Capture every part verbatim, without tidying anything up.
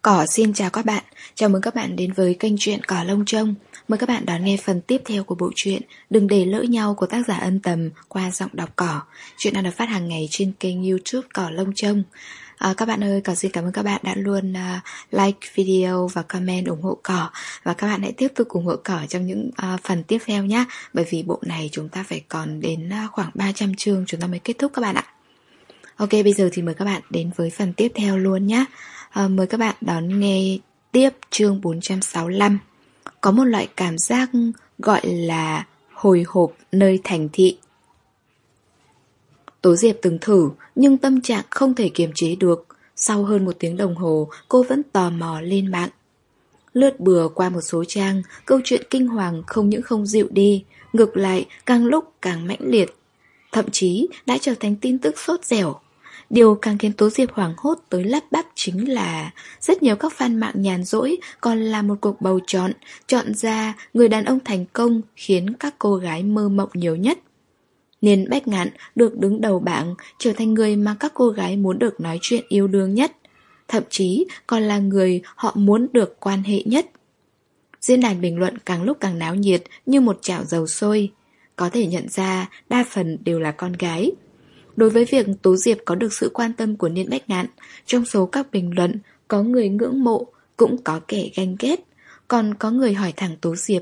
Cỏ xin chào các bạn, chào mừng các bạn đến với kênh truyện Cỏ Lông Trông. Mời các bạn đón nghe phần tiếp theo của bộ truyện Đừng để lỡ nhau của tác giả Ân Tầm qua giọng đọc Cỏ. Chuyện đang được phát hàng ngày trên kênh YouTube Cỏ Lông Trông. À, các bạn ơi, Cỏ xin cảm ơn các bạn đã luôn uh, like video và comment ủng hộ Cỏ. Và các bạn hãy tiếp tục ủng hộ Cỏ trong những uh, phần tiếp theo nhé. Bởi vì bộ này chúng ta phải còn đến uh, khoảng ba trăm chương chúng ta mới kết thúc các bạn ạ. Ok, bây giờ thì mời các bạn đến với phần tiếp theo luôn nhé. À, mời các bạn đón nghe tiếp chương bốn trăm sáu mươi lăm. Có một loại cảm giác gọi là hồi hộp nơi thành thị. Tố Diệp từng thử, nhưng tâm trạng không thể kiềm chế được. Sau hơn một tiếng đồng hồ, cô vẫn tò mò lên mạng. Lướt bừa qua một số trang, câu chuyện kinh hoàng không những không dịu đi, ngược lại càng lúc càng mãnh liệt. Thậm chí đã trở thành tin tức sốt dẻo. Điều càng khiến Tố Diệp hoảng hốt tới lắp bắp chính là rất nhiều các fan mạng nhàn rỗi còn là một cuộc bầu chọn, chọn ra người đàn ông thành công khiến các cô gái mơ mộng nhiều nhất. Niên Bách Ngạn được đứng đầu bảng, trở thành người mà các cô gái muốn được nói chuyện yêu đương nhất, thậm chí còn là người họ muốn được quan hệ nhất. Diễn đàn bình luận càng lúc càng náo nhiệt như một chảo dầu sôi. Có thể nhận ra đa phần đều là con gái. Đối với việc Tố Diệp có được sự quan tâm của Niên Bách Ngạn, trong số các bình luận có người ngưỡng mộ, cũng có kẻ ganh ghét, còn có người hỏi thẳng Tố Diệp: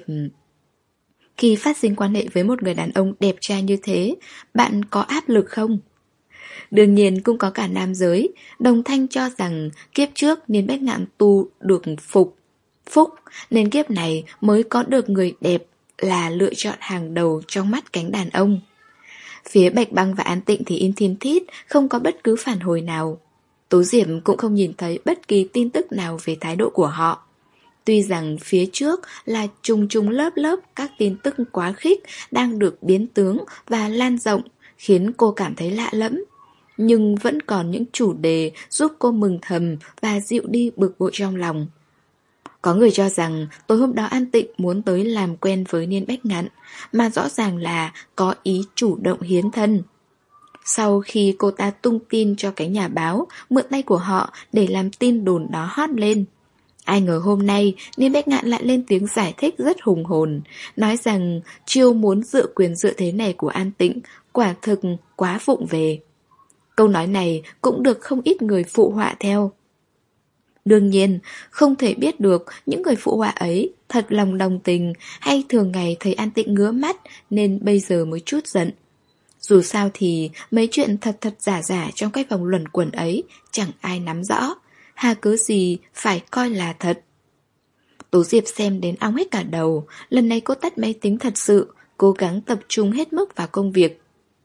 khi phát sinh quan hệ với một người đàn ông đẹp trai như thế, bạn có áp lực không? Đương nhiên cũng có cả nam giới, đồng thanh cho rằng kiếp trước Niên Bách Ngạn tu được phục, phúc, nên kiếp này mới có được người đẹp là lựa chọn hàng đầu trong mắt cánh đàn ông. Phía Bạch Băng và An Tịnh thì im thiên thít, không có bất cứ phản hồi nào. Tố Diệp cũng không nhìn thấy bất kỳ tin tức nào về thái độ của họ. Tuy rằng phía trước là trùng trùng lớp lớp các tin tức quá khích đang được biến tướng và lan rộng, khiến cô cảm thấy lạ lẫm, nhưng vẫn còn những chủ đề giúp cô mừng thầm và dịu đi bực bội trong lòng. Có người cho rằng tối hôm đó An Tịnh muốn tới làm quen với Niên Bách Ngạn, mà rõ ràng là có ý chủ động hiến thân. Sau khi cô ta tung tin cho cái nhà báo, mượn tay của họ để làm tin đồn đó hot lên. Ai ngờ hôm nay Niên Bách Ngạn lại lên tiếng giải thích rất hùng hồn, nói rằng chiêu muốn dựa quyền dựa thế này của An Tịnh quả thực quá vụng về. Câu nói này cũng được không ít người phụ họa theo. Đương nhiên, không thể biết được những người phụ họa ấy thật lòng đồng tình hay thường ngày thấy An Tịnh ngứa mắt nên bây giờ mới chút giận. Dù sao thì mấy chuyện thật thật giả giả trong cái vòng luẩn quẩn ấy chẳng ai nắm rõ, hà cớ gì phải coi là thật. Tố Diệp xem đến ong hết cả đầu, lần này cô tắt máy tính thật sự, cố gắng tập trung hết mức vào công việc.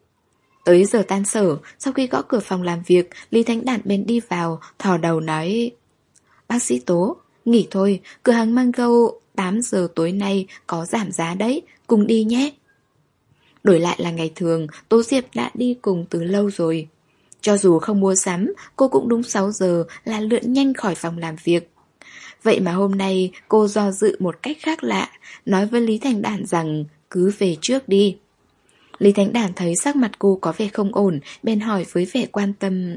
Tới giờ tan sở, sau khi gõ cửa phòng làm việc, Lý Thánh Đản bèn đi vào, thò đầu nói: bác sĩ Tố, nghỉ thôi, cửa hàng Mango tám giờ tối nay có giảm giá đấy, cùng đi nhé. Đổi lại là ngày thường, Tố Diệp đã đi cùng từ lâu rồi. Cho dù không mua sắm, cô cũng đúng sáu giờ là lượn nhanh khỏi phòng làm việc. Vậy mà hôm nay cô do dự một cách khác lạ, nói với Lý Thành Đản rằng cứ về trước đi. Lý Thành Đản thấy sắc mặt cô có vẻ không ổn, bèn hỏi với vẻ quan tâm: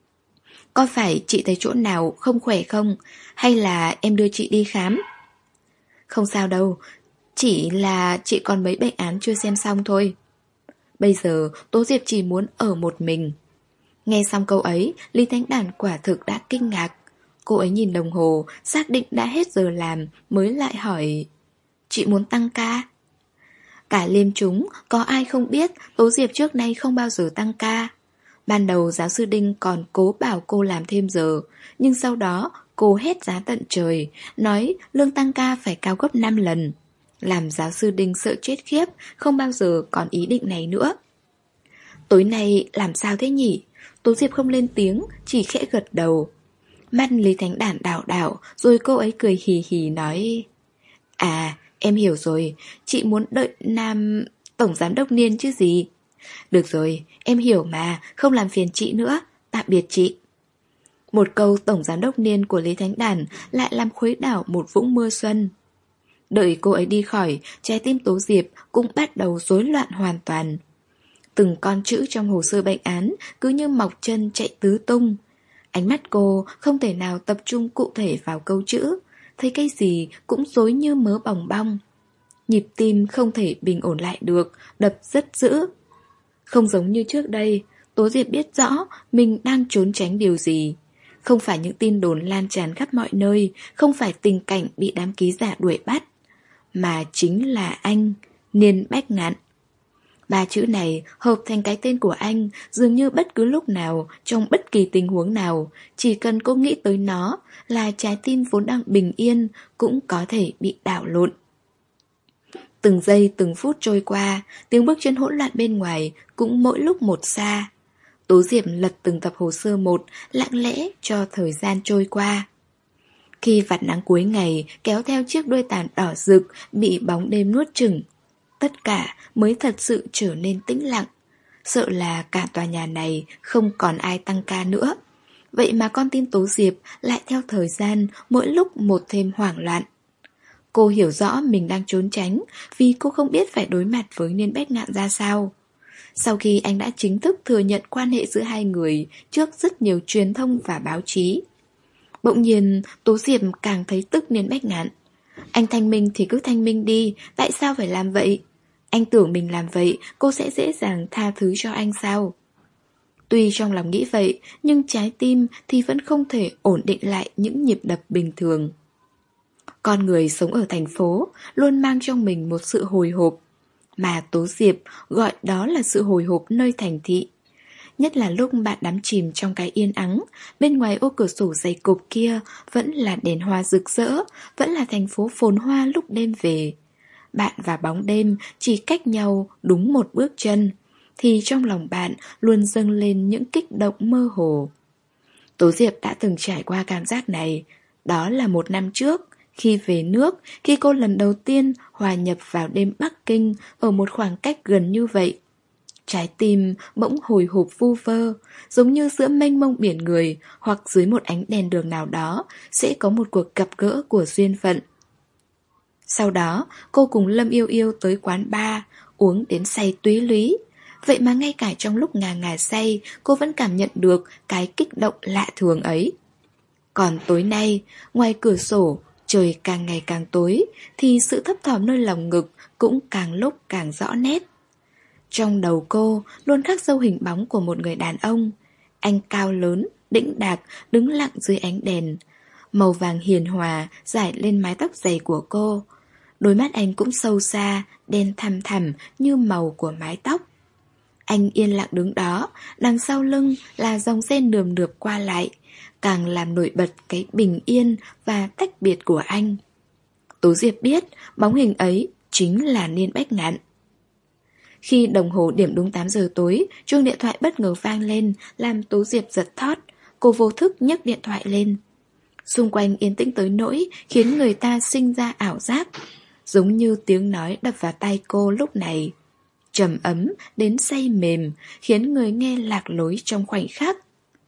có phải chị thấy chỗ nào không khỏe không? Hay là em đưa chị đi khám? Không sao đâu, chỉ là chị còn mấy bệnh án chưa xem xong thôi. Bây giờ Tố Diệp chỉ muốn ở một mình. Nghe xong câu ấy, Lý Thánh Đản quả thực đã kinh ngạc. Cô ấy nhìn đồng hồ, xác định đã hết giờ làm, mới lại hỏi: chị muốn tăng ca? Cả liêm chúng, có ai không biết Tố Diệp trước nay không bao giờ tăng ca. Ban đầu giáo sư Đinh còn cố bảo cô làm thêm giờ, nhưng sau đó cô hét giá tận trời, nói lương tăng ca phải cao gấp năm lần. Làm giáo sư Đinh sợ chết khiếp, không bao giờ còn ý định này nữa. Tối nay làm sao thế nhỉ? Tố Diệp không lên tiếng, chỉ khẽ gật đầu. Mắt Lý Thánh Đản đảo đảo, rồi cô ấy cười hì hì nói: à, em hiểu rồi, chị muốn đợi nam tổng giám đốc Niên chứ gì. Được rồi, em hiểu mà, không làm phiền chị nữa, tạm biệt chị. Một câu tổng giám đốc Niên của Lý Thánh Đản lại làm khuấy đảo một vũng mưa xuân. Đợi cô ấy đi khỏi, trái tim Tố Diệp cũng bắt đầu rối loạn hoàn toàn. Từng con chữ trong hồ sơ bệnh án cứ như mọc chân chạy tứ tung. Ánh mắt cô không thể nào tập trung cụ thể vào câu chữ, thấy cái gì cũng rối như mớ bòng bong. Nhịp tim không thể bình ổn lại được, đập rất dữ. Không giống như trước đây, Tố Diệp biết rõ mình đang trốn tránh điều gì. Không phải những tin đồn lan tràn khắp mọi nơi, không phải tình cảnh bị đám ký giả đuổi bắt, mà chính là anh, Niên Bách Ngạn. Ba chữ này hợp thành cái tên của anh, dường như bất cứ lúc nào, trong bất kỳ tình huống nào, chỉ cần cô nghĩ tới nó là trái tim vốn đang bình yên cũng có thể bị đảo lộn. Từng giây từng phút trôi qua, tiếng bước chân hỗn loạn bên ngoài cũng mỗi lúc một xa. Tố Diệp lật từng tập hồ sơ một, lặng lẽ cho thời gian trôi qua. Khi vạt nắng cuối ngày kéo theo chiếc đuôi tàn đỏ rực bị bóng đêm nuốt chửng, tất cả mới thật sự trở nên tĩnh lặng. Sợ là cả tòa nhà này không còn ai tăng ca nữa. Vậy mà con tim Tố Diệp lại theo thời gian mỗi lúc một thêm hoảng loạn. Cô hiểu rõ mình đang trốn tránh vì cô không biết phải đối mặt với Niên Bách Ngạn ra sao. Sau khi anh đã chính thức thừa nhận quan hệ giữa hai người trước rất nhiều truyền thông và báo chí, bỗng nhiên Tố Diệp càng thấy tức Niên Bách Ngạn. Anh thanh minh thì cứ thanh minh đi, tại sao phải làm vậy? Anh tưởng mình làm vậy cô sẽ dễ dàng tha thứ cho anh sao? Tuy trong lòng nghĩ vậy, nhưng trái tim thì vẫn không thể ổn định lại những nhịp đập bình thường. Con người sống ở thành phố luôn mang trong mình một sự hồi hộp, mà Tố Diệp gọi đó là sự hồi hộp nơi thành thị. Nhất là lúc bạn đắm chìm trong cái yên ắng, bên ngoài ô cửa sổ dày cộp kia vẫn là đèn hoa rực rỡ, vẫn là thành phố phồn hoa lúc đêm về. Bạn và bóng đêm chỉ cách nhau đúng một bước chân, thì trong lòng bạn luôn dâng lên những kích động mơ hồ. Tố Diệp đã từng trải qua cảm giác này, đó là một năm trước. Khi về nước, khi cô lần đầu tiên hòa nhập vào đêm Bắc Kinh ở một khoảng cách gần như vậy, trái tim bỗng hồi hộp vu vơ, giống như giữa mênh mông biển người hoặc dưới một ánh đèn đường nào đó sẽ có một cuộc gặp gỡ của duyên phận. Sau đó, cô cùng Lâm Yêu Yêu tới quán bar, uống đến say túy lúy. Vậy mà ngay cả trong lúc ngà ngà say, cô vẫn cảm nhận được cái kích động lạ thường ấy. Còn tối nay, ngoài cửa sổ, trời càng ngày càng tối, thì sự thấp thỏm nơi lòng ngực cũng càng lúc càng rõ nét. Trong đầu cô luôn khắc sâu hình bóng của một người đàn ông. Anh cao lớn, đĩnh đạc, đứng lặng dưới ánh đèn. Màu vàng hiền hòa rải lên mái tóc dày của cô. Đôi mắt anh cũng sâu xa, đen thẳm thẳm như màu của mái tóc. Anh yên lặng đứng đó, đằng sau lưng là dòng xe nườm nượp qua lại, càng làm nổi bật cái bình yên và tách biệt của anh. Tố Diệp biết bóng hình ấy chính là Niên Bách Ngạn. Khi đồng hồ điểm đúng tám giờ tối, chuông điện thoại bất ngờ vang lên, làm Tố Diệp giật thót. Cô vô thức nhấc điện thoại lên. Xung quanh yên tĩnh tới nỗi khiến người ta sinh ra ảo giác, giống như tiếng nói đập vào tai cô lúc này, trầm ấm đến say mềm, khiến người nghe lạc lối trong khoảnh khắc.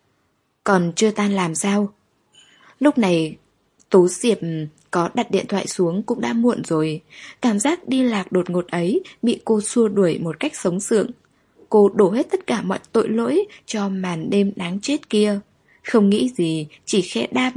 Còn chưa tan làm sao? Lúc này Tố Diệp có đặt điện thoại xuống cũng đã muộn rồi. Cảm giác đi lạc đột ngột ấy bị cô xua đuổi một cách sống sượng. Cô đổ hết tất cả mọi tội lỗi cho màn đêm đáng chết kia. Không nghĩ gì, chỉ khẽ đáp: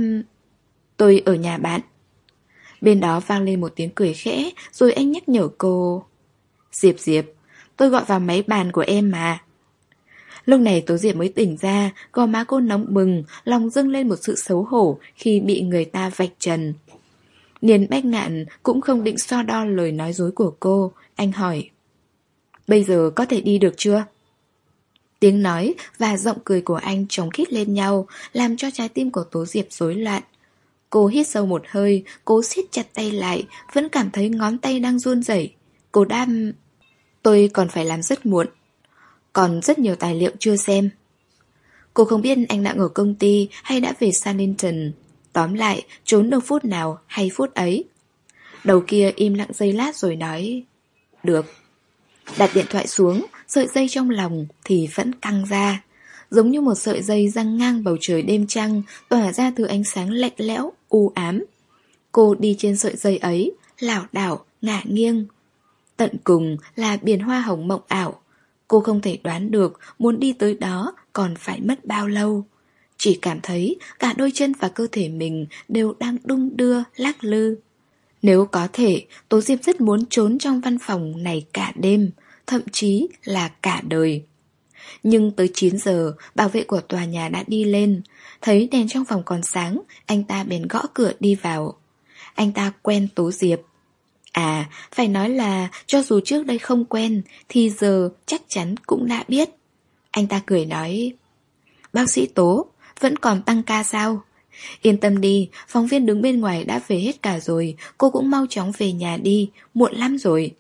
tôi ở nhà bạn. Bên đó vang lên một tiếng cười khẽ, rồi anh nhắc nhở cô: Diệp Diệp, tôi gọi vào máy bàn của em mà. Lúc này Tố Diệp mới tỉnh ra, gò má cô nóng bừng, lòng dâng lên một sự xấu hổ khi bị người ta vạch trần. Niên Bách Ngạn cũng không định so đo lời nói dối của cô, anh hỏi: bây giờ có thể đi được chưa? Tiếng nói và giọng cười của anh chồng khít lên nhau, làm cho trái tim của Tố Diệp rối loạn. Cô hít sâu một hơi, cố siết chặt tay lại, vẫn cảm thấy ngón tay đang run rẩy. Cô đáp: tôi còn phải làm rất muộn, còn rất nhiều tài liệu chưa xem. Cô không biết anh đang ở công ty hay đã về Sanington. Tóm lại, trốn được phút nào hay phút ấy. Đầu kia im lặng giây lát rồi nói: được. Đặt điện thoại xuống, sợi dây trong lòng thì vẫn căng ra, giống như một sợi dây giăng ngang bầu trời đêm trăng, tỏa ra thứ ánh sáng lạnh lẽo, u ám. Cô đi trên sợi dây ấy, lảo đảo, ngả nghiêng. Tận cùng là biển hoa hồng mộng ảo. Cô không thể đoán được muốn đi tới đó còn phải mất bao lâu. chỉ cảm thấy cả đôi chân và cơ thể mình đều đang đung đưa, lắc lư. Nếu có thể, Tố Diệp rất muốn trốn trong văn phòng này cả đêm, thậm chí là cả đời. Nhưng tới chín giờ, bảo vệ của tòa nhà đã đi lên. Thấy đèn trong phòng còn sáng, anh ta bèn gõ cửa đi vào. Anh ta quen Tố Diệp. À, phải nói là cho dù trước đây không quen, thì giờ chắc chắn cũng đã biết. Anh ta cười nói: Bác sĩ Tố, vẫn còn tăng ca sao? Yên tâm đi, phóng viên đứng bên ngoài đã về hết cả rồi, cô cũng mau chóng về nhà đi, muộn lắm rồi.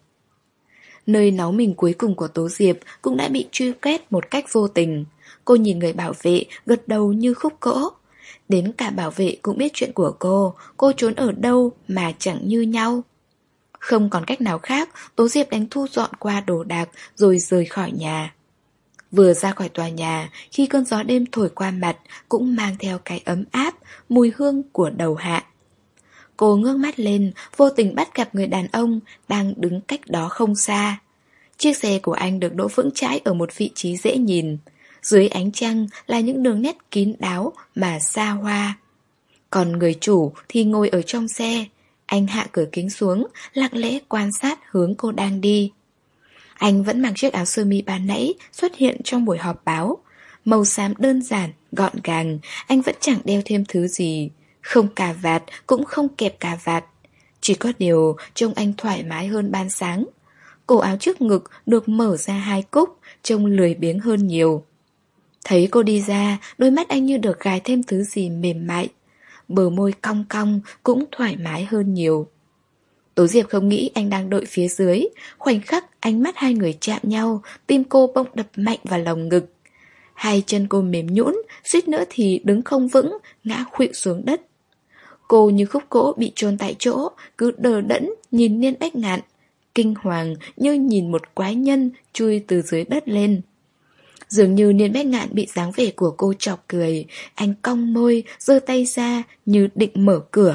Nơi náu mình cuối cùng của Tố Diệp cũng đã bị truy quét một cách vô tình. Cô nhìn người bảo vệ, gật đầu như khúc cỗ. Đến cả bảo vệ cũng biết chuyện của cô, cô trốn ở đâu mà chẳng như nhau. Không còn cách nào khác, Tố Diệp đánh thu dọn qua đồ đạc rồi rời khỏi nhà. Vừa ra khỏi tòa nhà, khi cơn gió đêm thổi qua mặt cũng mang theo cái ấm áp, mùi hương của đầu hạ. Cô ngước mắt lên, vô tình bắt gặp người đàn ông đang đứng cách đó không xa. Chiếc xe của anh được đỗ vững chãi ở một vị trí dễ nhìn. Dưới ánh trăng là những đường nét kín đáo mà xa hoa. Còn người chủ thì ngồi ở trong xe. Anh hạ cửa kính xuống, lặng lẽ quan sát hướng cô đang đi. Anh vẫn mặc chiếc áo sơ mi ban nãy xuất hiện trong buổi họp báo. Màu xám đơn giản, gọn gàng, anh vẫn chẳng đeo thêm thứ gì. Không cà vạt, cũng không kẹp cà vạt. Chỉ có điều trông anh thoải mái hơn ban sáng. Cổ áo trước ngực được mở ra hai cúc, trông lười biếng hơn nhiều. Thấy cô đi ra, đôi mắt anh như được gài thêm thứ gì mềm mại. Bờ môi cong cong cũng thoải mái hơn nhiều. Tố Diệp không nghĩ anh đang đợi phía dưới. Khoảnh khắc ánh mắt hai người chạm nhau, tim cô bỗng đập mạnh vào lồng ngực. Hai chân cô mềm nhũn, suýt nữa thì đứng không vững, ngã khuỵu xuống đất. Cô như khúc gỗ bị chôn tại chỗ, cứ đờ đẫn nhìn Niên Bách Ngạn, kinh hoàng như nhìn một quái nhân chui từ dưới đất lên. Dường như Niên Bách Ngạn bị dáng vẻ của cô chọc cười, anh cong môi, giơ tay ra như định mở cửa.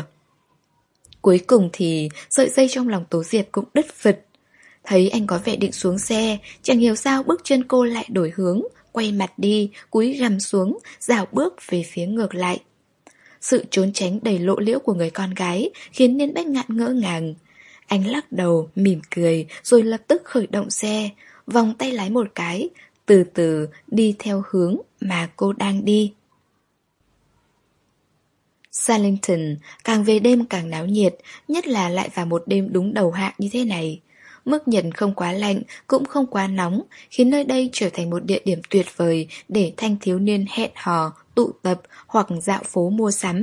Cuối cùng thì sợi dây trong lòng Tố Diệp cũng đứt phật. Thấy anh có vẻ định xuống xe, chẳng hiểu sao bước chân cô lại đổi hướng, quay mặt đi, cúi gằm xuống, dạo bước về phía ngược lại. Sự trốn tránh đầy lộ liễu của người con gái khiến Niên Bách Ngạn ngỡ ngàng. Anh lắc đầu, mỉm cười, rồi lập tức khởi động xe, vòng tay lái một cái, từ từ đi theo hướng mà cô đang đi. Salington càng về đêm càng náo nhiệt, nhất là lại vào một đêm đúng đầu hạ như thế này. Mức nhiệt không quá lạnh, cũng không quá nóng, khiến nơi đây trở thành một địa điểm tuyệt vời để thanh thiếu niên hẹn hò, tụ tập hoặc dạo phố mua sắm.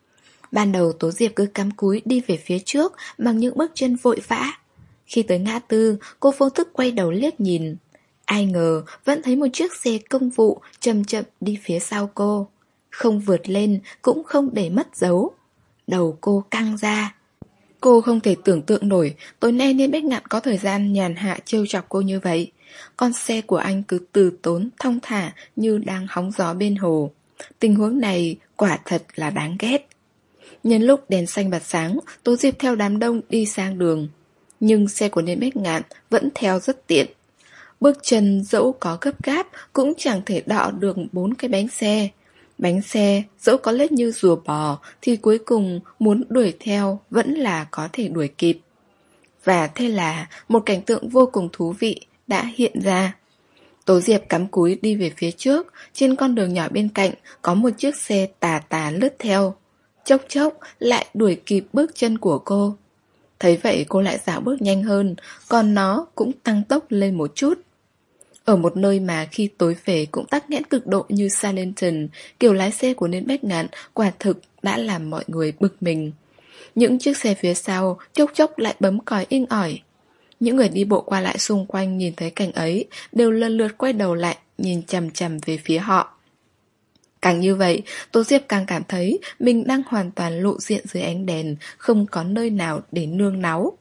Ban đầu Tố Diệp cứ cắm cúi đi về phía trước bằng những bước chân vội vã. Khi tới ngã tư, cô vô thức quay đầu liếc nhìn. Ai ngờ vẫn thấy một chiếc xe công vụ chậm chậm đi phía sau cô. Không vượt lên, cũng không để mất dấu. Đầu cô căng ra. Cô không thể tưởng tượng nổi tối nay Niên Bách Ngạn có thời gian nhàn hạ trêu chọc cô như vậy. Con xe của anh cứ từ tốn, thong thả như đang hóng gió bên hồ. Tình huống này quả thật là đáng ghét. Nhân lúc đèn xanh bật sáng, Tố Diệp theo đám đông đi sang đường. Nhưng xe của Niên Bách Ngạn vẫn theo rất tiện. Bước chân dẫu có gấp gáp cũng chẳng thể đọ được bốn cái bánh xe. Bánh xe dẫu có lết như rùa bò thì cuối cùng muốn đuổi theo vẫn là có thể đuổi kịp. Và thế là một cảnh tượng vô cùng thú vị đã hiện ra. Tố Diệp cắm cúi đi về phía trước, trên con đường nhỏ bên cạnh có một chiếc xe tà tà lướt theo. Chốc chốc lại đuổi kịp bước chân của cô. Thấy vậy cô lại dạo bước nhanh hơn, còn nó cũng tăng tốc lên một chút. Ở một nơi mà khi tối về cũng tắc nghẽn cực độ như Salington, kiểu lái xe của Niên Bách Ngạn quả thực đã làm mọi người bực mình. Những chiếc xe phía sau chốc chốc lại bấm còi inh ỏi. Những người đi bộ qua lại xung quanh nhìn thấy cảnh ấy đều lần lượt quay đầu lại nhìn chằm chằm về phía họ. Càng như vậy, Tố Diệp càng cảm thấy mình đang hoàn toàn lộ diện dưới ánh đèn, không có nơi nào để nương náu.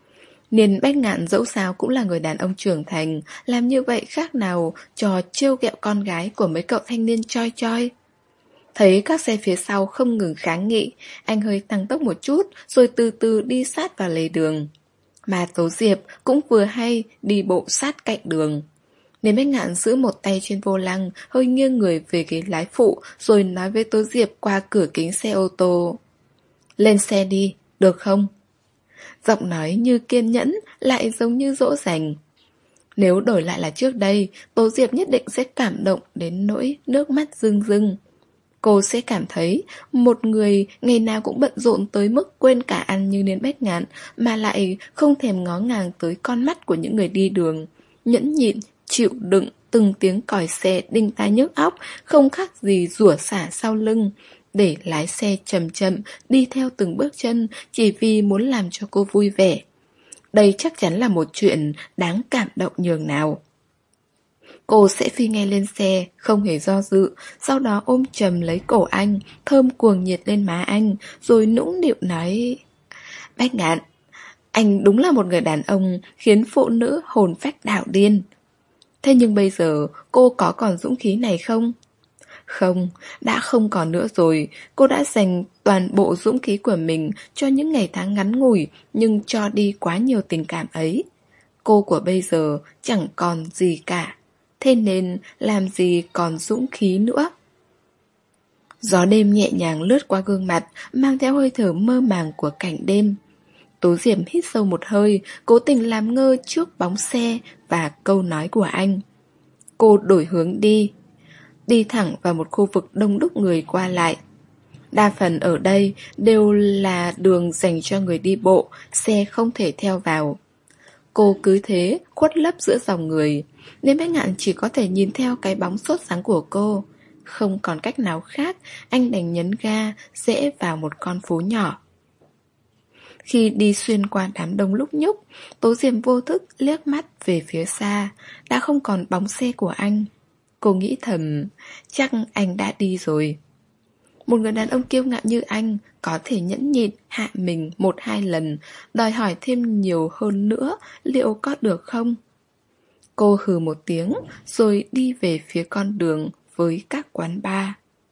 Niên Bách Ngạn dẫu sao cũng là người đàn ông trưởng thành, làm như vậy khác nào trò trêu ghẹo con gái của mấy cậu thanh niên choi choi. Thấy các xe phía sau không ngừng kháng nghị, anh hơi tăng tốc một chút rồi từ từ đi sát vào lề đường. Mà Tố Diệp cũng vừa hay đi bộ sát cạnh đường. Nên Bách Ngạn giữ một tay trên vô lăng, hơi nghiêng người về ghế lái phụ, rồi nói với Tố Diệp qua cửa kính xe ô tô. Lên xe đi, được không? Giọng nói như kiên nhẫn, lại giống như dỗ dành. Nếu đổi lại là trước đây, Tố Diệp nhất định sẽ cảm động đến nỗi nước mắt rưng rưng. Cô sẽ cảm thấy một người ngày nào cũng bận rộn tới mức quên cả ăn như Niên Bách Ngạn, mà lại không thèm ngó ngàng tới con mắt của những người đi đường, nhẫn nhịn, chịu đựng từng tiếng còi xe đinh tai nhức óc, không khác gì rủa xả sau lưng, để lái xe chậm chậm đi theo từng bước chân chỉ vì muốn làm cho cô vui vẻ. Đây chắc chắn là một chuyện đáng cảm động nhường nào. Cô sẽ phi ngay lên xe, không hề do dự, sau đó ôm chầm lấy cổ anh, thơm cuồng nhiệt lên má anh, rồi nũng nịu nói: Bách Ngạn, anh đúng là một người đàn ông khiến phụ nữ hồn phách đảo điên. Thế nhưng bây giờ cô có còn dũng khí này không? Không, đã không còn nữa rồi. Cô đã dành toàn bộ dũng khí của mình cho những ngày tháng ngắn ngủi, nhưng cho đi quá nhiều tình cảm ấy. Cô của bây giờ chẳng còn gì cả, thế nên làm gì còn dũng khí nữa. Gió đêm nhẹ nhàng lướt qua gương mặt, mang theo hơi thở mơ màng của cảnh đêm. Tố Diệp hít sâu một hơi, cố tình làm ngơ trước bóng xe và câu nói của anh. Cô đổi hướng đi, đi thẳng vào một khu vực đông đúc người qua lại. Đa phần ở đây đều là đường dành cho người đi bộ, xe không thể theo vào. Cô cứ thế khuất lấp giữa dòng người, nên Bách Ngạn chỉ có thể nhìn theo cái bóng sốt sáng của cô. Không còn cách nào khác, anh đành nhấn ga, rẽ vào một con phố nhỏ. Khi đi xuyên qua đám đông lúc nhúc, Tố Diệp vô thức liếc mắt về phía xa, đã không còn bóng xe của anh. Cô nghĩ thầm, chắc anh đã đi rồi. Một người đàn ông kiêu ngạo như anh có thể nhẫn nhịn hạ mình một hai lần, đòi hỏi thêm nhiều hơn nữa, liệu có được không? Cô hừ một tiếng, rồi đi về phía con đường với các quán bar.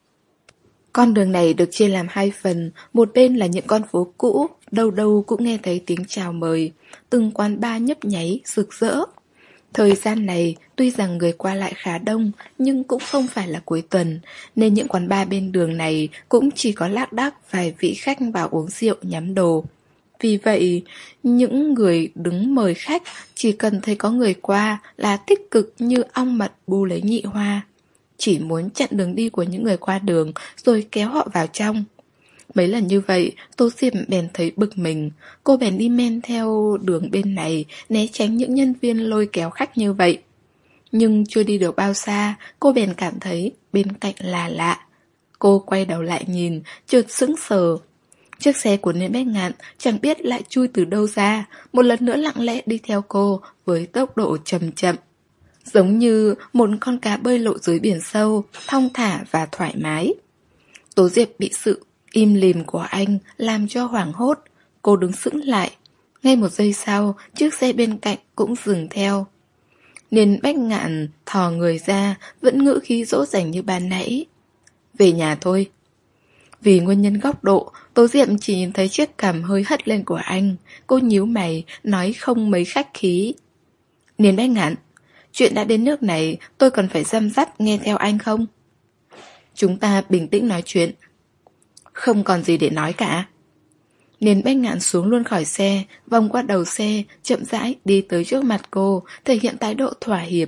Con đường này được chia làm hai phần, một bên là những con phố cũ, đâu đâu cũng nghe thấy tiếng chào mời, từng quán bar nhấp nháy, rực rỡ. Thời gian này, tuy rằng người qua lại khá đông, nhưng cũng không phải là cuối tuần, nên những quán bar bên đường này cũng chỉ có lác đác vài vị khách vào uống rượu nhắm đồ. Vì vậy, những người đứng mời khách chỉ cần thấy có người qua là tích cực như ong mật bu lấy nhị hoa. Chỉ muốn chặn đường đi của những người qua đường rồi kéo họ vào trong. Mấy lần như vậy, Tố Diệp bèn thấy bực mình. Cô bèn đi men theo đường bên này, né tránh những nhân viên lôi kéo khách như vậy. Nhưng chưa đi được bao xa, cô bèn cảm thấy bên cạnh là lạ. Cô quay đầu lại nhìn, chợt sững sờ. Chiếc xe của Niên Bách Ngạn chẳng biết lại chui từ đâu ra, một lần nữa lặng lẽ đi theo cô với tốc độ chậm chậm. Giống như một con cá bơi lội dưới biển sâu, thong thả và thoải mái. Tố Diệp bị sự im lìm của anh làm cho hoảng hốt. Cô đứng sững lại. Ngay một giây sau, chiếc xe bên cạnh cũng dừng theo. Niên Bách Ngạn thò người ra, vẫn ngữ khí dỗ dành như ban nãy. Về nhà thôi. Vì nguyên nhân góc độ, Tố Diệp chỉ nhìn thấy chiếc cằm hơi hất lên của anh. Cô nhíu mày, nói không mấy khách khí. Niên Bách Ngạn, chuyện đã đến nước này, tôi cần phải răm rắp nghe theo anh không? Chúng ta bình tĩnh nói chuyện. Không còn gì để nói cả. Niên Bách Ngạn xuống luôn khỏi xe, vòng qua đầu xe, chậm rãi đi tới trước mặt cô, thể hiện thái độ thỏa hiệp.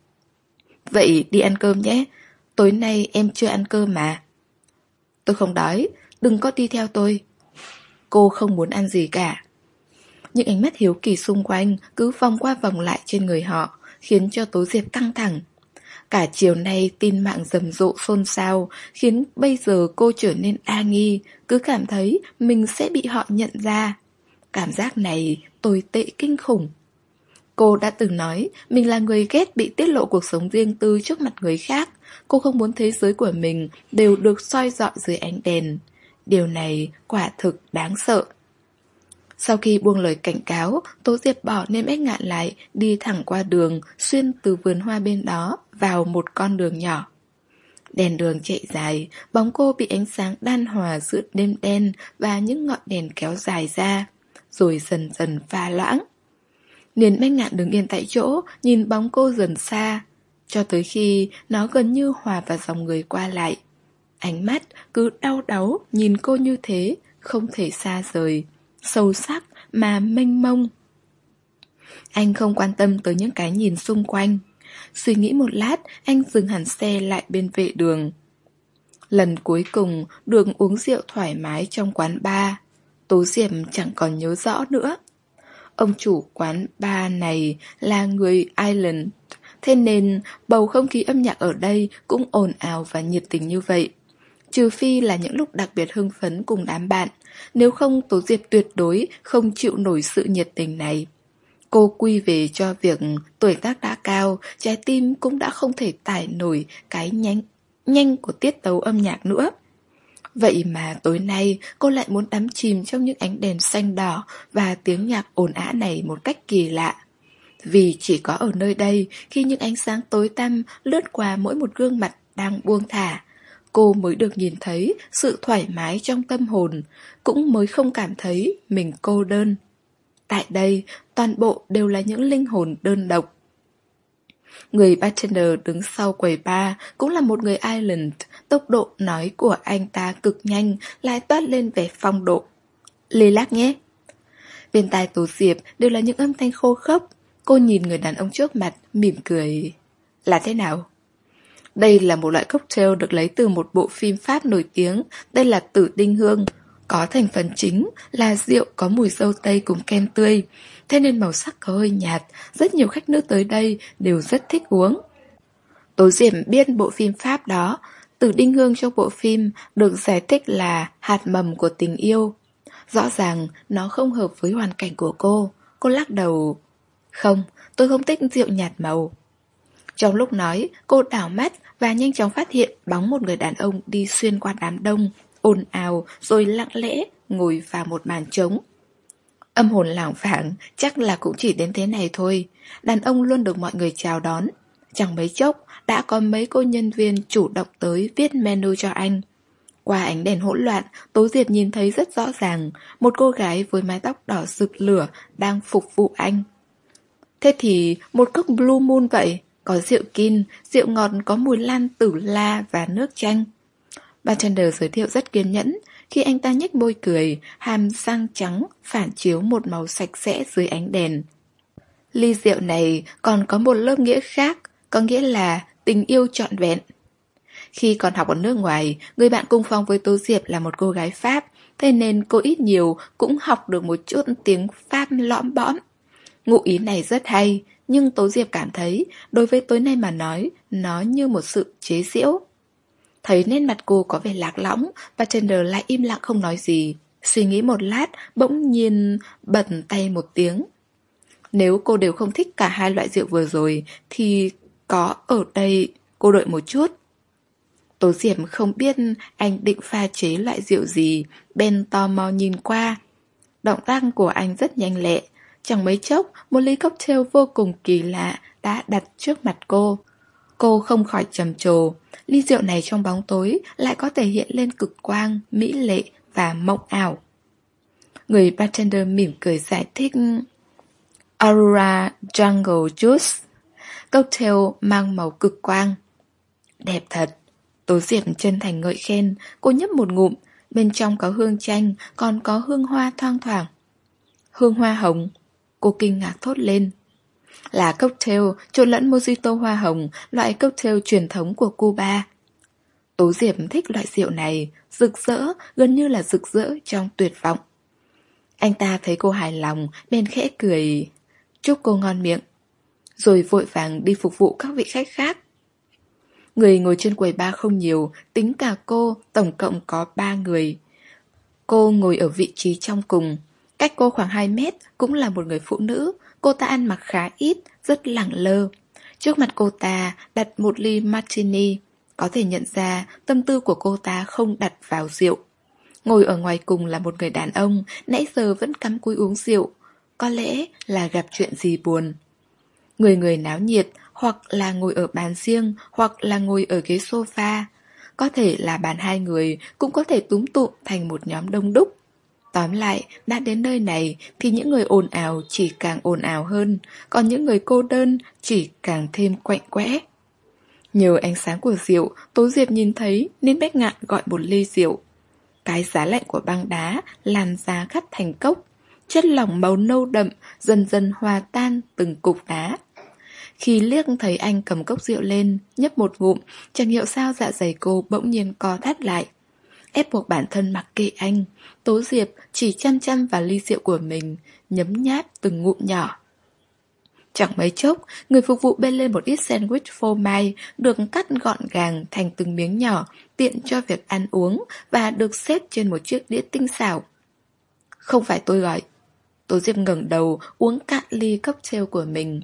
Vậy đi ăn cơm nhé, tối nay em chưa ăn cơm mà. Tôi không đói, đừng có đi theo tôi. Cô không muốn ăn gì cả. Những ánh mắt hiếu kỳ xung quanh cứ vòng qua vòng lại trên người họ, khiến cho Tố Diệp căng thẳng. Cả chiều nay tin mạng rầm rộ xôn xao, khiến bây giờ cô trở nên đa nghi, cứ cảm thấy mình sẽ bị họ nhận ra. Cảm giác này tồi tệ kinh khủng. Cô đã từng nói mình là người ghét bị tiết lộ cuộc sống riêng tư trước mặt người khác. Cô không muốn thế giới của mình đều được soi rọi dưới ánh đèn. Điều này quả thực đáng sợ. Sau khi buông lời cảnh cáo, Tố Diệp bỏ Niên Bách Ngạn lại, đi thẳng qua đường, xuyên từ vườn hoa bên đó, vào một con đường nhỏ. Đèn đường chạy dài, bóng cô bị ánh sáng đan hòa giữa đêm đen và những ngọn đèn kéo dài ra, rồi dần dần pha loãng. Niên Bách Ngạn đứng yên tại chỗ, nhìn bóng cô dần xa. cho tới khi nó gần như hòa vào dòng người qua lại. Ánh mắt cứ đau đáu nhìn cô như thế, không thể xa rời, sâu sắc mà mênh mông. Anh không quan tâm tới những cái nhìn xung quanh. Suy nghĩ một lát, anh dừng hẳn xe lại bên vệ đường. Lần cuối cùng được uống rượu thoải mái trong quán bar, Tố Diệp chẳng còn nhớ rõ nữa. Ông chủ quán bar này là người Ireland, thế nên bầu không khí âm nhạc ở đây cũng ồn ào và nhiệt tình như vậy. Trừ phi là những lúc đặc biệt hưng phấn cùng đám bạn, nếu không Tố Diệp tuyệt đối không chịu nổi sự nhiệt tình này. Cô quy về cho việc tuổi tác đã cao, trái tim cũng đã không thể tải nổi cái nhanh, nhanh của tiết tấu âm nhạc nữa. Vậy mà tối nay cô lại muốn đắm chìm trong những ánh đèn xanh đỏ và tiếng nhạc ồn ào này một cách kỳ lạ. Vì chỉ có ở nơi đây, khi những ánh sáng tối tăm lướt qua mỗi một gương mặt đang buông thả, cô mới được nhìn thấy sự thoải mái trong tâm hồn, cũng mới không cảm thấy mình cô đơn. Tại đây, toàn bộ đều là những linh hồn đơn độc. Người bartender đứng sau quầy bar cũng là một người Ireland, tốc độ nói của anh ta cực nhanh, lại toát lên vẻ phong độ. Lê lác nhé. Bên tai Tố Diệp đều là những âm thanh khô khốc. Cô nhìn người đàn ông trước mặt, mỉm cười. Là thế nào? Đây là một loại cocktail được lấy từ một bộ phim Pháp nổi tiếng, đây là Tử Đinh Hương. Có thành phần chính là rượu có mùi dâu tây cùng kem tươi, thế nên màu sắc có hơi nhạt, rất nhiều khách nữ tới đây đều rất thích uống. Tố Diệp biết bộ phim Pháp đó, Tử Đinh Hương trong bộ phim được giải thích là hạt mầm của tình yêu. Rõ ràng nó không hợp với hoàn cảnh của cô. Cô lắc đầu. Không, tôi không thích rượu nhạt màu. Trong lúc nói, cô đảo mắt và nhanh chóng phát hiện bóng một người đàn ông đi xuyên qua đám đông, ồn ào rồi lặng lẽ ngồi vào một bàn trống. Âm hồn lảng vảng, chắc là cũng chỉ đến thế này thôi. Đàn ông luôn được mọi người chào đón. Chẳng mấy chốc đã có mấy cô nhân viên chủ động tới viết menu cho anh. Qua ánh đèn hỗn loạn, Tố Diệp nhìn thấy rất rõ ràng một cô gái với mái tóc đỏ rực lửa đang phục vụ anh. Thế thì một cốc Blue Moon vậy, có rượu kin, rượu ngọt có mùi lan tử la và nước chanh. Bartender giới thiệu rất kiên nhẫn. Khi anh ta nhếch môi cười, hàm răng trắng phản chiếu một màu sạch sẽ dưới ánh đèn. Ly rượu này còn có một lớp nghĩa khác, có nghĩa là tình yêu trọn vẹn. Khi còn học ở nước ngoài, người bạn cùng phòng với Tố Diệp là một cô gái Pháp, thế nên cô ít nhiều cũng học được một chút tiếng Pháp lõm bõm. Ngụ ý này rất hay, nhưng Tố Diệp cảm thấy đối với tối nay mà nói, nó như một sự chế giễu. Thấy nét mặt cô có vẻ lạc lõng, bartender lại im lặng không nói gì. Suy nghĩ một lát, bỗng nhiên bật tay một tiếng. Nếu cô đều không thích cả hai loại rượu vừa rồi, thì có ở đây cô đợi một chút. Tố Diệp không biết anh định pha chế loại rượu gì, bèn tò mò nhìn qua. Động tác của anh rất nhanh lẹ. Chẳng mấy chốc, một ly cocktail vô cùng kỳ lạ đã đặt trước mặt cô. Cô không khỏi trầm trồ. Ly rượu này trong bóng tối lại có thể hiện lên cực quang, mỹ lệ và mộng ảo. Người bartender mỉm cười giải thích. Aurora Jungle Juice, cocktail mang màu cực quang. Đẹp thật. Tố Diệp chân thành ngợi khen. Cô nhấp một ngụm. Bên trong có hương chanh, còn có hương hoa thoang thoảng. Hương hoa hồng. Cô kinh ngạc thốt lên. Là cocktail trộn lẫn mojito hoa hồng, loại cocktail truyền thống của Cuba. Tố Diệp thích loại rượu này, rực rỡ, gần như là rực rỡ trong tuyệt vọng. Anh ta thấy cô hài lòng, bèn khẽ cười. Chúc cô ngon miệng. Rồi vội vàng đi phục vụ các vị khách khác. Người ngồi trên quầy bar không nhiều, tính cả cô, tổng cộng có ba người. Cô ngồi ở vị trí trong cùng. Cách cô khoảng hai mét cũng là một người phụ nữ. Cô ta ăn mặc khá ít, rất lẳng lơ. Trước mặt cô ta đặt một ly martini. Có thể nhận ra tâm tư của cô ta không đặt vào rượu. Ngồi ở ngoài cùng là một người đàn ông, nãy giờ vẫn cắm cúi uống rượu. Có lẽ là gặp chuyện gì buồn. Người người náo nhiệt, hoặc là ngồi ở bàn riêng, hoặc là ngồi ở ghế sofa. Có thể là bàn hai người, cũng có thể túm tụm thành một nhóm đông đúc. Tóm lại, đã đến nơi này thì những người ồn ào chỉ càng ồn ào hơn, còn những người cô đơn chỉ càng thêm quạnh quẽ. Nhờ ánh sáng của rượu, Tố Diệp nhìn thấy nên Bách Ngạn gọi một ly rượu. Cái giá lạnh của băng đá lan ra khắp thành cốc. Chất lỏng màu nâu đậm dần dần hòa tan từng cục đá. Khi liếc thấy anh cầm cốc rượu lên, nhấp một ngụm, chẳng hiểu sao dạ dày cô bỗng nhiên co thắt lại. Ép buộc bản thân mặc kệ anh, Tố Diệp chỉ chăm chăm vào ly rượu của mình, nhấm nháp từng ngụm nhỏ. Chẳng mấy chốc, người phục vụ bê lên một ít sandwich phô mai được cắt gọn gàng thành từng miếng nhỏ, tiện cho việc ăn uống và được xếp trên một chiếc đĩa tinh xảo. Không phải tôi gọi. Tố Diệp ngẩng đầu uống cạn ly cocktail của mình.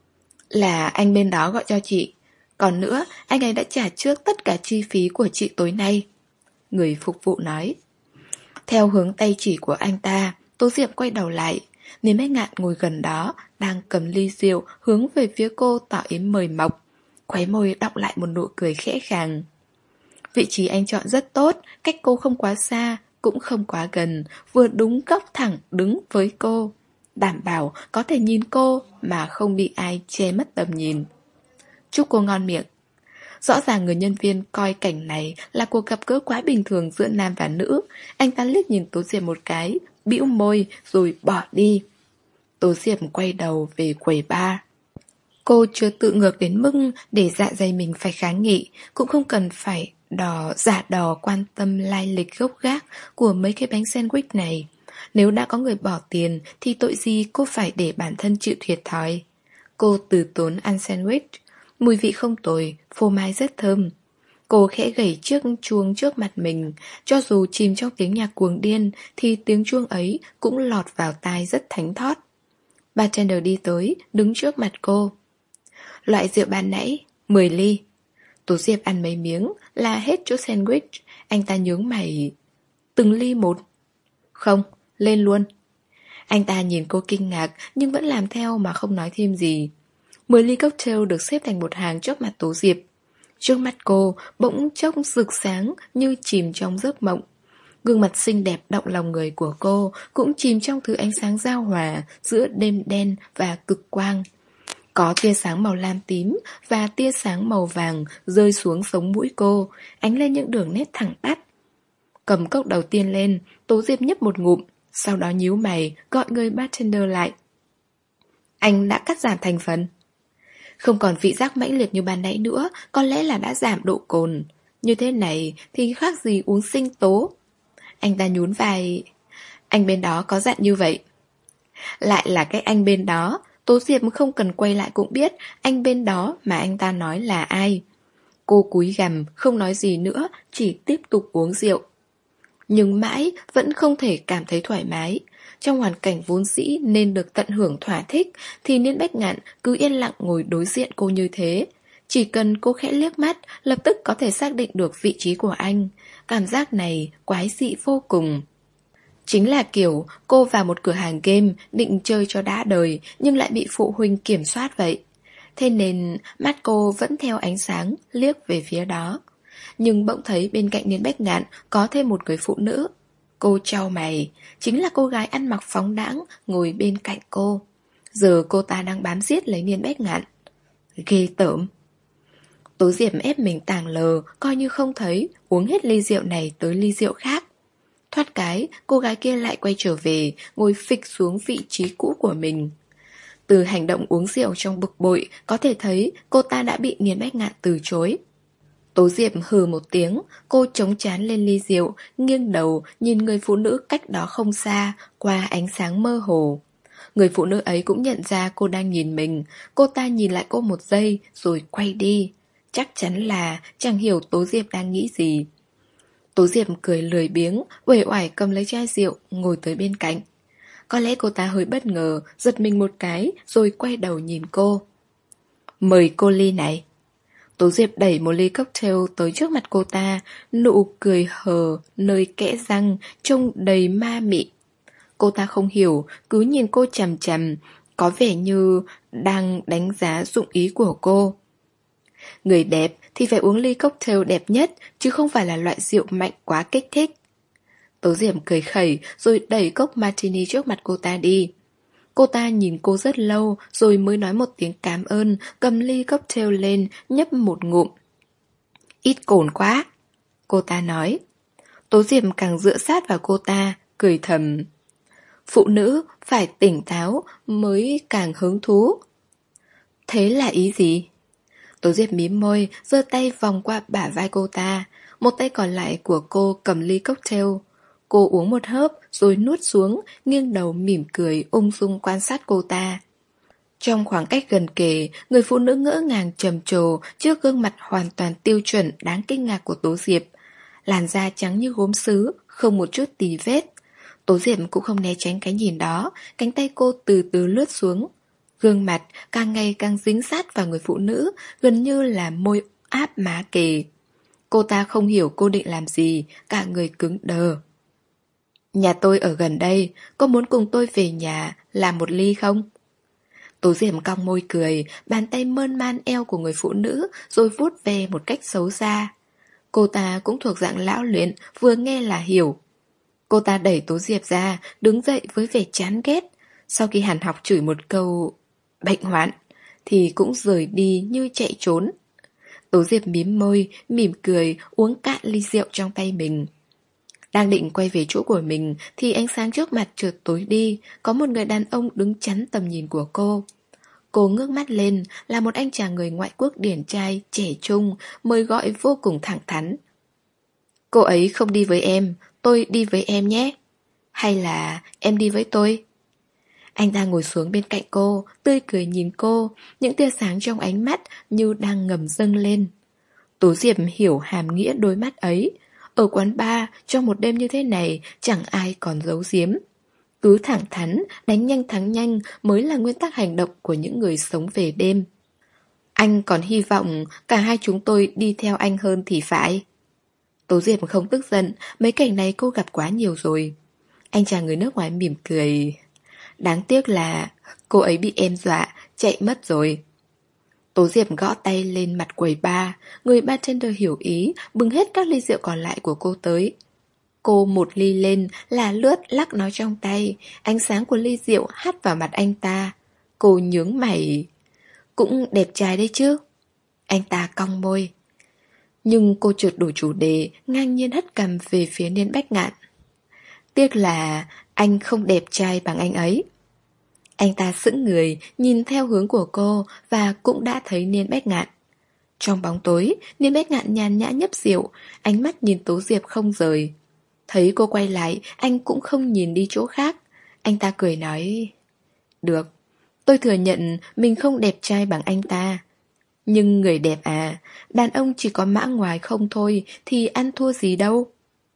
Là anh bên đó gọi cho chị. Còn nữa, anh ấy đã trả trước tất cả chi phí của chị tối nay. Người phục vụ nói. Theo hướng tay chỉ của anh ta, Tố Diệp quay đầu lại. Nên Bách Ngạn ngồi gần đó, đang cầm ly rượu hướng về phía cô tỏ ý mời mọc. Khóe môi đọng lại một nụ cười khẽ khàng. Vị trí anh chọn rất tốt, cách cô không quá xa, cũng không quá gần, vừa đúng góc thẳng đứng với cô. Đảm bảo có thể nhìn cô mà không bị ai che mất tầm nhìn. Chúc cô ngon miệng. Rõ ràng người nhân viên coi cảnh này là cuộc gặp gỡ quá bình thường giữa nam và nữ. Anh ta liếc nhìn Tố Diệp một cái, bĩu môi rồi bỏ đi. Tố Diệp quay đầu về quầy bar. Cô chưa tự ngược đến mức để dạ dày mình phải kháng nghị, cũng không cần phải đò giả đò quan tâm lai lịch gốc gác của mấy cái bánh sandwich này. Nếu đã có người bỏ tiền thì tội gì cô phải để bản thân chịu thiệt thòi. Cô từ tốn ăn sandwich. Mùi vị không tồi, phô mai rất thơm. Cô khẽ gảy chiếc chuông trước mặt mình. Cho dù chìm trong tiếng nhạc cuồng điên thì tiếng chuông ấy cũng lọt vào tai rất thánh thót. Bartender đi tới, đứng trước mặt cô. Loại rượu ban nãy, mười ly. Tố Diệp ăn mấy miếng là hết chỗ sandwich. Anh ta nhướng mày. Từng ly một. Không, lên luôn. Anh ta nhìn cô kinh ngạc nhưng vẫn làm theo mà không nói thêm gì. Mười ly cocktail được xếp thành một hàng trước mặt Tố Diệp. Trước mắt cô bỗng chốc rực sáng như chìm trong giấc mộng. Gương mặt xinh đẹp động lòng người của cô cũng chìm trong thứ ánh sáng giao hòa giữa đêm đen và cực quang. Có tia sáng màu lam tím và tia sáng màu vàng rơi xuống sống mũi cô, ánh lên những đường nét thẳng tắp. Cầm cốc đầu tiên lên, Tố Diệp nhấp một ngụm, sau đó nhíu mày gọi người bartender lại. Anh đã cắt giảm thành phần. Không còn vị giác mãnh liệt như ban nãy nữa, có lẽ là đã giảm độ cồn. Như thế này thì khác gì uống sinh tố. Anh ta nhún vai. Anh bên đó có dặn như vậy. Lại là cái anh bên đó. Tố Diệp không cần quay lại cũng biết anh bên đó mà anh ta nói là ai. Cô cúi gằm không nói gì nữa, chỉ tiếp tục uống rượu. Nhưng mãi vẫn không thể cảm thấy thoải mái. Trong hoàn cảnh vốn dĩ nên được tận hưởng thỏa thích thì Niên Bách Ngạn cứ yên lặng ngồi đối diện cô như thế. Chỉ cần cô khẽ liếc mắt, lập tức có thể xác định được vị trí của anh. Cảm giác này quái dị vô cùng. Chính là kiểu cô vào một cửa hàng game định chơi cho đã đời nhưng lại bị phụ huynh kiểm soát vậy. Thế nên mắt cô vẫn theo ánh sáng liếc về phía đó. Nhưng bỗng thấy bên cạnh Niên Bách Ngạn có thêm một người phụ nữ. Cô chau mày, chính là cô gái ăn mặc phóng đãng ngồi bên cạnh cô. Giờ cô ta đang bám giết lấy Niên Bách Ngạn. Ghê tởm. Tố Diệp ép mình tàng lờ, coi như không thấy, uống hết ly rượu này tới ly rượu khác. Thoát cái, cô gái kia lại quay trở về, ngồi phịch xuống vị trí cũ của mình. Từ hành động uống rượu trong bực bội, có thể thấy cô ta đã bị Niên Bách Ngạn từ chối. Tố Diệp hừ một tiếng, cô chống trán lên ly rượu, nghiêng đầu nhìn người phụ nữ cách đó không xa, qua ánh sáng mơ hồ. Người phụ nữ ấy cũng nhận ra cô đang nhìn mình, cô ta nhìn lại cô một giây rồi quay đi. Chắc chắn là chẳng hiểu Tố Diệp đang nghĩ gì. Tố Diệp cười lười biếng, uể oải cầm lấy chai rượu, ngồi tới bên cạnh. Có lẽ cô ta hơi bất ngờ, giật mình một cái rồi quay đầu nhìn cô. Mời cô ly này. Tố Diệp đẩy một ly cocktail tới trước mặt cô ta, nụ cười hờ, nơi kẽ răng, trông đầy ma mị. Cô ta không hiểu, cứ nhìn cô chằm chằm, có vẻ như đang đánh giá dụng ý của cô. Người đẹp thì phải uống ly cocktail đẹp nhất, chứ không phải là loại rượu mạnh quá kích thích. Tố Diệp cười khẩy rồi đẩy cốc martini trước mặt cô ta đi. Cô ta nhìn cô rất lâu rồi mới nói một tiếng cảm ơn, cầm ly cocktail lên, nhấp một ngụm. Ít cồn quá, cô ta nói. Tố Diệp càng dựa sát vào cô ta, cười thầm. Phụ nữ phải tỉnh táo mới càng hứng thú. Thế là ý gì? Tố Diệp mím môi, giơ tay vòng qua bả vai cô ta. Một tay còn lại của cô cầm ly cocktail. Cô uống một hớp rồi nuốt xuống, nghiêng đầu mỉm cười ung dung quan sát cô ta. Trong khoảng cách gần kề, người phụ nữ ngỡ ngàng trầm trồ trước gương mặt hoàn toàn tiêu chuẩn đáng kinh ngạc của Tố Diệp. Làn da trắng như gốm sứ, không một chút tì vết. Tố Diệp cũng không né tránh cái nhìn đó, cánh tay cô từ từ lướt xuống. Gương mặt càng ngày càng dính sát vào người phụ nữ, gần như là môi áp má kề. Cô ta không hiểu cô định làm gì, cả người cứng đờ. Nhà tôi ở gần đây, có muốn cùng tôi về nhà làm một ly không? Tố Diệp cong môi cười, bàn tay mơn man eo của người phụ nữ rồi vuốt về một cách xấu xa. Cô ta cũng thuộc dạng lão luyện, vừa nghe là hiểu. Cô ta đẩy Tố Diệp ra, đứng dậy với vẻ chán ghét. Sau khi hàn học chửi một câu bệnh hoạn, thì cũng rời đi như chạy trốn. Tố Diệp mím môi, mỉm cười, uống cạn ly rượu trong tay mình. Đang định quay về chỗ của mình thì ánh sáng trước mặt chợt tối đi, có một người đàn ông đứng chắn tầm nhìn của cô. Cô ngước mắt lên, là một anh chàng người ngoại quốc điển trai, trẻ trung, mời gọi vô cùng thẳng thắn. Cô ấy không đi với em, tôi đi với em nhé. Hay là em đi với tôi? Anh ta ngồi xuống bên cạnh cô, tươi cười nhìn cô, những tia sáng trong ánh mắt như đang ngầm dâng lên. Tố Diệp hiểu hàm nghĩa đôi mắt ấy. Ở quán bar, trong một đêm như thế này, chẳng ai còn giấu giếm. Cứ thẳng thắn, đánh nhanh thắng nhanh mới là nguyên tắc hành động của những người sống về đêm. Anh còn hy vọng cả hai chúng tôi đi theo anh hơn thì phải. Tố Diệp không tức giận, mấy cảnh này cô gặp quá nhiều rồi. Anh chàng người nước ngoài mỉm cười. Đáng tiếc là cô ấy bị em dọa, chạy mất rồi. Tố Diệp gõ tay lên mặt quầy bar, người bartender hiểu ý, bưng hết các ly rượu còn lại của cô tới. Cô một ly lên, là lướt lắc nó trong tay, ánh sáng của ly rượu hắt vào mặt anh ta. Cô nhướng mày. Cũng đẹp trai đấy chứ. Anh ta cong môi. Nhưng cô chợt đổi chủ đề, ngang nhiên hất cằm về phía Niên Bách Ngạn. Tiếc là anh không đẹp trai bằng anh ấy. Anh ta sững người, nhìn theo hướng của cô và cũng đã thấy Niên Bách Ngạn. Trong bóng tối, Niên Bách Ngạn nhàn nhã nhấp rượu, ánh mắt nhìn Tố Diệp không rời. Thấy cô quay lại, anh cũng không nhìn đi chỗ khác. Anh ta cười nói, được, tôi thừa nhận mình không đẹp trai bằng anh ta. Nhưng người đẹp à, đàn ông chỉ có mã ngoài không thôi thì ăn thua gì đâu.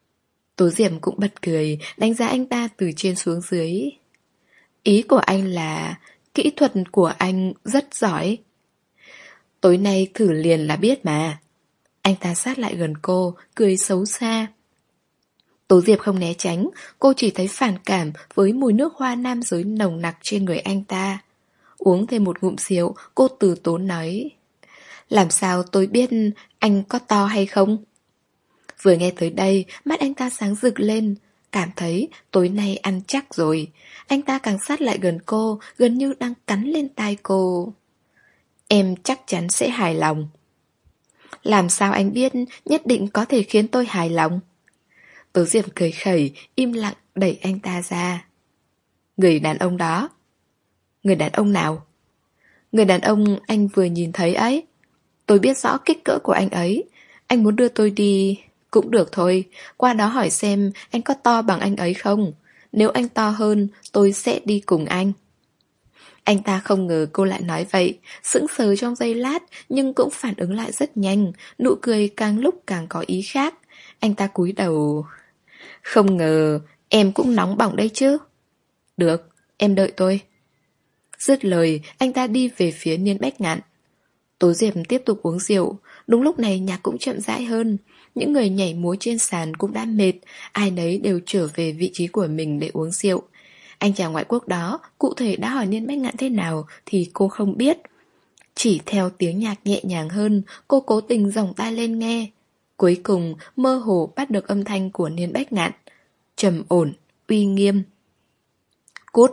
Tố Diệp cũng bật cười, đánh giá anh ta từ trên xuống dưới. Ý của anh là kỹ thuật của anh rất giỏi. Tối nay thử liền là biết mà. Anh ta sát lại gần cô, cười xấu xa. Tố Diệp không né tránh, cô chỉ thấy phản cảm với mùi nước hoa nam giới nồng nặc trên người anh ta. Uống thêm một ngụm rượu, cô từ tốn nói, làm sao tôi biết anh có to hay không? Vừa nghe tới đây, mắt anh ta sáng rực lên, cảm thấy tối nay ăn chắc rồi. Anh ta càng sát lại gần cô, gần như đang cắn lên tai cô. Em chắc chắn sẽ hài lòng. Làm sao anh biết nhất định có thể khiến tôi hài lòng? Tố Diệp cười khẩy, im lặng đẩy anh ta ra. Người đàn ông đó. Người đàn ông nào? Người đàn ông anh vừa nhìn thấy ấy. Tôi biết rõ kích cỡ của anh ấy. Anh muốn đưa tôi đi cũng được thôi. Qua đó hỏi xem anh có to bằng anh ấy không. Nếu anh to hơn, tôi sẽ đi cùng anh. Anh ta không ngờ cô lại nói vậy, sững sờ trong giây lát nhưng cũng phản ứng lại rất nhanh, nụ cười càng lúc càng có ý khác. Anh ta cúi đầu. Không ngờ em cũng nóng bỏng đấy chứ. Được, em đợi tôi. Dứt lời, anh ta đi về phía Niên Bách Ngạn. Tố Diệp tiếp tục uống rượu. Đúng lúc này nhạc cũng chậm rãi hơn. Những người nhảy múa trên sàn cũng đã mệt, ai nấy đều trở về vị trí của mình để uống rượu. Anh chàng ngoại quốc đó cụ thể đã hỏi Niên Bách Ngạn thế nào thì cô không biết. Chỉ theo tiếng nhạc nhẹ nhàng hơn, cô cố tình giỏng tai lên nghe. Cuối cùng mơ hồ bắt được âm thanh của Niên Bách Ngạn. Trầm ổn, uy nghiêm. Cút.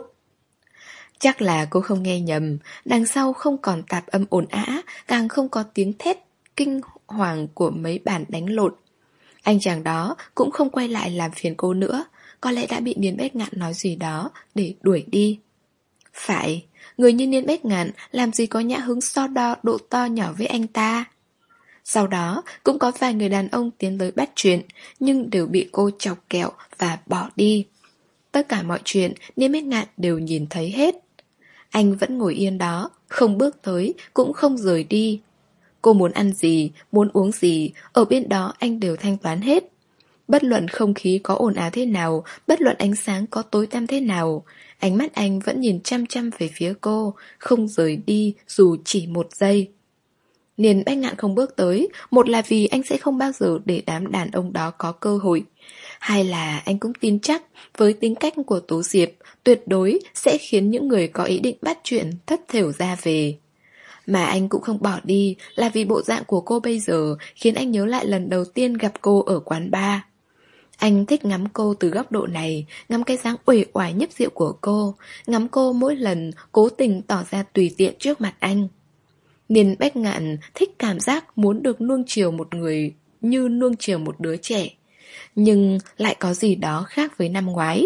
Chắc là cô không nghe nhầm, đằng sau không còn tạp âm ồn ào, càng không có tiếng thét kinh hoàng của mấy bản đánh lột. Anh chàng đó cũng không quay lại làm phiền cô nữa, có lẽ đã bị Niên Bách Ngạn nói gì đó để đuổi đi. Phải, người như Niên Bách Ngạn làm gì có nhã hứng so đo độ to nhỏ với anh ta. Sau đó cũng có vài người đàn ông tiến tới bắt chuyện, nhưng đều bị cô chọc kẹo và bỏ đi. Tất cả mọi chuyện Niên Bách Ngạn đều nhìn thấy hết. Anh vẫn ngồi yên đó, không bước tới, cũng không rời đi. Cô muốn ăn gì, muốn uống gì, ở bên đó anh đều thanh toán hết. Bất luận không khí có ồn ào thế nào, bất luận ánh sáng có tối tăm thế nào, ánh mắt anh vẫn nhìn chăm chăm về phía cô, không rời đi dù chỉ một giây. Niên Bách Ngạn không bước tới, một là vì anh sẽ không bao giờ để đám đàn ông đó có cơ hội. Hai là anh cũng tin chắc với tính cách của Tố Diệp, tuyệt đối sẽ khiến những người có ý định bắt chuyện thất thểu ra về. Mà anh cũng không bỏ đi là vì bộ dạng của cô bây giờ khiến anh nhớ lại lần đầu tiên gặp cô ở quán bar. Anh thích ngắm cô từ góc độ này, ngắm cái dáng uể oải nhấp rượu của cô, ngắm cô mỗi lần cố tình tỏ ra tùy tiện trước mặt anh. Niên Bách Ngạn thích cảm giác muốn được nuông chiều một người như nuông chiều một đứa trẻ, nhưng lại có gì đó khác với năm ngoái.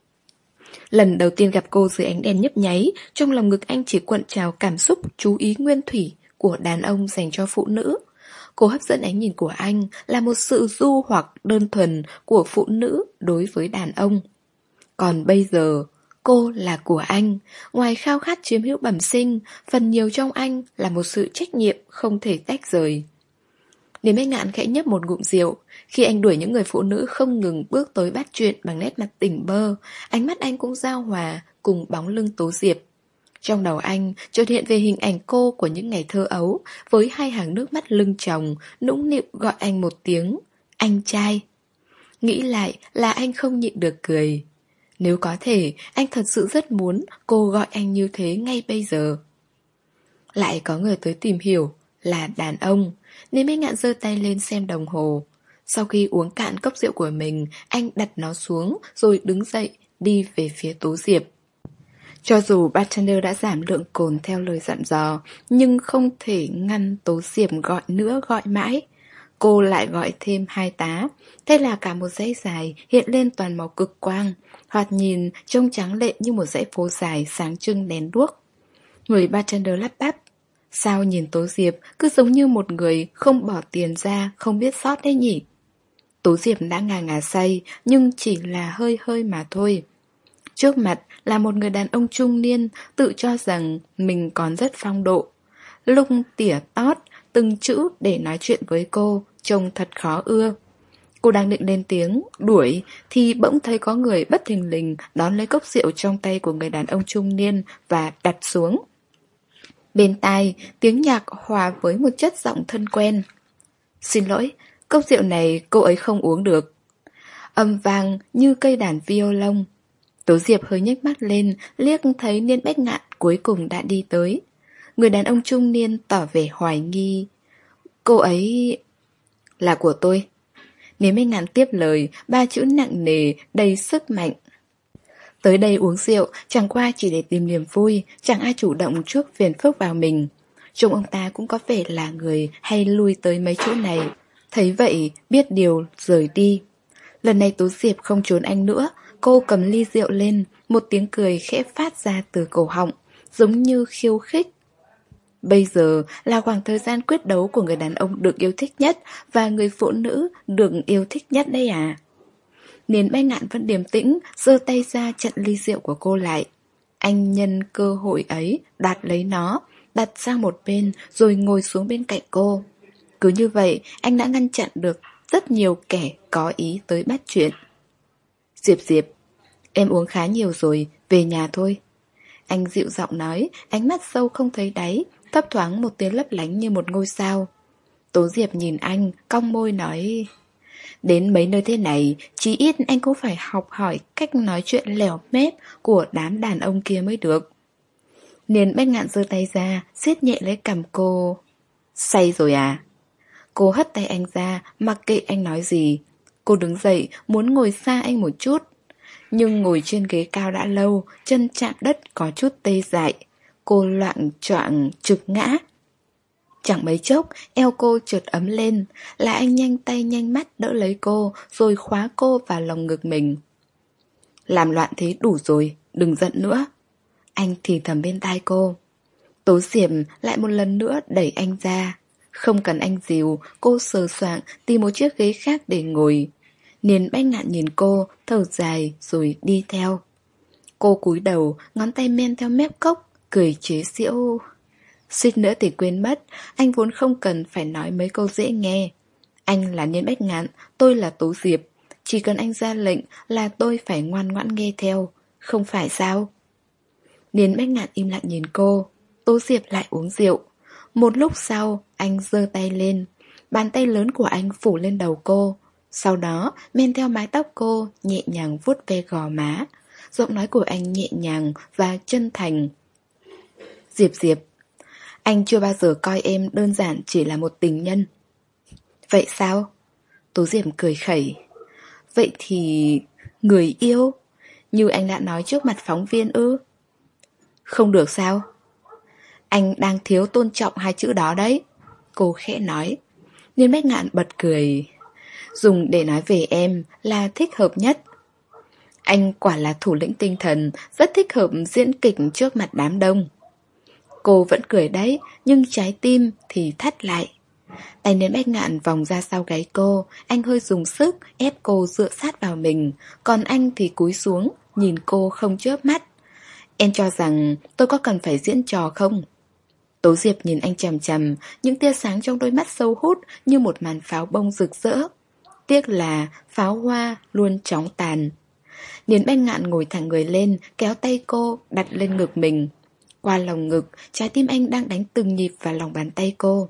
Lần đầu tiên gặp cô dưới ánh đèn nhấp nháy, trong lòng ngực anh chỉ cuộn trào cảm xúc chú ý nguyên thủy của đàn ông dành cho phụ nữ. Cô hấp dẫn ánh nhìn của anh là một sự du hoặc đơn thuần của phụ nữ đối với đàn ông. Còn bây giờ, cô là của anh, ngoài khao khát chiếm hữu bẩm sinh, phần nhiều trong anh là một sự trách nhiệm không thể tách rời. Niên Bách Ngạn khẽ nhấp một ngụm rượu. Khi anh đuổi những người phụ nữ không ngừng bước tới bắt chuyện bằng nét mặt tỉnh bơ, ánh mắt anh cũng giao hòa cùng bóng lưng Tố Diệp. Trong đầu anh chợt hiện về hình ảnh cô của những ngày thơ ấu, với hai hàng nước mắt lưng tròng, nũng nịu gọi anh một tiếng anh trai. Nghĩ lại là anh không nhịn được cười. Nếu có thể, anh thật sự rất muốn cô gọi anh như thế ngay bây giờ. Lại có người tới tìm hiểu, là đàn ông. Nên Bách Ngạn giơ tay lên xem đồng hồ. Sau khi uống cạn cốc rượu của mình, anh đặt nó xuống rồi đứng dậy đi về phía Tố Diệp. Cho dù bartender đã giảm lượng cồn theo lời dặn dò, nhưng không thể ngăn Tố Diệp gọi nữa gọi mãi. Cô lại gọi thêm hai tá. Thế là cả một dãy dài hiện lên toàn màu cực quang, thoạt nhìn trông trắng lệ như một dãy phố dài sáng trưng đèn đuốc. Người bartender lắp bắp: sao nhìn Tố Diệp cứ giống như một người không bỏ tiền ra, không biết sót đấy nhỉ? Tố Diệp đã ngà ngà say, nhưng chỉ là hơi hơi mà thôi. Trước mặt là một người đàn ông trung niên, tự cho rằng mình còn rất phong độ. Lúc tỉa tót từng chữ để nói chuyện với cô, trông thật khó ưa. Cô đang định lên tiếng đuổi thì bỗng thấy có người bất thình lình đón lấy cốc rượu trong tay của người đàn ông trung niên và đặt xuống. Bên tai, tiếng nhạc hòa với một chất giọng thân quen. Xin lỗi, cốc rượu này cô ấy không uống được. Âm vang như cây đàn violon. Tố Diệp hơi nhếch mắt lên, liếc thấy Niên Bách Ngạn cuối cùng đã đi tới. Người đàn ông trung niên tỏ vẻ hoài nghi. Cô ấy là của tôi. Niên Bách Ngạn tiếp lời, ba chữ nặng nề, đầy sức mạnh. Tới đây uống rượu, chẳng qua chỉ để tìm niềm vui, chẳng ai chủ động chuốc phiền phức vào mình. Trông ông ta cũng có vẻ là người hay lui tới mấy chỗ này. Thấy vậy, biết điều, rời đi. Lần này Tố Diệp không trốn anh nữa, cô cầm ly rượu lên, một tiếng cười khẽ phát ra từ cổ họng, giống như khiêu khích. Bây giờ là khoảng thời gian quyết đấu của người đàn ông được yêu thích nhất và người phụ nữ được yêu thích nhất đây à? Niên Bách Ngạn vẫn điềm tĩnh, giơ tay ra chặn ly rượu của cô lại. Anh nhân cơ hội ấy, đoạt lấy nó, đặt sang một bên rồi ngồi xuống bên cạnh cô. Cứ như vậy, anh đã ngăn chặn được rất nhiều kẻ có ý tới bắt chuyện. Diệp Diệp, em uống khá nhiều rồi, về nhà thôi. Anh dịu giọng nói, ánh mắt sâu không thấy đáy, thấp thoáng một tia lấp lánh như một ngôi sao. Tố Diệp nhìn anh, cong môi nói: đến mấy nơi thế này, chí ít anh cũng phải học hỏi cách nói chuyện lẻo mép của đám đàn ông kia mới được. Niên Bách Ngạn giơ tay ra, siết nhẹ lấy cằm cô. Say rồi à? Cô hất tay anh ra, mặc kệ anh nói gì. Cô đứng dậy, muốn ngồi xa anh một chút. Nhưng ngồi trên ghế cao đã lâu, chân chạm đất có chút tê dại. Cô loạng choạng trực ngã. Chẳng mấy chốc, eo cô chợt ấm lên, là anh nhanh tay nhanh mắt đỡ lấy cô, rồi khóa cô vào lòng ngực mình. Làm loạn thế đủ rồi, đừng giận nữa. Anh thì thầm bên tai cô. Tố Diệp lại một lần nữa đẩy anh ra. Không cần anh dìu, cô sờ soạng tìm một chiếc ghế khác để ngồi. Niên Bách Ngạn nhìn cô, thở dài rồi đi theo. Cô cúi đầu, ngón tay men theo mép cốc, cười chế giễu. Suýt nữa thì quên mất, anh vốn không cần phải nói mấy câu dễ nghe. Anh là Niên Bách Ngạn, tôi là Tố Diệp. Chỉ cần anh ra lệnh là tôi phải ngoan ngoãn nghe theo, không phải sao? Niên Bách Ngạn im lặng nhìn cô. Tố Diệp lại uống rượu. Một lúc sau, anh giơ tay lên. Bàn tay lớn của anh phủ lên đầu cô. Sau đó, men theo mái tóc cô, nhẹ nhàng vuốt ve gò má. Giọng nói của anh nhẹ nhàng và chân thành. Diệp Diệp, anh chưa bao giờ coi em đơn giản chỉ là một tình nhân. Vậy sao? Tố Diệp cười khẩy. Vậy thì... người yêu? Như anh đã nói trước mặt phóng viên ư? Không được sao? Anh đang thiếu tôn trọng hai chữ đó đấy. Cô khẽ nói. Niên Bách Ngạn bật cười. Dùng để nói về em là thích hợp nhất. Anh quả là thủ lĩnh tinh thần, rất thích hợp diễn kịch trước mặt đám đông. Cô vẫn cười đấy, nhưng trái tim thì thắt lại. Tay Niên Bách Ngạn vòng ra sau gáy cô, anh hơi dùng sức ép cô dựa sát vào mình, còn anh thì cúi xuống, nhìn cô không chớp mắt. Em cho rằng tôi có cần phải diễn trò không? Tố Diệp nhìn anh chằm chằm, những tia sáng trong đôi mắt sâu hút như một màn pháo bông rực rỡ. Tiếc là pháo hoa luôn chóng tàn. Niên Bách Ngạn ngồi thẳng người lên, kéo tay cô, đặt lên ngực mình. Qua lòng ngực, trái tim anh đang đánh từng nhịp vào lòng bàn tay cô.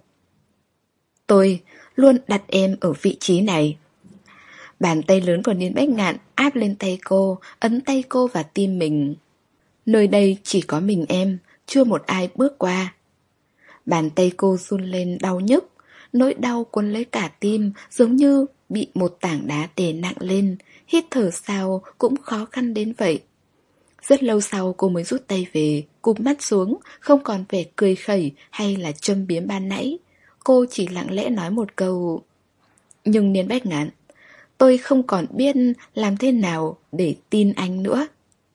Tôi luôn đặt em ở vị trí này. Bàn tay lớn của Niên Bách Ngạn áp lên tay cô, ấn tay cô vào tim mình. Nơi đây chỉ có mình em, chưa một ai bước qua. Bàn tay cô run lên đau nhức, nỗi đau cuốn lấy cả tim, giống như bị một tảng đá đè nặng lên, hít thở sao cũng khó khăn đến vậy. Rất lâu sau cô mới rút tay về, cụp mắt xuống, không còn vẻ cười khẩy hay là châm biếm ban nãy. Cô chỉ lặng lẽ nói một câu. Nhưng Niên Bách Ngạn, tôi không còn biết làm thế nào để tin anh nữa.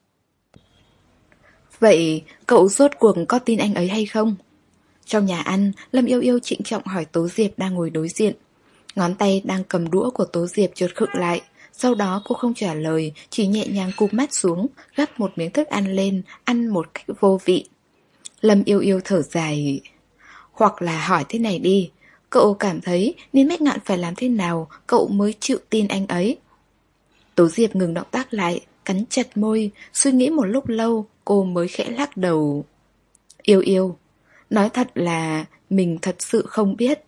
Vậy cậu rốt cuộc có tin anh ấy hay không? Trong nhà ăn, Lâm Yêu Yêu trịnh trọng hỏi Tố Diệp đang ngồi đối diện. Ngón tay đang cầm đũa của Tố Diệp chợt khựng lại. Sau đó cô không trả lời, chỉ nhẹ nhàng cụp mắt xuống, gắp một miếng thức ăn lên, ăn một cách vô vị. Lâm Yêu Yêu thở dài. Hoặc là hỏi thế này đi, cậu cảm thấy Niên Bách Ngạn phải làm thế nào cậu mới chịu tin anh ấy? Tố Diệp ngừng động tác lại, cắn chặt môi, suy nghĩ một lúc lâu, cô mới khẽ lắc đầu. Yêu Yêu, nói thật là mình thật sự không biết.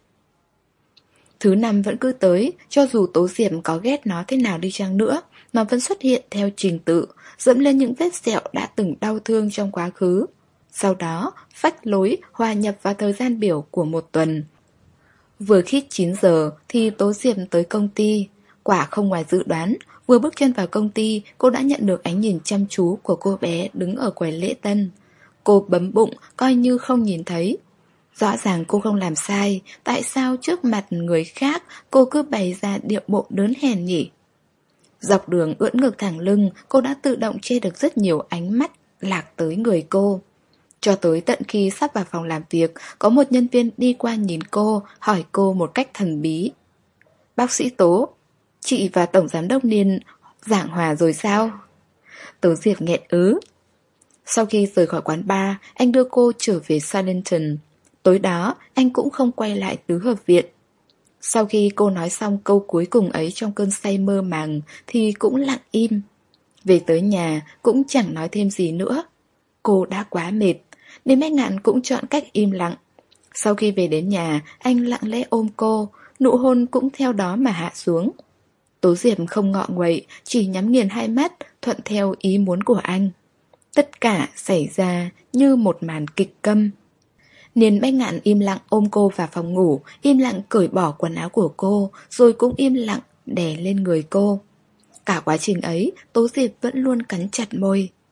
Thứ năm vẫn cứ tới, cho dù Tố Diệp có ghét nó thế nào đi chăng nữa, nó vẫn xuất hiện theo trình tự, dẫm lên những vết sẹo đã từng đau thương trong quá khứ. Sau đó, phách lối hòa nhập vào thời gian biểu của một tuần. Vừa khít chín giờ thì Tố Diệp tới công ty. Quả không ngoài dự đoán, vừa bước chân vào công ty, cô đã nhận được ánh nhìn chăm chú của cô bé đứng ở quầy lễ tân. Cô bấm bụng, coi như không nhìn thấy. Rõ ràng cô không làm sai, tại sao trước mặt người khác cô cứ bày ra điệu bộ đớn hèn nhỉ? Dọc đường ưỡn ngực thẳng lưng, cô đã tự động che được rất nhiều ánh mắt lạc tới người cô. Cho tới tận khi sắp vào phòng làm việc, có một nhân viên đi qua nhìn cô, hỏi cô một cách thần bí. Bác sĩ Tố, chị và Tổng Giám đốc Niên giảng hòa rồi sao? Tố Diệp nghẹn ứ. Sau khi rời khỏi quán bar, anh đưa cô trở về Salenton. Tối đó, anh cũng không quay lại tứ hợp viện. Sau khi cô nói xong câu cuối cùng ấy trong cơn say mơ màng, thì cũng lặng im. Về tới nhà, cũng chẳng nói thêm gì nữa. Cô đã quá mệt, nên Bách Ngạn cũng chọn cách im lặng. Sau khi về đến nhà, anh lặng lẽ ôm cô, nụ hôn cũng theo đó mà hạ xuống. Tố Diệp không ngọ nguậy, chỉ nhắm nghiền hai mắt, thuận theo ý muốn của anh. Tất cả xảy ra như một màn kịch câm. Niên Bách Ngạn im lặng ôm cô vào phòng ngủ, im lặng cởi bỏ quần áo của cô, rồi cũng im lặng đè lên người cô. Cả quá trình ấy, Tố Diệp vẫn luôn cắn chặt môi.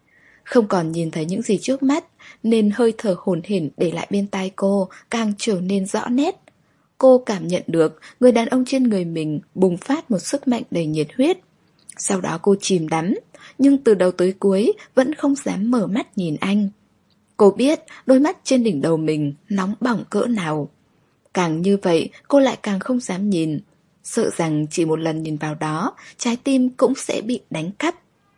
Không còn nhìn thấy những gì trước mắt, nên hơi thở hổn hển để lại bên tai cô càng trở nên rõ nét. Cô cảm nhận được người đàn ông trên người mình bùng phát một sức mạnh đầy nhiệt huyết. Sau đó cô chìm đắm, nhưng từ đầu tới cuối vẫn không dám mở mắt nhìn anh. Cô biết đôi mắt trên đỉnh đầu mình nóng bỏng cỡ nào. Càng như vậy cô lại càng không dám nhìn, sợ rằng chỉ một lần nhìn vào đó, trái tim cũng sẽ bị đánh cắp.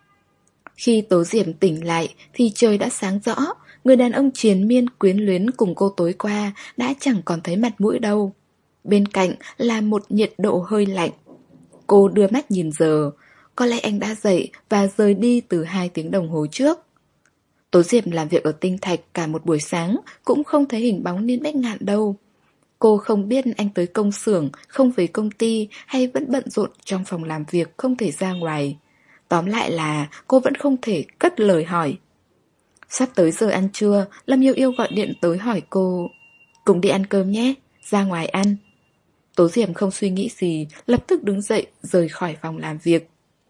Khi Tố Diệp tỉnh lại thì trời đã sáng rõ. Người đàn ông triền miên quyến luyến cùng cô tối qua đã chẳng còn thấy mặt mũi đâu. Bên cạnh là một nhiệt độ hơi lạnh. Cô đưa mắt nhìn giờ. Có lẽ anh đã dậy và rời đi từ hai tiếng đồng hồ trước. Tố Diệp làm việc ở Tinh Thạch cả một buổi sáng, cũng không thấy hình bóng Niên Bách Ngạn đâu. Cô không biết anh tới công xưởng, không về công ty, hay vẫn bận rộn trong phòng làm việc không thể ra ngoài. Tóm lại là cô vẫn không thể cất lời hỏi. Sắp tới giờ ăn trưa, Lâm Yêu Yêu gọi điện tới hỏi cô: cùng đi ăn cơm nhé, ra ngoài ăn. Tố Diệp không suy nghĩ gì, lập tức đứng dậy rời khỏi phòng làm việc.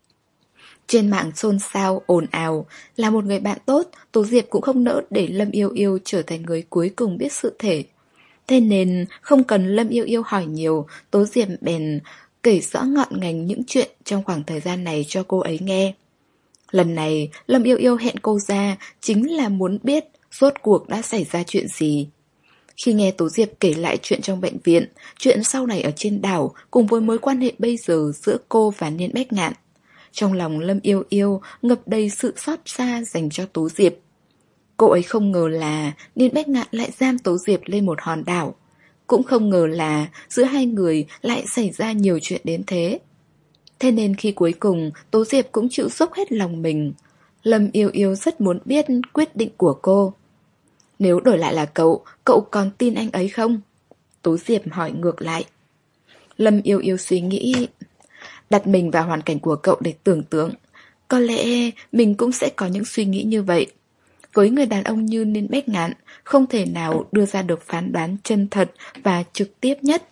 Trên mạng xôn xao, ồn ào. Là một người bạn tốt, Tố Diệp cũng không nỡ để Lâm Yêu Yêu trở thành người cuối cùng biết sự thể. Thế nên không cần Lâm Yêu Yêu hỏi nhiều, Tố Diệp bèn kể rõ ngọn ngành những chuyện trong khoảng thời gian này cho cô ấy nghe. Lần này Lâm Yêu Yêu hẹn cô ra chính là muốn biết rốt cuộc đã xảy ra chuyện gì. Khi nghe Tố Diệp kể lại chuyện trong bệnh viện, chuyện sau này ở trên đảo, cùng với mối quan hệ bây giờ giữa cô và Niên Bách Ngạn, trong lòng Lâm Yêu Yêu ngập đầy sự xót xa dành cho Tố Diệp. Cô ấy không ngờ là Niên Bách Ngạn lại giam Tố Diệp lên một hòn đảo. Cũng không ngờ là giữa hai người lại xảy ra nhiều chuyện đến thế. Thế nên khi cuối cùng Tố Diệp cũng chịu dốc hết lòng mình. Lâm Yêu Yêu rất muốn biết quyết định của cô. Nếu đổi lại là cậu, cậu còn tin anh ấy không? Tố Diệp hỏi ngược lại. Lâm Yêu Yêu suy nghĩ, đặt mình vào hoàn cảnh của cậu để tưởng tượng. Có lẽ mình cũng sẽ có những suy nghĩ như vậy. Với người đàn ông như Niên Bách Ngạn, không thể nào đưa ra được phán đoán chân thật và trực tiếp nhất.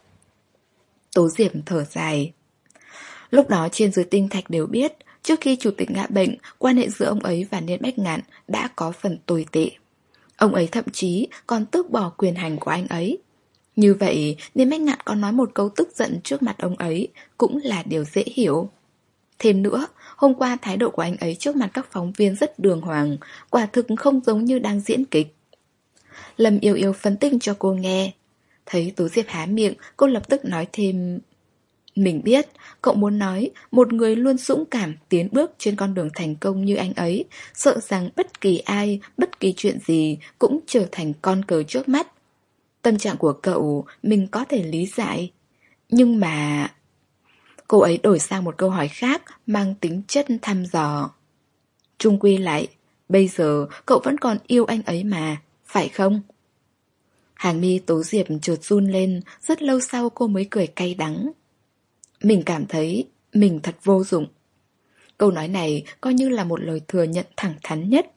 Tố Diệp thở dài. Lúc đó trên dưới Tinh Thạch đều biết, trước khi chủ tịch ngã bệnh, quan hệ giữa ông ấy và Niên Bách Ngạn đã có phần tồi tệ. Ông ấy thậm chí còn tước bỏ quyền hành của anh ấy. Như vậy, Niên Bách Ngạn có nói một câu tức giận trước mặt ông ấy cũng là điều dễ hiểu. Thêm nữa, hôm qua thái độ của anh ấy trước mặt các phóng viên rất đường hoàng, quả thực không giống như đang diễn kịch. Lâm Yêu Yêu phân tích cho cô nghe. Thấy Tố Diệp há miệng, cô lập tức nói thêm: mình biết, cậu muốn nói một người luôn dũng cảm tiến bước trên con đường thành công như anh ấy, sợ rằng bất kỳ ai, bất kỳ chuyện gì cũng trở thành con cờ trước mắt. Tâm trạng của cậu mình có thể lý giải. Nhưng mà... Cô ấy đổi sang một câu hỏi khác mang tính chất thăm dò. Chung quy lại, bây giờ cậu vẫn còn yêu anh ấy mà, phải không? Hàng mi Tố Diệp chợt run lên, rất lâu sau cô mới cười cay đắng. Mình cảm thấy mình thật vô dụng. Câu nói này coi như là một lời thừa nhận thẳng thắn nhất.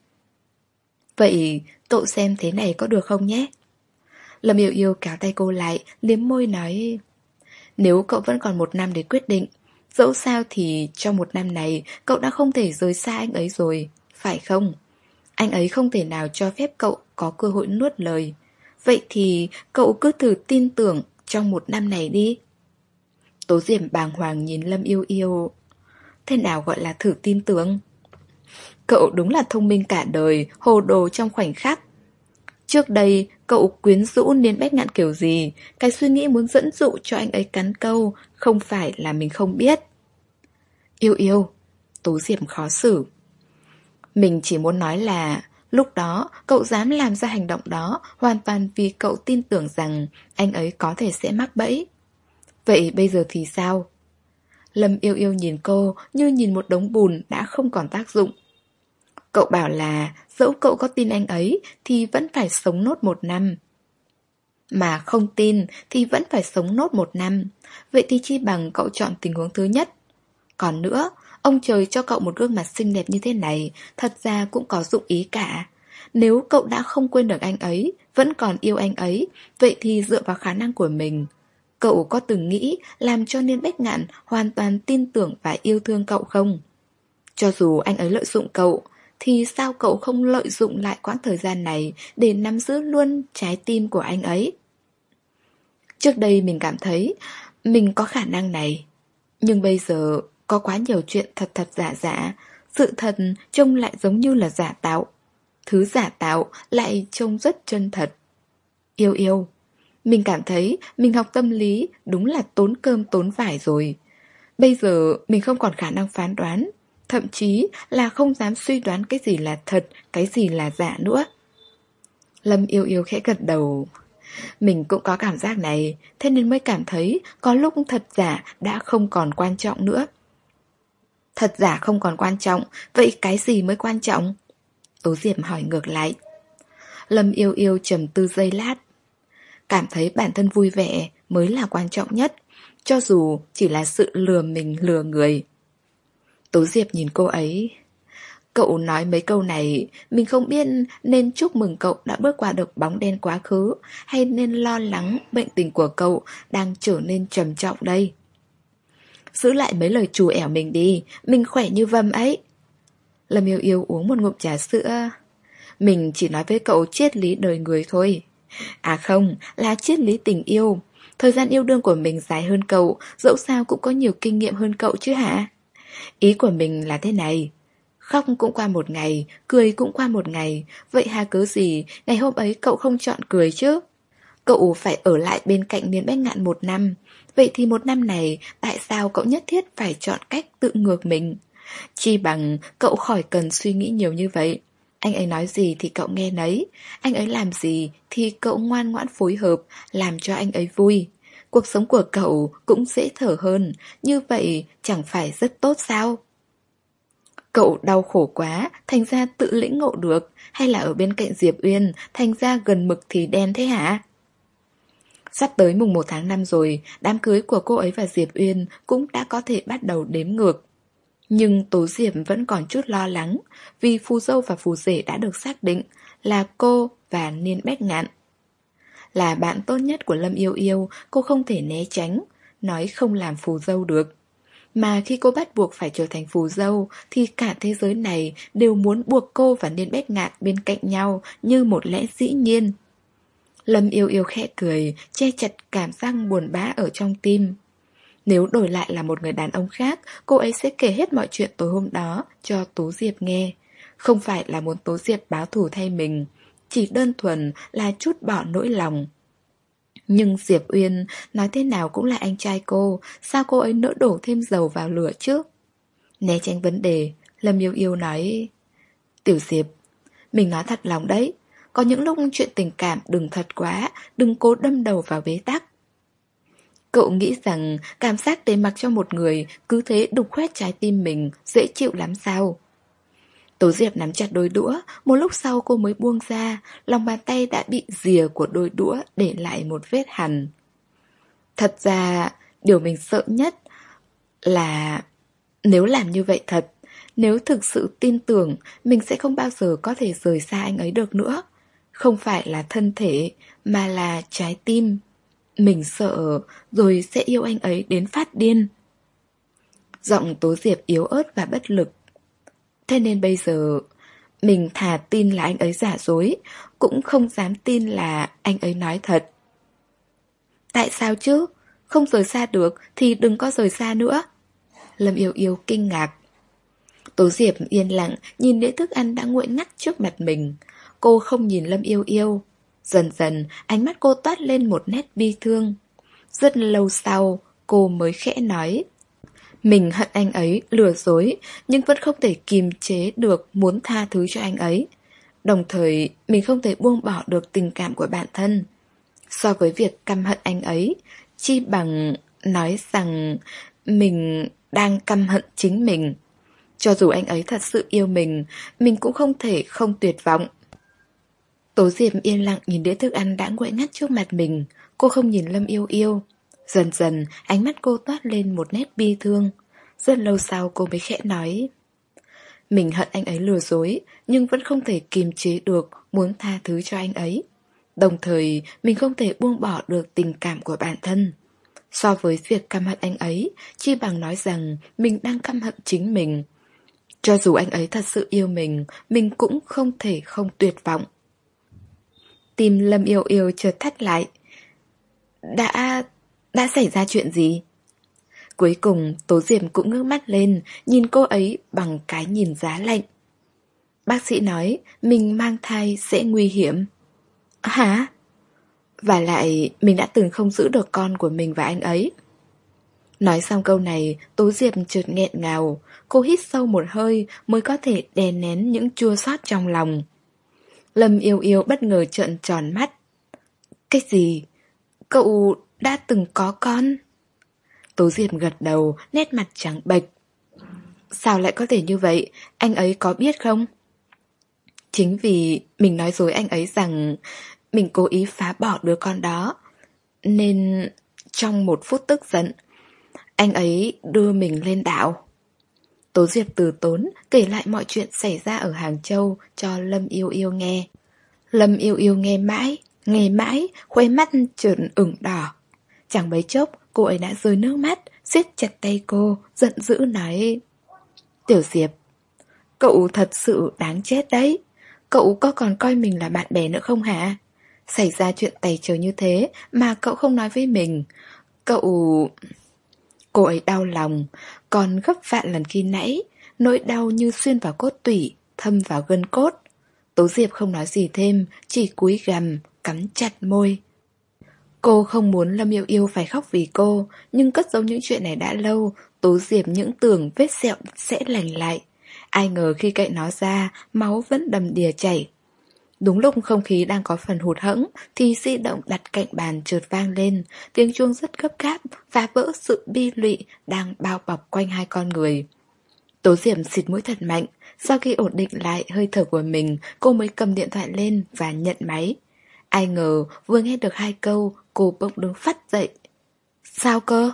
Vậy cậu xem thế này có được không nhé? Lâm Yêu Yêu kéo tay cô lại, liếm môi nói: nếu cậu vẫn còn một năm để quyết định, dẫu sao thì trong một năm này cậu đã không thể rời xa anh ấy rồi, phải không? Anh ấy không thể nào cho phép cậu có cơ hội nuốt lời. Vậy thì cậu cứ thử tin tưởng trong một năm này đi. Tố Diệp bàng hoàng nhìn Lâm Yêu Yêu. Thế nào gọi là thử tin tưởng? Cậu đúng là thông minh cả đời, hồ đồ trong khoảnh khắc. Trước đây, cậu quyến rũ Niên Bách Ngạn kiểu gì, cái suy nghĩ muốn dẫn dụ cho anh ấy cắn câu, không phải là mình không biết. Yêu Yêu, Tố Diệp khó xử. Mình chỉ muốn nói là, lúc đó, cậu dám làm ra hành động đó, hoàn toàn vì cậu tin tưởng rằng anh ấy có thể sẽ mắc bẫy. Vậy bây giờ thì sao? Lâm Yêu Yêu nhìn cô như nhìn một đống bùn đã không còn tác dụng. Cậu bảo là dẫu cậu có tin anh ấy thì vẫn phải sống nốt một năm. Mà không tin thì vẫn phải sống nốt một năm. Vậy thì chi bằng cậu chọn tình huống thứ nhất. Còn nữa, ông trời cho cậu một gương mặt xinh đẹp như thế này, thật ra cũng có dụng ý cả. Nếu cậu đã không quên được anh ấy, vẫn còn yêu anh ấy, vậy thì dựa vào khả năng của mình, cậu có từng nghĩ làm cho Niên Bách Ngạn hoàn toàn tin tưởng và yêu thương cậu không? Cho dù anh ấy lợi dụng cậu, thì sao cậu không lợi dụng lại quãng thời gian này để nắm giữ luôn trái tim của anh ấy? Trước đây mình cảm thấy mình có khả năng này, nhưng bây giờ có quá nhiều chuyện thật thật giả giả, sự thật trông lại giống như là giả tạo, thứ giả tạo lại trông rất chân thật. Yêu yêu, mình cảm thấy mình học tâm lý đúng là tốn cơm tốn vải rồi. Bây giờ mình không còn khả năng phán đoán, thậm chí là không dám suy đoán cái gì là thật, cái gì là giả nữa. Lâm yêu yêu khẽ gật đầu. Mình cũng có cảm giác này, thế nên mới cảm thấy có lúc thật giả đã không còn quan trọng nữa. Thật giả không còn quan trọng, vậy cái gì mới quan trọng? Tố Diệp hỏi ngược lại. Lâm yêu yêu trầm tư giây lát. Cảm thấy bản thân vui vẻ mới là quan trọng nhất, cho dù chỉ là sự lừa mình lừa người. Tố Diệp nhìn cô ấy. Cậu nói mấy câu này, mình không biết nên chúc mừng cậu đã bước qua được bóng đen quá khứ, hay nên lo lắng bệnh tình của cậu đang trở nên trầm trọng đây. Giữ lại mấy lời trù ẻo mình đi, mình khỏe như vâm ấy. Lâm yêu yêu uống một ngụm trà sữa. Mình chỉ nói với cậu triết lý đời người thôi. À không, là triết lý tình yêu. Thời gian yêu đương của mình dài hơn cậu, dẫu sao cũng có nhiều kinh nghiệm hơn cậu chứ hả? Ý của mình là thế này. Khóc cũng qua một ngày, cười cũng qua một ngày. Vậy hà cớ gì ngày hôm ấy cậu không chọn cười chứ? Cậu phải ở lại bên cạnh Niên Bách Ngạn một năm. Vậy thì một năm này, tại sao cậu nhất thiết phải chọn cách tự ngược mình? Chi bằng cậu khỏi cần suy nghĩ nhiều như vậy. Anh ấy nói gì thì cậu nghe nấy. Anh ấy làm gì thì cậu ngoan ngoãn phối hợp, làm cho anh ấy vui. Cuộc sống của cậu cũng dễ thở hơn. Như vậy chẳng phải rất tốt sao? Cậu đau khổ quá, thành ra tự lĩnh ngộ được. Hay là ở bên cạnh Diệp Uyên, thành ra gần mực thì đen thế hả? Sắp tới mùng một tháng năm rồi, đám cưới của cô ấy và Diệp Uyên cũng đã có thể bắt đầu đếm ngược. Nhưng Tố Diệp vẫn còn chút lo lắng, vì phù dâu và phù rể đã được xác định là cô và Niên Bách Ngạn. Là bạn tốt nhất của Lâm Yêu Yêu, cô không thể né tránh, nói không làm phù dâu được. Mà khi cô bắt buộc phải trở thành phù dâu, thì cả thế giới này đều muốn buộc cô và Niên Bách Ngạn bên cạnh nhau như một lẽ dĩ nhiên. Lâm Yêu Yêu khẽ cười, che chặt cảm giác buồn bã ở trong tim. Nếu đổi lại là một người đàn ông khác, cô ấy sẽ kể hết mọi chuyện tối hôm đó cho Tố Diệp nghe. Không phải là muốn Tố Diệp báo thù thay mình, chỉ đơn thuần là trút bỏ nỗi lòng. Nhưng Diệp Uyên nói thế nào cũng là anh trai cô, sao cô ấy nỡ đổ thêm dầu vào lửa chứ? Né tránh vấn đề, Lâm Yêu Yêu nói: Tiểu Diệp, mình nói thật lòng đấy. Có những lúc chuyện tình cảm đừng thật quá, đừng cố đâm đầu vào bế tắc. Cậu nghĩ rằng cảm giác để mặc cho một người cứ thế đục khoét trái tim mình dễ chịu lắm sao? Tố Diệp nắm chặt đôi đũa, một lúc sau cô mới buông ra, lòng bàn tay đã bị rìa của đôi đũa để lại một vết hằn. Thật ra, điều mình sợ nhất là nếu làm như vậy thật, nếu thực sự tin tưởng, mình sẽ không bao giờ có thể rời xa anh ấy được nữa. Không phải là thân thể, mà là trái tim. Mình sợ rồi sẽ yêu anh ấy đến phát điên. Giọng Tố Diệp yếu ớt và bất lực. Thế nên bây giờ mình thà tin là anh ấy giả dối, cũng không dám tin là anh ấy nói thật. Tại sao chứ? Không rời xa được thì đừng có rời xa nữa. Lâm Yêu Yêu kinh ngạc. Tố Diệp yên lặng nhìn đĩa thức ăn đã nguội ngắt trước mặt mình. Cô không nhìn Lâm Yêu Yêu. Dần dần ánh mắt cô toát lên một nét bi thương. Rất lâu sau cô mới khẽ nói: Mình hận anh ấy lừa dối, nhưng vẫn không thể kìm chế được muốn tha thứ cho anh ấy. Đồng thời mình không thể buông bỏ được tình cảm của bản thân. So với việc căm hận anh ấy, chi bằng nói rằng mình đang căm hận chính mình. Cho dù anh ấy thật sự yêu mình, mình cũng không thể không tuyệt vọng. Tố Diệp yên lặng nhìn đĩa thức ăn đã nguội ngắt trước mặt mình. Cô không nhìn Lâm Yêu Yêu. Dần dần ánh mắt cô toát lên một nét bi thương. Rất lâu sau cô mới khẽ nói: Mình hận anh ấy lừa dối, nhưng vẫn không thể kiềm chế được muốn tha thứ cho anh ấy. Đồng thời mình không thể buông bỏ được tình cảm của bản thân. So với việc căm hận anh ấy, chi bằng nói rằng mình đang căm hận chính mình. Cho dù anh ấy thật sự yêu mình, mình cũng không thể không tuyệt vọng. Tim Lâm Yêu Yêu chợt thắt lại. Đã... đã xảy ra chuyện gì? Cuối cùng Tố Diệp cũng ngước mắt lên, nhìn cô ấy bằng cái nhìn giá lạnh. Bác sĩ nói mình mang thai sẽ nguy hiểm. Hả? Và lại mình đã từng không giữ được con của mình và anh ấy. Nói xong câu này, Tố Diệp chợt nghẹn ngào. Cô hít sâu một hơi mới có thể đè nén những chua xót trong lòng. Lâm Yêu Yêu bất ngờ trợn tròn mắt. Cái gì? Cậu đã từng có con? Tố Diệp gật đầu, nét mặt trắng bệch. Sao lại có thể như vậy? Anh ấy có biết không? Chính vì mình nói dối anh ấy rằng mình cố ý phá bỏ đứa con đó, nên trong một phút tức giận, anh ấy đưa mình lên đảo. Tố Diệp từ tốn kể lại mọi chuyện xảy ra ở Hàng Châu cho Lâm Yêu Yêu nghe. Lâm Yêu Yêu nghe mãi, nghe mãi, khóe mắt trợn ửng đỏ. Chẳng mấy chốc, cô ấy đã rơi nước mắt, siết chặt tay cô, giận dữ nói: Tiểu Diệp, cậu thật sự đáng chết đấy. Cậu có còn coi mình là bạn bè nữa không hả? Xảy ra chuyện tày trời như thế mà cậu không nói với mình. Cậu... Cô ấy đau lòng, còn gấp vạn lần khi nãy, nỗi đau như xuyên vào cốt tủy, thâm vào gân cốt. Tố Diệp không nói gì thêm, chỉ cúi gằm, cắn chặt môi. Cô không muốn Lâm Yêu Yêu phải khóc vì cô, nhưng cất giấu những chuyện này đã lâu, Tố Diệp những tưởng vết sẹo sẽ lành lại. Ai ngờ khi cậy nó ra, máu vẫn đầm đìa chảy. Đúng lúc không khí đang có phần hụt hẫng, thì di động đặt cạnh bàn chợt vang lên, tiếng chuông rất gấp gáp, phá vỡ sự bi lụy đang bao bọc quanh hai con người. Tố Diệp xịt mũi thật mạnh, sau khi ổn định lại hơi thở của mình, cô mới cầm điện thoại lên và nhận máy. Ai ngờ vừa nghe được hai câu, cô bỗng đứng phắt dậy. Sao cơ?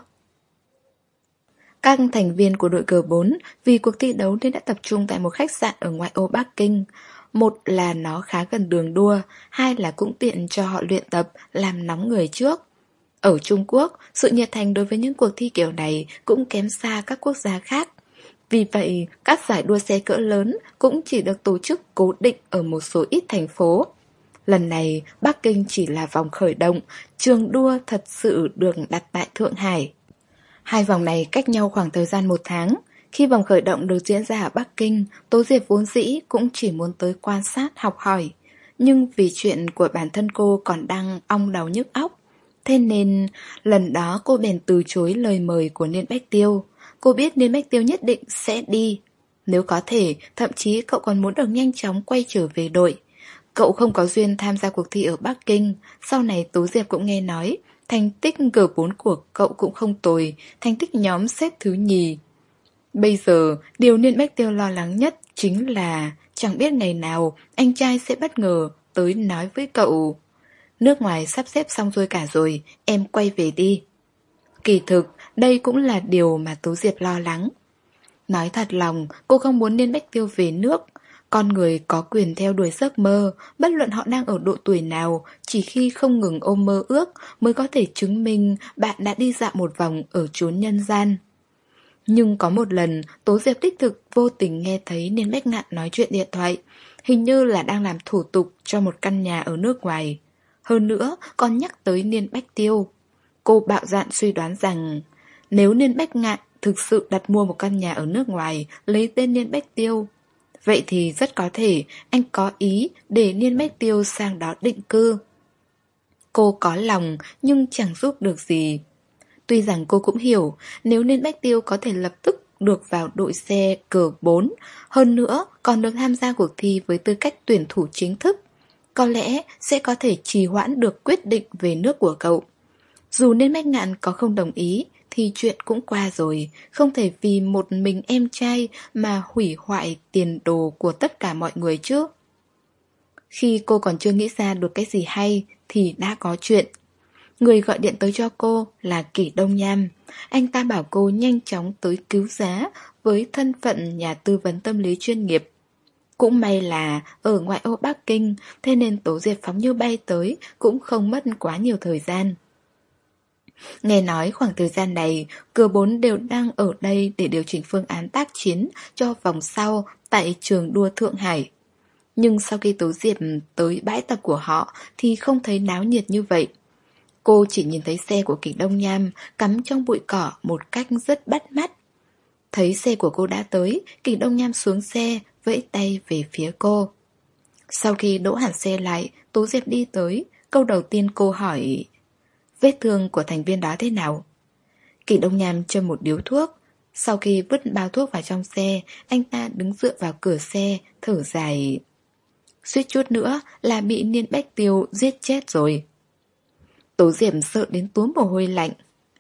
Các thành viên của đội cờ bốn vì cuộc thi đấu nên đã tập trung tại một khách sạn ở ngoại ô Bắc Kinh. Một là nó khá gần đường đua, hai là cũng tiện cho họ luyện tập, làm nóng người trước. Ở Trung Quốc, sự nhiệt thành đối với những cuộc thi kiểu này cũng kém xa các quốc gia khác. Vì vậy, các giải đua xe cỡ lớn cũng chỉ được tổ chức cố định ở một số ít thành phố. Lần này, Bắc Kinh chỉ là vòng khởi động, trường đua thật sự được đặt tại Thượng Hải. Hai vòng này cách nhau khoảng thời gian một tháng. Khi vòng khởi động được diễn ra ở Bắc Kinh, Tố Diệp vốn dĩ cũng chỉ muốn tới quan sát, học hỏi. Nhưng vì chuyện của bản thân cô còn đang ong đầu nhức óc, thế nên lần đó cô bèn từ chối lời mời của Niên Bách Tiêu. Cô biết Niên Bách Tiêu nhất định sẽ đi. Nếu có thể, thậm chí cậu còn muốn được nhanh chóng quay trở về đội. Cậu không có duyên tham gia cuộc thi ở Bắc Kinh. Sau này Tố Diệp cũng nghe nói thành tích cờ bốn của cậu cũng không tồi, thành tích nhóm xếp thứ nhì. Bây giờ, điều Niên Bách Tiêu lo lắng nhất chính là chẳng biết ngày nào anh trai sẽ bất ngờ tới nói với cậu: Nước ngoài sắp xếp xong rồi cả rồi, em quay về đi. Kỳ thực, đây cũng là điều mà Tố Diệp lo lắng. Nói thật lòng, cô không muốn Niên Bách Tiêu về nước. Con người có quyền theo đuổi giấc mơ, bất luận họ đang ở độ tuổi nào, chỉ khi không ngừng ôm mơ ước mới có thể chứng minh bạn đã đi dạo một vòng ở chốn nhân gian. Nhưng có một lần, Tố Diệp đích thực vô tình nghe thấy Niên Bách Ngạn nói chuyện điện thoại, hình như là đang làm thủ tục cho một căn nhà ở nước ngoài. Hơn nữa, còn nhắc tới Niên Bách Tiêu. Cô bạo dạn suy đoán rằng nếu Niên Bách Ngạn thực sự đặt mua một căn nhà ở nước ngoài lấy tên Niên Bách Tiêu, vậy thì rất có thể anh có ý để Niên Bách Tiêu sang đó định cư. Cô có lòng nhưng chẳng giúp được gì. Tuy rằng cô cũng hiểu nếu Niên Bách Tiêu có thể lập tức được vào đội xe cờ bốn, hơn nữa còn được tham gia cuộc thi với tư cách tuyển thủ chính thức, có lẽ sẽ có thể trì hoãn được quyết định về nước của cậu. Dù Niên Bách Ngạn có không đồng ý thì chuyện cũng qua rồi, không thể vì một mình em trai mà hủy hoại tiền đồ của tất cả mọi người chứ. Khi cô còn chưa nghĩ ra được cái gì hay thì đã có chuyện. Người gọi điện tới cho cô là Kỷ Đông Nham. Anh ta bảo cô nhanh chóng tới cứu giá với thân phận nhà tư vấn tâm lý chuyên nghiệp. Cũng may là ở ngoại ô Bắc Kinh, thế nên Tố Diệp phóng như bay tới cũng không mất quá nhiều thời gian. Nghe nói khoảng thời gian này, cửa bốn đều đang ở đây để điều chỉnh phương án tác chiến cho vòng sau tại trường đua Thượng Hải. Nhưng sau khi Tố Diệp tới bãi tập của họ thì không thấy náo nhiệt như vậy. Cô chỉ nhìn thấy xe của Kình Đông Nham cắm trong bụi cỏ một cách rất bắt mắt. Thấy xe của cô đã tới, Kình Đông Nham xuống xe, vẫy tay về phía cô. Sau khi đỗ hẳn xe lại, Tố Diệp đi tới, câu đầu tiên cô hỏi: vết thương của thành viên đó thế nào? Kình Đông Nham châm một điếu thuốc. Sau khi vứt bao thuốc vào trong xe, anh ta đứng dựa vào cửa xe, thở dài. Suýt chút nữa là bị Niên Bách Tiêu giết chết rồi. Tố Diệp sợ đến túa mồ hôi lạnh.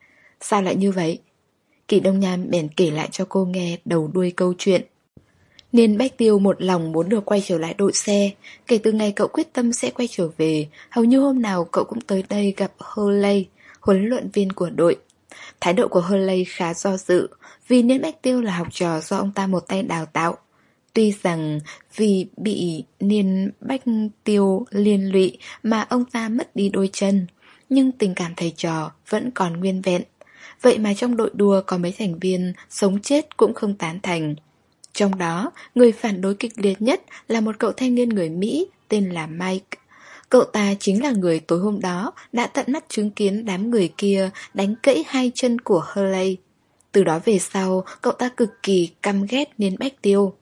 Sao lại như vậy? Kình Đông Nham bèn kể lại cho cô nghe đầu đuôi câu chuyện. Niên Bách Tiêu một lòng muốn được quay trở lại đội xe. Kể từ ngày cậu quyết tâm sẽ quay trở về, hầu như hôm nào cậu cũng tới đây gặp Hurley, huấn luyện viên của đội. Thái độ của Hurley khá do dự, vì Niên Bách Tiêu là học trò do ông ta một tay đào tạo. Tuy rằng vì bị Niên Bách Tiêu liên lụy mà ông ta mất đi đôi chân, nhưng tình cảm thầy trò vẫn còn nguyên vẹn. Vậy mà trong đội đua có mấy thành viên sống chết cũng không tán thành. Trong đó, người phản đối kịch liệt nhất là một cậu thanh niên người Mỹ tên là Mike. Cậu ta chính là người tối hôm đó đã tận mắt chứng kiến đám người kia đánh gãy hai chân của Hurley. Từ đó về sau, cậu ta cực kỳ căm ghét Niên Bách Tiêu.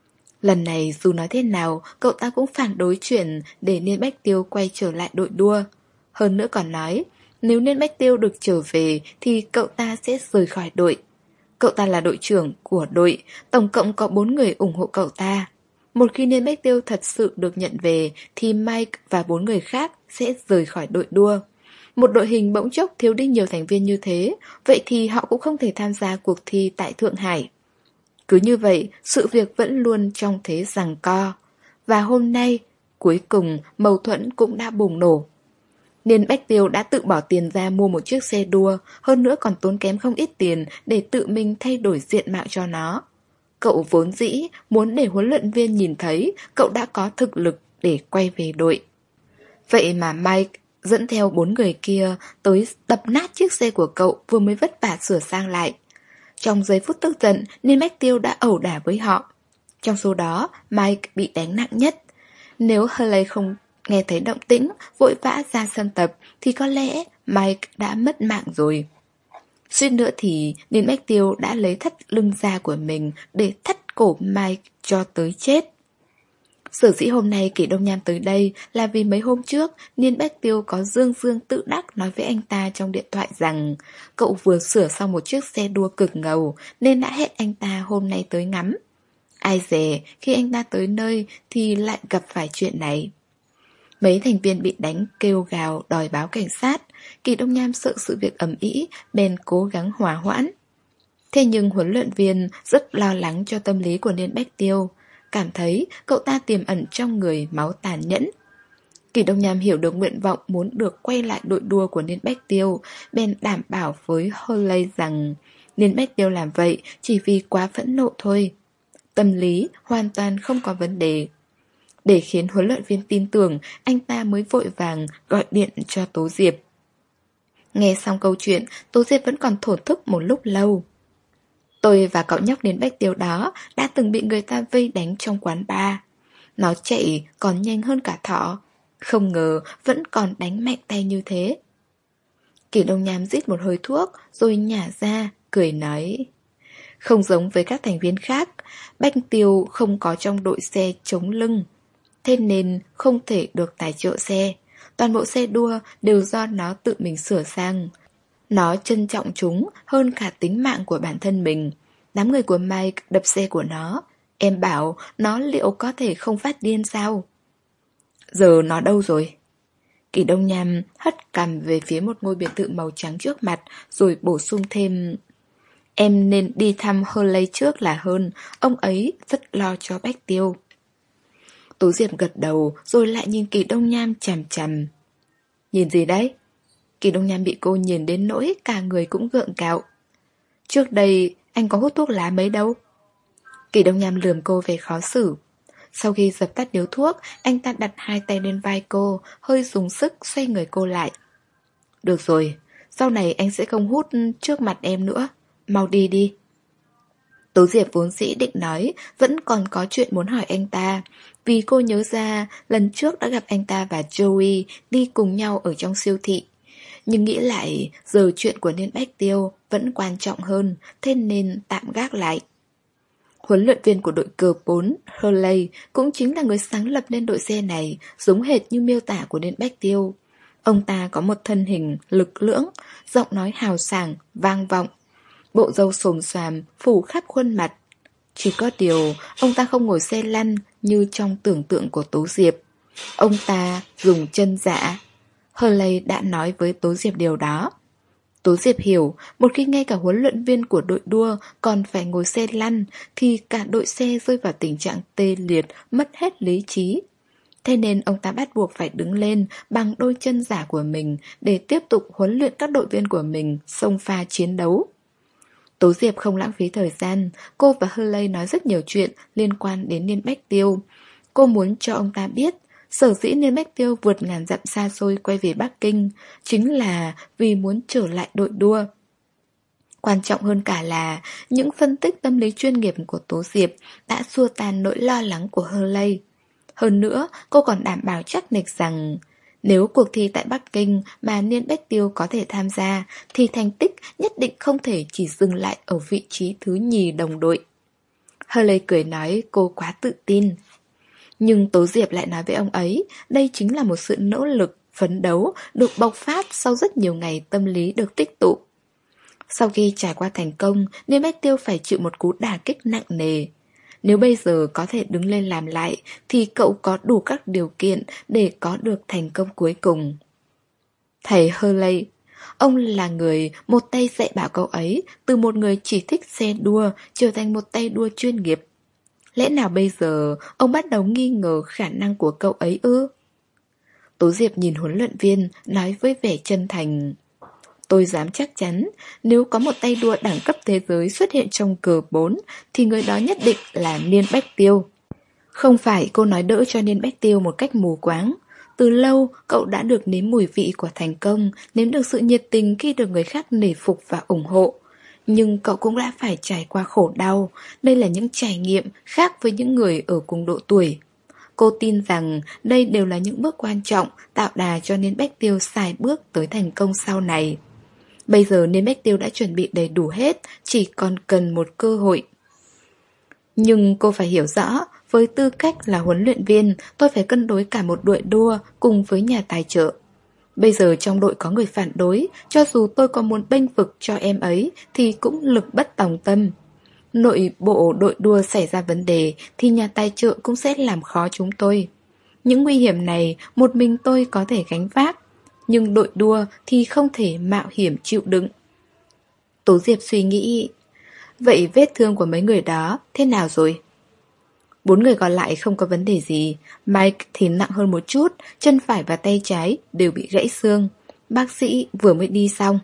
Lần này dù nói thế nào, cậu ta cũng phản đối chuyện để Niên Bách Tiêu quay trở lại đội đua. Hơn nữa còn nói, nếu Niên Bách Tiêu được trở về thì cậu ta sẽ rời khỏi đội. Cậu ta là đội trưởng của đội, tổng cộng có bốn người ủng hộ cậu ta. Một khi Niên Bách Tiêu thật sự được nhận về thì Mike và bốn người khác sẽ rời khỏi đội đua. Một đội hình bỗng chốc thiếu đi nhiều thành viên như thế, vậy thì họ cũng không thể tham gia cuộc thi tại Thượng Hải. Cứ như vậy, sự việc vẫn luôn trong thế giằng co. Và hôm nay, cuối cùng mâu thuẫn cũng đã bùng nổ. Niên Bách Tiêu đã tự bỏ tiền ra mua một chiếc xe đua, hơn nữa còn tốn kém không ít tiền để tự mình thay đổi diện mạo cho nó. Cậu vốn dĩ muốn để huấn luyện viên nhìn thấy cậu đã có thực lực để quay về đội. Vậy mà Mike dẫn theo bốn người kia tới đập nát chiếc xe của cậu vừa mới vất vả sửa sang lại. Trong giây phút tức giận, Niên Bách Tiêu đã ẩu đả với họ. Trong số đó, Mike bị đánh nặng nhất. Nếu Hurley không nghe thấy động tĩnh, vội vã ra sân tập, thì có lẽ Mike đã mất mạng rồi. Suýt nữa thì Niên Bách Tiêu đã lấy thắt lưng da của mình để thắt cổ Mike cho tới chết. Sở dĩ hôm nay Kỷ Đông Nham tới đây là vì mấy hôm trước Niên Bách Tiêu có dương dương tự đắc nói với anh ta trong điện thoại rằng cậu vừa sửa xong một chiếc xe đua cực ngầu nên đã hẹn anh ta hôm nay tới ngắm. Ai dè khi anh ta tới nơi thì lại gặp phải chuyện này. Mấy thành viên bị đánh kêu gào đòi báo cảnh sát. Kỷ Đông Nham sợ sự việc ầm ĩ bèn cố gắng hòa hoãn. Thế nhưng huấn luyện viên rất lo lắng cho tâm lý của Niên Bách Tiêu, cảm thấy cậu ta tiềm ẩn trong người máu tàn nhẫn. Kỷ Đông Nham hiểu được nguyện vọng muốn được quay lại đội đua của Niên Bách Tiêu, bèn đảm bảo với Hurley rằng Niên Bách Tiêu làm vậy chỉ vì quá phẫn nộ thôi. Tâm lý hoàn toàn không có vấn đề. Để khiến huấn luyện viên tin tưởng, anh ta mới vội vàng gọi điện cho Tố Diệp. Nghe xong câu chuyện, Tố Diệp vẫn còn thổn thức một lúc lâu. Tôi và cậu nhóc Niên Bách Tiêu đó đã từng bị người ta vây đánh trong quán bar. Nó chạy còn nhanh hơn cả thỏ. Không ngờ vẫn còn đánh mạnh tay như thế. Kỷ Đông Nham rít một hơi thuốc rồi nhả ra, cười nói: không giống với các thành viên khác, Bách Tiêu không có trong đội xe chống lưng, thế nên không thể được tài trợ xe. Toàn bộ xe đua đều do nó tự mình sửa sang. Nó trân trọng chúng hơn cả tính mạng của bản thân mình. Đám người của Mike đập xe của nó, em bảo nó liệu có thể không phát điên sao? Giờ nó đâu rồi? Kỷ Đông Nham hất cằm về phía một ngôi biệt thự màu trắng trước mặt, rồi bổ sung thêm: em nên đi thăm Hurley trước là hơn, ông ấy rất lo cho Bách Tiêu. Tố Diệp gật đầu rồi lại nhìn Kỷ Đông Nham chằm chằm. Nhìn gì đấy? Kỷ Đông Nham bị cô nhìn đến nỗi cả người cũng gượng gạo. Trước đây anh có hút thuốc lá mấy đâu? Kỷ Đông Nham lườm cô về khó xử. Sau khi dập tắt điếu thuốc, anh ta đặt hai tay lên vai cô, hơi dùng sức xoay người cô lại. Được rồi, Sau này anh sẽ không hút trước mặt em nữa. Mau đi đi. Tố Diệp vốn dĩ định nói vẫn còn có chuyện muốn hỏi anh ta, vì cô nhớ ra lần trước đã gặp anh ta và Joey đi cùng nhau ở trong siêu thị. Nhưng nghĩ lại giờ chuyện của Niên Bách Tiêu vẫn quan trọng hơn, thế nên tạm gác lại. Huấn luyện viên của đội cờ bốn, Hurley, cũng chính là người sáng lập nên đội xe này, giống hệt như miêu tả của Niên Bách Tiêu. Ông ta có một thân hình lực lưỡng, giọng nói hào sảng, vang vọng. Bộ râu xồm xoàm, phủ khắp khuôn mặt. Chỉ có điều, ông ta không ngồi xe lăn như trong tưởng tượng của Tố Diệp. Ông ta dùng chân dạ. Hurley đã nói với Tố Diệp điều đó. Tố Diệp hiểu, một khi ngay cả huấn luyện viên của đội đua còn phải ngồi xe lăn, thì cả đội xe rơi vào tình trạng tê liệt, mất hết lý trí. Thế nên ông ta bắt buộc phải đứng lên bằng đôi chân giả của mình để tiếp tục huấn luyện các đội viên của mình xông pha chiến đấu. Tố Diệp không lãng phí thời gian, cô và Hurley nói rất nhiều chuyện liên quan đến Niên Bách Tiêu. Cô muốn cho ông ta biết, sở dĩ Niên Bách Tiêu vượt ngàn dặm xa xôi quay về Bắc Kinh chính là vì muốn trở lại đội đua. Quan trọng hơn cả là những phân tích tâm lý chuyên nghiệp của Tố Diệp đã xua tan nỗi lo lắng của Hurley. Hơn nữa, cô còn đảm bảo chắc nịch rằng nếu cuộc thi tại Bắc Kinh mà Niên Bách Tiêu có thể tham gia thì thành tích nhất định không thể chỉ dừng lại ở vị trí thứ nhì đồng đội. Hurley cười nói cô quá tự tin. Nhưng Tố Diệp lại nói với ông ấy, đây chính là một sự nỗ lực, phấn đấu, được bộc phát sau rất nhiều ngày tâm lý được tích tụ. Sau khi trải qua thành công, Niên Bách Tiêu phải chịu một cú đả kích nặng nề. Nếu bây giờ có thể đứng lên làm lại, thì cậu có đủ các điều kiện để có được thành công cuối cùng. Thầy Hurley, ông là người một tay dạy bảo cậu ấy, từ một người chỉ thích xe đua trở thành một tay đua chuyên nghiệp. Lẽ nào bây giờ ông bắt đầu nghi ngờ khả năng của cậu ấy ư? Tố Diệp nhìn huấn luyện viên, nói với vẻ chân thành. Tôi dám chắc chắn, nếu có một tay đua đẳng cấp thế giới xuất hiện trong cờ bốn, thì người đó nhất định là Niên Bách Tiêu. Không phải cô nói đỡ cho Niên Bách Tiêu một cách mù quáng. Từ lâu, cậu đã được nếm mùi vị của thành công, nếm được sự nhiệt tình khi được người khác nể phục và ủng hộ. Nhưng cậu cũng đã phải trải qua khổ đau, đây là những trải nghiệm khác với những người ở cùng độ tuổi. Cô tin rằng đây đều là những bước quan trọng tạo đà cho Niên Bách Tiêu xài bước tới thành công sau này. Bây giờ Niên Bách Tiêu đã chuẩn bị đầy đủ hết, chỉ còn cần một cơ hội. Nhưng cô phải hiểu rõ, với tư cách là huấn luyện viên, tôi phải cân đối cả một đội đua cùng với nhà tài trợ. Bây giờ trong đội có người phản đối, cho dù tôi có muốn bênh vực cho em ấy thì cũng lực bất tòng tâm. Nội bộ đội đua xảy ra vấn đề thì nhà tài trợ cũng sẽ làm khó chúng tôi. Những nguy hiểm này một mình tôi có thể gánh vác, nhưng đội đua thì không thể mạo hiểm chịu đựng. Tố Diệp suy nghĩ, vậy vết thương của mấy người đó thế nào rồi? Bốn người còn lại không có vấn đề gì. Mike thì nặng hơn một chút, chân phải và tay trái đều bị gãy xương. Bác sĩ vừa mới đi xong.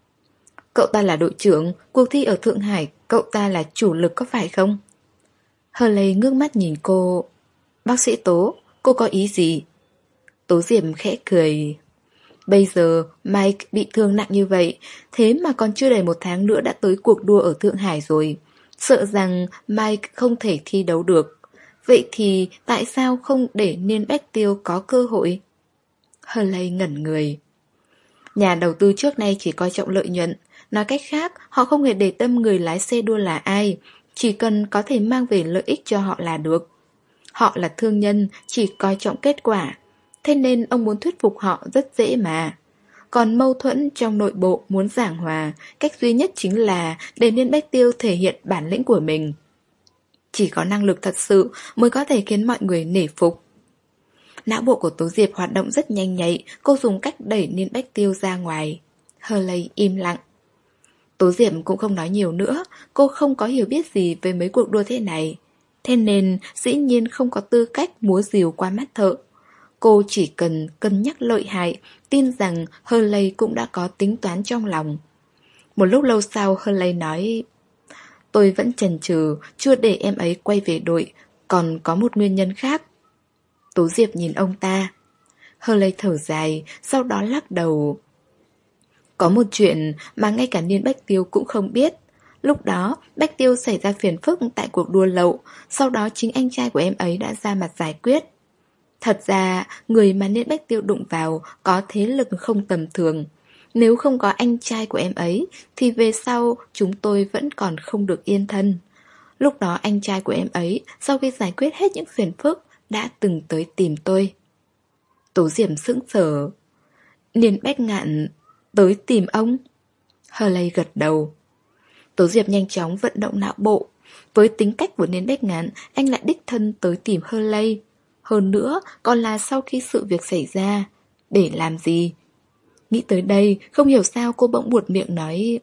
Cậu ta là đội trưởng, cuộc thi ở Thượng Hải, cậu ta là chủ lực có phải không? Hurley ngước mắt nhìn cô. Bác sĩ Tố, cô có ý gì? Tố Diệp khẽ cười. Bây giờ Mike bị thương nặng như vậy, thế mà còn chưa đầy một tháng nữa đã tới cuộc đua ở Thượng Hải rồi. Sợ rằng Mike không thể thi đấu được. Vậy thì tại sao không để Niên Bách Tiêu có cơ hội? Hurley ngẩn người. Nhà đầu tư trước nay chỉ coi trọng lợi nhuận. Nói cách khác, họ không hề để tâm người lái xe đua là ai, chỉ cần có thể mang về lợi ích cho họ là được. Họ là thương nhân, chỉ coi trọng kết quả. Thế nên ông muốn thuyết phục họ rất dễ mà. Còn mâu thuẫn trong nội bộ muốn giảng hòa, cách duy nhất chính là để Niên Bách Tiêu thể hiện bản lĩnh của mình. Chỉ có năng lực thật sự mới có thể khiến mọi người nể phục. Não bộ của Tố Diệp hoạt động rất nhanh nhạy, cô dùng cách đẩy Niên Bách Tiêu ra ngoài. Hurley im lặng. Tố Diệp cũng không nói nhiều nữa, cô không có hiểu biết gì về mấy cuộc đua thế này. Thế nên dĩ nhiên không có tư cách múa rìu qua mắt thợ. Cô chỉ cần cân nhắc lợi hại, tin rằng Hurley cũng đã có tính toán trong lòng. Một lúc lâu sau Hurley nói, tôi vẫn chần chừ, chưa để em ấy quay về đội, còn có một nguyên nhân khác. Tố Diệp nhìn ông ta. Hurley thở dài, sau đó lắc đầu. Có một chuyện mà ngay cả Niên Bách Tiêu cũng không biết. Lúc đó, Bách Tiêu xảy ra phiền phức tại cuộc đua lậu, sau đó chính anh trai của em ấy đã ra mặt giải quyết. Thật ra, người mà Niên Bách Tiêu đụng vào có thế lực không tầm thường. Nếu không có anh trai của em ấy, thì về sau chúng tôi vẫn còn không được yên thân. Lúc đó anh trai của em ấy, sau khi giải quyết hết những phiền phức, đã từng tới tìm tôi. Tố Diệm sững sờ. Niên Bách Ngạn tới tìm ông? Hurley gật đầu. Tố Diệp nhanh chóng vận động não bộ. Với tính cách của Niên Bách Ngạn, anh lại đích thân tới tìm Hurley. Hơn nữa, còn là sau khi sự việc xảy ra. Để làm gì? Nghĩ tới đây, không hiểu sao cô bỗng buột miệng nói.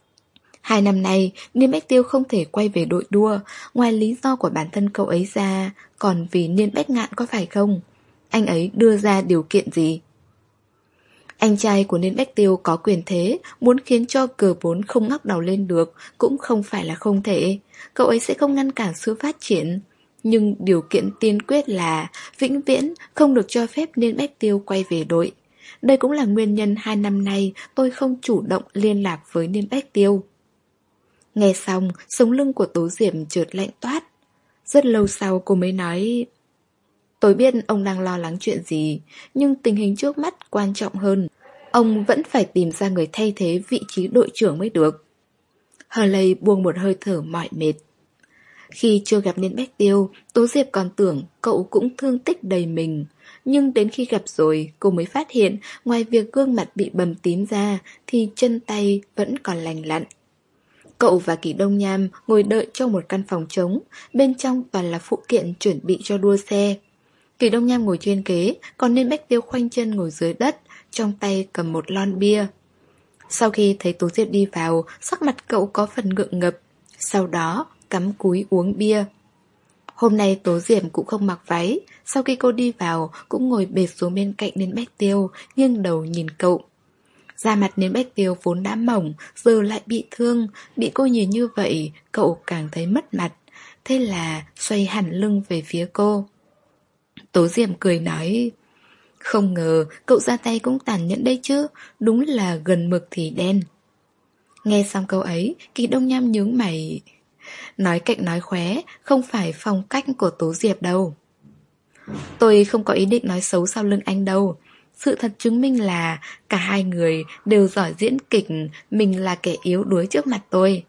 Hai năm nay, Niên Bách Tiêu không thể quay về đội đua. Ngoài lý do của bản thân cậu ấy ra, còn vì Niên Bách Ngạn có phải không? Anh ấy đưa ra điều kiện gì? Anh trai của Niên Bách Tiêu có quyền thế, muốn khiến cho cờ bốn không ngóc đầu lên được cũng không phải là không thể. Cậu ấy sẽ không ngăn cản sự phát triển. Nhưng điều kiện tiên quyết là vĩnh viễn không được cho phép Niên Bách Tiêu quay về đội. Đây cũng là nguyên nhân hai năm nay tôi không chủ động liên lạc với Niên Bách Tiêu. Nghe xong, sống lưng của Tố Diệm chợt lạnh toát. Rất lâu sau cô mới nói: Tôi biết ông đang lo lắng chuyện gì, nhưng tình hình trước mắt quan trọng hơn. Ông vẫn phải tìm ra người thay thế vị trí đội trưởng mới được. Hurley buông một hơi thở mỏi mệt. Khi chưa gặp Niên Bách Tiêu, Tố Diệp còn tưởng cậu cũng thương tích đầy mình. Nhưng đến khi gặp rồi, cô mới phát hiện ngoài việc gương mặt bị bầm tím ra thì chân tay vẫn còn lành lặn. Cậu và Kỷ Đông Nham ngồi đợi trong một căn phòng trống, bên trong toàn là phụ kiện chuẩn bị cho đua xe. Kỷ Đông Nham ngồi trên ghế, còn Niên Bách Tiêu khoanh chân ngồi dưới đất, trong tay cầm một lon bia. Sau khi thấy Tố Diệp đi vào, sắc mặt cậu có phần ngượng ngập, sau đó cắm cúi uống bia. Hôm nay Tố Diệp cũng không mặc váy, sau khi cô đi vào cũng ngồi bệt xuống bên cạnh Niên Bách Tiêu, nghiêng đầu nhìn cậu. Da mặt Niên Bách Tiêu vốn đã mỏng, giờ lại bị thương, bị cô nhìn như vậy, cậu càng thấy mất mặt, thế là xoay hẳn lưng về phía cô. Tố Diệp cười nói: Không ngờ cậu ra tay cũng tàn nhẫn đấy chứ, đúng là gần mực thì đen. Nghe xong câu ấy, Kỷ Đông Nham nhướng mày. Nói cạnh nói khóe, không phải phong cách của Tố Diệp đâu. Tôi không có ý định nói xấu sau lưng anh đâu. Sự thật chứng minh là cả hai người đều giỏi diễn kịch, mình là kẻ yếu đuối trước mặt tôi.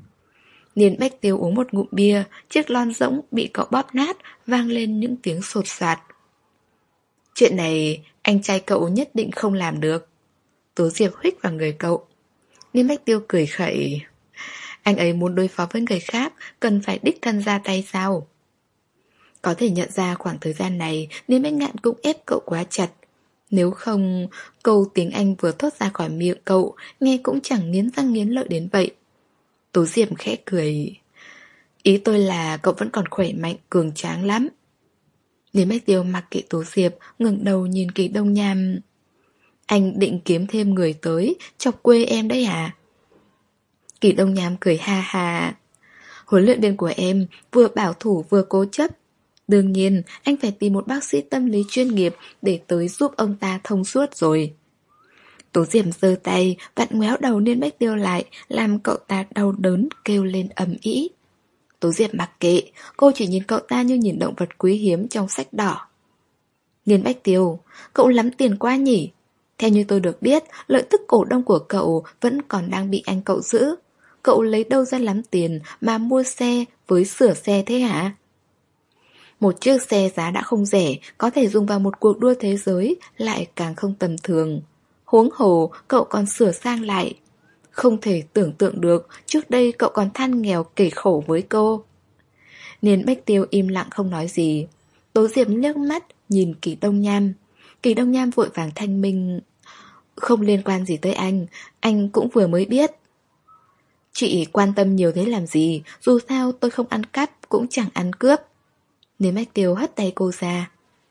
Niên Bách Tiêu uống một ngụm bia, chiếc lon rỗng bị cậu bóp nát, vang lên những tiếng sột soạt. Chuyện này anh trai cậu nhất định không làm được. Tố Diệp huých vào người cậu. Niên Bách Tiêu cười khẩy. Anh ấy muốn đối phó với người khác, cần phải đích thân ra tay sao? Có thể nhận ra khoảng thời gian này, Niên Bách Ngạn cũng ép cậu quá chặt. Nếu không, câu tiếng Anh vừa thốt ra khỏi miệng cậu, nghe cũng chẳng nghiến răng nghiến lợi đến vậy. Tố Diệp khẽ cười. Ý tôi là cậu vẫn còn khỏe mạnh, cường tráng lắm. Niên Bách Tiêu mặc kệ Tố Diệp, ngẩng đầu nhìn Kỷ Đông Nham. Anh định kiếm thêm người tới, chọc quê em đấy à? Kỷ Đông Nham cười ha ha. Huấn luyện viên của em vừa bảo thủ vừa cố chấp. Đương nhiên, anh phải tìm một bác sĩ tâm lý chuyên nghiệp để tới giúp ông ta thông suốt rồi. Tố Diệp giơ tay, vặn ngoéo đầu Niên Bách Tiêu lại, làm cậu ta đau đớn, kêu lên ầm ĩ. Tố Diệp mặc kệ, cô chỉ nhìn cậu ta như nhìn động vật quý hiếm trong sách đỏ. Niên Bách Tiêu, cậu lắm tiền quá nhỉ? Theo như tôi được biết, lợi tức cổ đông của cậu vẫn còn đang bị anh cậu giữ. Cậu lấy đâu ra lắm tiền mà mua xe với sửa xe thế hả? Một chiếc xe giá đã không rẻ, có thể dùng vào một cuộc đua thế giới, lại càng không tầm thường. Huống hồ, cậu còn sửa sang lại. Không thể tưởng tượng được, trước đây cậu còn than nghèo kể khổ với cô. Niên Bách Tiêu im lặng không nói gì. Tố Diệp liếc mắt, nhìn Kỷ Đông Nham. Kỷ Đông Nham vội vàng thanh minh. Không liên quan gì tới anh, anh cũng vừa mới biết. Chị quan tâm nhiều thế làm gì, dù sao tôi không ăn cắp, cũng chẳng ăn cướp. Niên Bách Tiêu hất tay cô ra.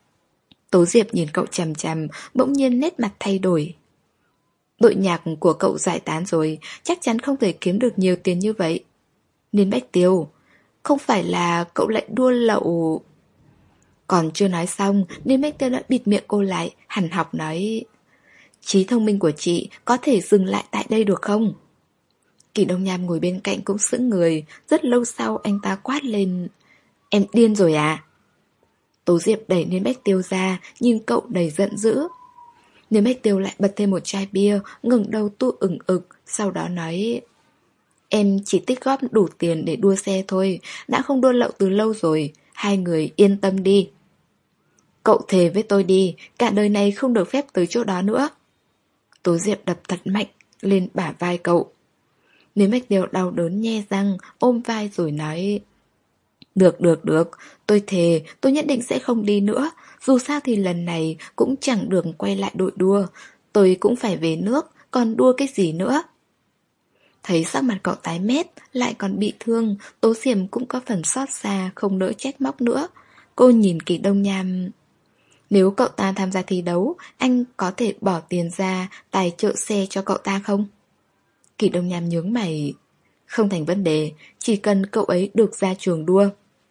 Tố Diệp nhìn cậu chằm chằm, bỗng nhiên nét mặt thay đổi. Đội nhạc của cậu giải tán rồi, chắc chắn không thể kiếm được nhiều tiền như vậy. Niên Bách Tiêu, không phải là cậu lại đua lậu... Còn chưa nói xong, Niên Bách Tiêu đã bịt miệng cô lại, hằn học nói. Trí thông minh của chị có thể dừng lại tại đây được không? Kỷ Đông Nham ngồi bên cạnh cũng sững người. Rất lâu sau anh ta quát lên: Em điên rồi à? Tố Diệp đẩy Niên Bách Tiêu ra, nhìn cậu đầy giận dữ. Niên Bách Tiêu lại bật thêm một chai bia, ngẩng đầu tu ửng ực, sau đó nói: Em chỉ tích góp đủ tiền để đua xe thôi, đã không đua lậu từ lâu rồi, hai người yên tâm đi. Cậu thề với tôi đi, cả đời này không được phép tới chỗ đó nữa. Tố Diệp đập thật mạnh lên bả vai cậu. Niên Bách Tiêu đau đớn nhe răng, ôm vai rồi nói: Được được được, tôi thề tôi nhất định sẽ không đi nữa. Dù sao thì lần này cũng chẳng được quay lại đội đua. Tôi cũng phải về nước, còn đua cái gì nữa. Thấy sắc mặt cậu tái mét, lại còn bị thương, Tố Diệp cũng có phần xót xa, không nỡ trách móc nữa. Cô nhìn Kỷ Đông Nham: Nếu cậu ta tham gia thi đấu, anh có thể bỏ tiền ra tài trợ xe cho cậu ta không? Kỷ Đông Nham nhướng mày: Không thành vấn đề, chỉ cần cậu ấy được ra trường đua.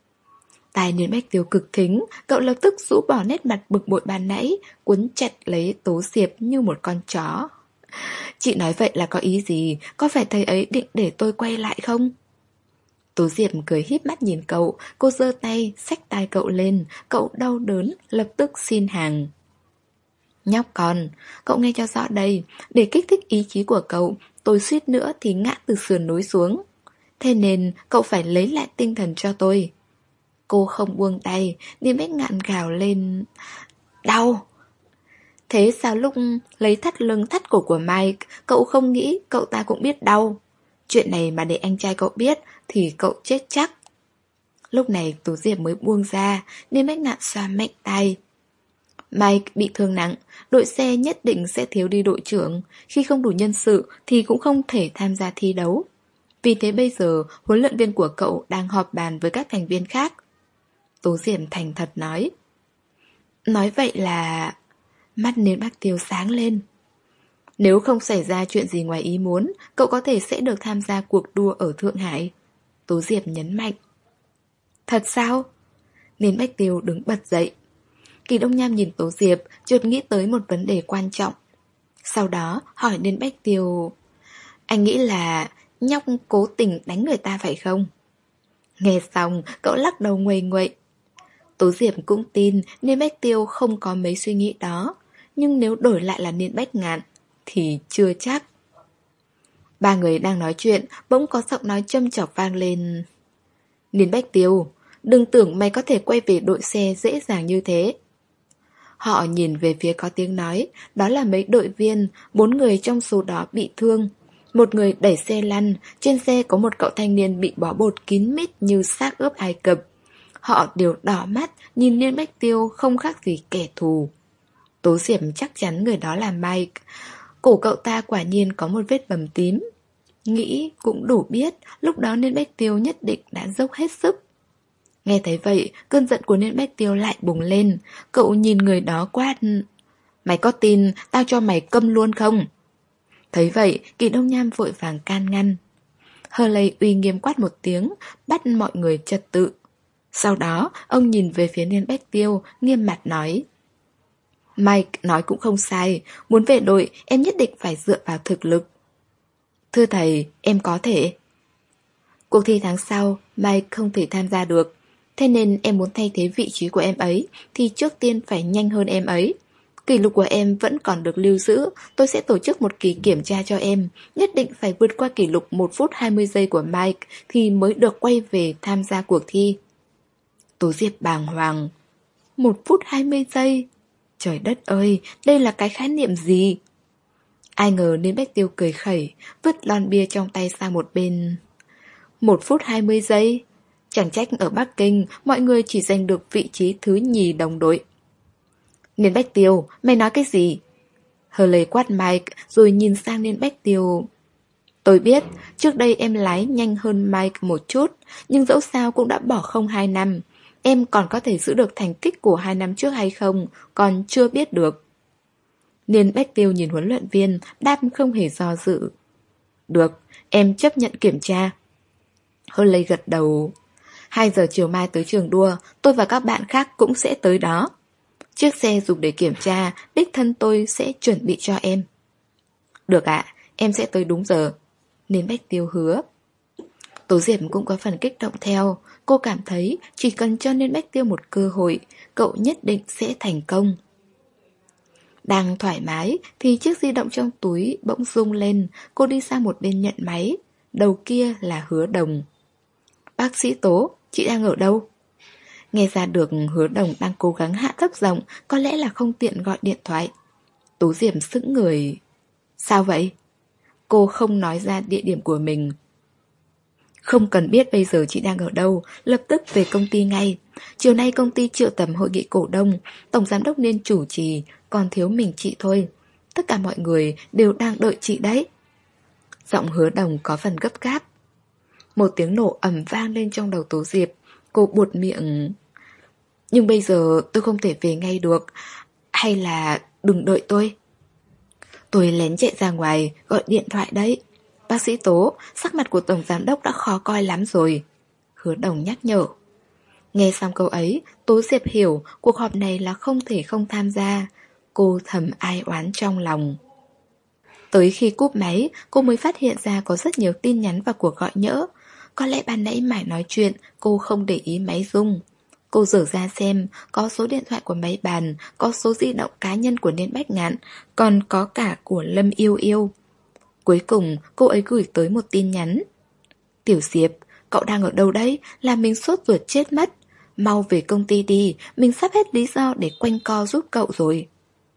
Tai Niên Bách Tiêu cực thính, cậu lập tức rũ bỏ nét mặt bực bội ban nãy, cuốn chặt lấy Tố Diệp như một con chó. Chị nói vậy là có ý gì? Có phải thầy ấy định để tôi quay lại không? Tố Diệp cười híp mắt nhìn cậu, cô giơ tay, xách tai cậu lên, cậu đau đớn, lập tức xin hàng. Nhóc con, cậu nghe cho rõ đây, để kích thích ý chí của cậu, tôi suýt nữa thì ngã từ sườn núi xuống. Thế nên cậu phải lấy lại tinh thần cho tôi. Cô không buông tay, Niên Bách Ngạn gào lên: Đau! Thế sao lúc lấy thắt lưng thắt cổ của Mike, cậu không nghĩ cậu ta cũng biết đau? Chuyện này mà để anh trai cậu biết thì cậu chết chắc. Lúc này Tú Diệp mới buông ra, Niên Bách Ngạn xoa mạnh tay. Mike bị thương nặng, đội xe nhất định sẽ thiếu đi đội trưởng. Khi không đủ nhân sự thì cũng không thể tham gia thi đấu. Vì thế bây giờ huấn luyện viên của cậu đang họp bàn với các thành viên khác. Tố Diệp thành thật nói. Nói vậy là... Mắt Niên Bách Tiêu sáng lên. Nếu không xảy ra chuyện gì ngoài ý muốn, cậu có thể sẽ được tham gia cuộc đua ở Thượng Hải. Tố Diệp nhấn mạnh. Thật sao? Niên Bách Tiêu đứng bật dậy. Kỳ Đông Nham nhìn Tố Diệp, chợt nghĩ tới một vấn đề quan trọng. Sau đó hỏi Niên Bách Tiêu: Anh nghĩ là nhóc cố tình đánh người ta phải không? Nghe xong, cậu lắc đầu nguầy nguậy. Tố Diệp cũng tin Niên Bách Tiêu không có mấy suy nghĩ đó. Nhưng nếu đổi lại là Niên Bách Ngạn thì chưa chắc. Ba người đang nói chuyện, bỗng có giọng nói châm chọc vang lên. Niên Bách Tiêu, đừng tưởng mày có thể quay về đội xe dễ dàng như thế. Họ nhìn về phía có tiếng nói, đó là mấy đội viên, bốn người trong số đó bị thương. Một người đẩy xe lăn, trên xe có một cậu thanh niên bị bó bột kín mít như xác ướp Ai Cập. Họ đều đỏ mắt, nhìn Niên Bách Tiêu không khác gì kẻ thù. Tố Diệp chắc chắn người đó là Mike. Cổ cậu ta quả nhiên có một vết bầm tím. Nghĩ cũng đủ biết, lúc đó Niên Bách Tiêu nhất định đã dốc hết sức. Nghe thấy vậy, cơn giận của Niên Bách Tiêu lại bùng lên. Cậu nhìn người đó quát: Mày có tin tao cho mày câm luôn không? Thấy vậy, Kỳ Đông Nham vội vàng can ngăn. Hurley uy nghiêm quát một tiếng, bắt mọi người trật tự. Sau đó, ông nhìn về phía Niên Bách Tiêu, nghiêm mặt nói: Mike nói cũng không sai, muốn về đội em nhất định phải dựa vào thực lực. Thưa thầy, em có thể. Cuộc thi tháng sau, Mike không thể tham gia được. Thế nên em muốn thay thế vị trí của em ấy thì trước tiên phải nhanh hơn em ấy. Kỷ lục của em vẫn còn được lưu giữ. Tôi sẽ tổ chức một kỳ kiểm tra cho em. Nhất định phải vượt qua kỷ lục một phút hai mươi giây của Mike thì mới được quay về tham gia cuộc thi. Tố Diệp bàng hoàng. một phút hai mươi giây? Trời đất ơi, đây là cái khái niệm gì? Ai ngờ Niên Bách Tiêu cười khẩy, vứt lon bia trong tay sang một bên. một phút hai mươi giây? Chẳng trách ở Bắc Kinh mọi người chỉ giành được vị trí thứ nhì đồng đội. Niên Bách Tiêu, mày nói cái gì? Hurley quát Mike rồi nhìn sang Niên Bách Tiêu. Tôi biết, trước đây em lái nhanh hơn Mike một chút, nhưng dẫu sao cũng đã bỏ không hai năm. Em còn có thể giữ được thành tích của hai năm trước hay không, còn chưa biết được. Niên Bách Tiêu nhìn huấn luyện viên, đáp không hề do dự. Được, em chấp nhận kiểm tra. Hurley gật đầu. Hai giờ chiều mai tới trường đua, tôi và các bạn khác cũng sẽ tới đó. Chiếc xe dùng để kiểm tra, đích thân tôi sẽ chuẩn bị cho em. Được ạ, em sẽ tới đúng giờ. Nên Bách Tiêu hứa. Tố Diệp cũng có phần kích động theo. Cô cảm thấy chỉ cần cho Nên Bách Tiêu một cơ hội, cậu nhất định sẽ thành công. Đang thoải mái thì chiếc di động trong túi bỗng rung lên. Cô đi sang một bên nhận máy. Đầu kia là Hứa Đồng. Bác sĩ Tố, chị đang ở đâu? Nghe ra được Hứa Đồng đang cố gắng hạ thấp giọng, có lẽ là không tiện gọi điện thoại. Tố Diệp sững người. Sao vậy? Cô không nói ra địa điểm của mình. Không cần biết bây giờ chị đang ở đâu, lập tức về công ty ngay. Chiều nay công ty triệu tập hội nghị cổ đông, tổng giám đốc nên chủ trì, còn thiếu mình chị thôi. Tất cả mọi người đều đang đợi chị đấy. Giọng Hứa Đồng có phần gấp gáp. Một tiếng nổ ầm vang lên trong đầu Tố Diệp. Cô buột miệng. Nhưng bây giờ tôi không thể về ngay được. Hay là đừng đợi tôi. Tôi lén chạy ra ngoài, gọi điện thoại đấy. Bác sĩ Tố, sắc mặt của tổng giám đốc đã khó coi lắm rồi. Hứa Đồng nhắc nhở. Nghe xong câu ấy, Tố Diệp hiểu cuộc họp này là không thể không tham gia. Cô thầm ai oán trong lòng. Tới khi cúp máy, cô mới phát hiện ra có rất nhiều tin nhắn và cuộc gọi nhỡ. Có lẽ ban nãy mải nói chuyện, cô không để ý máy rung. Cô dở ra xem, có số điện thoại của máy bàn, có số di động cá nhân của Nên Bách Ngạn, còn có cả của Lâm Yêu Yêu. Cuối cùng, cô ấy gửi tới một tin nhắn. Tiểu Diệp, cậu đang ở đâu đấy? Làm mình sốt ruột chết mất. Mau về công ty đi, mình sắp hết lý do để quanh co giúp cậu rồi.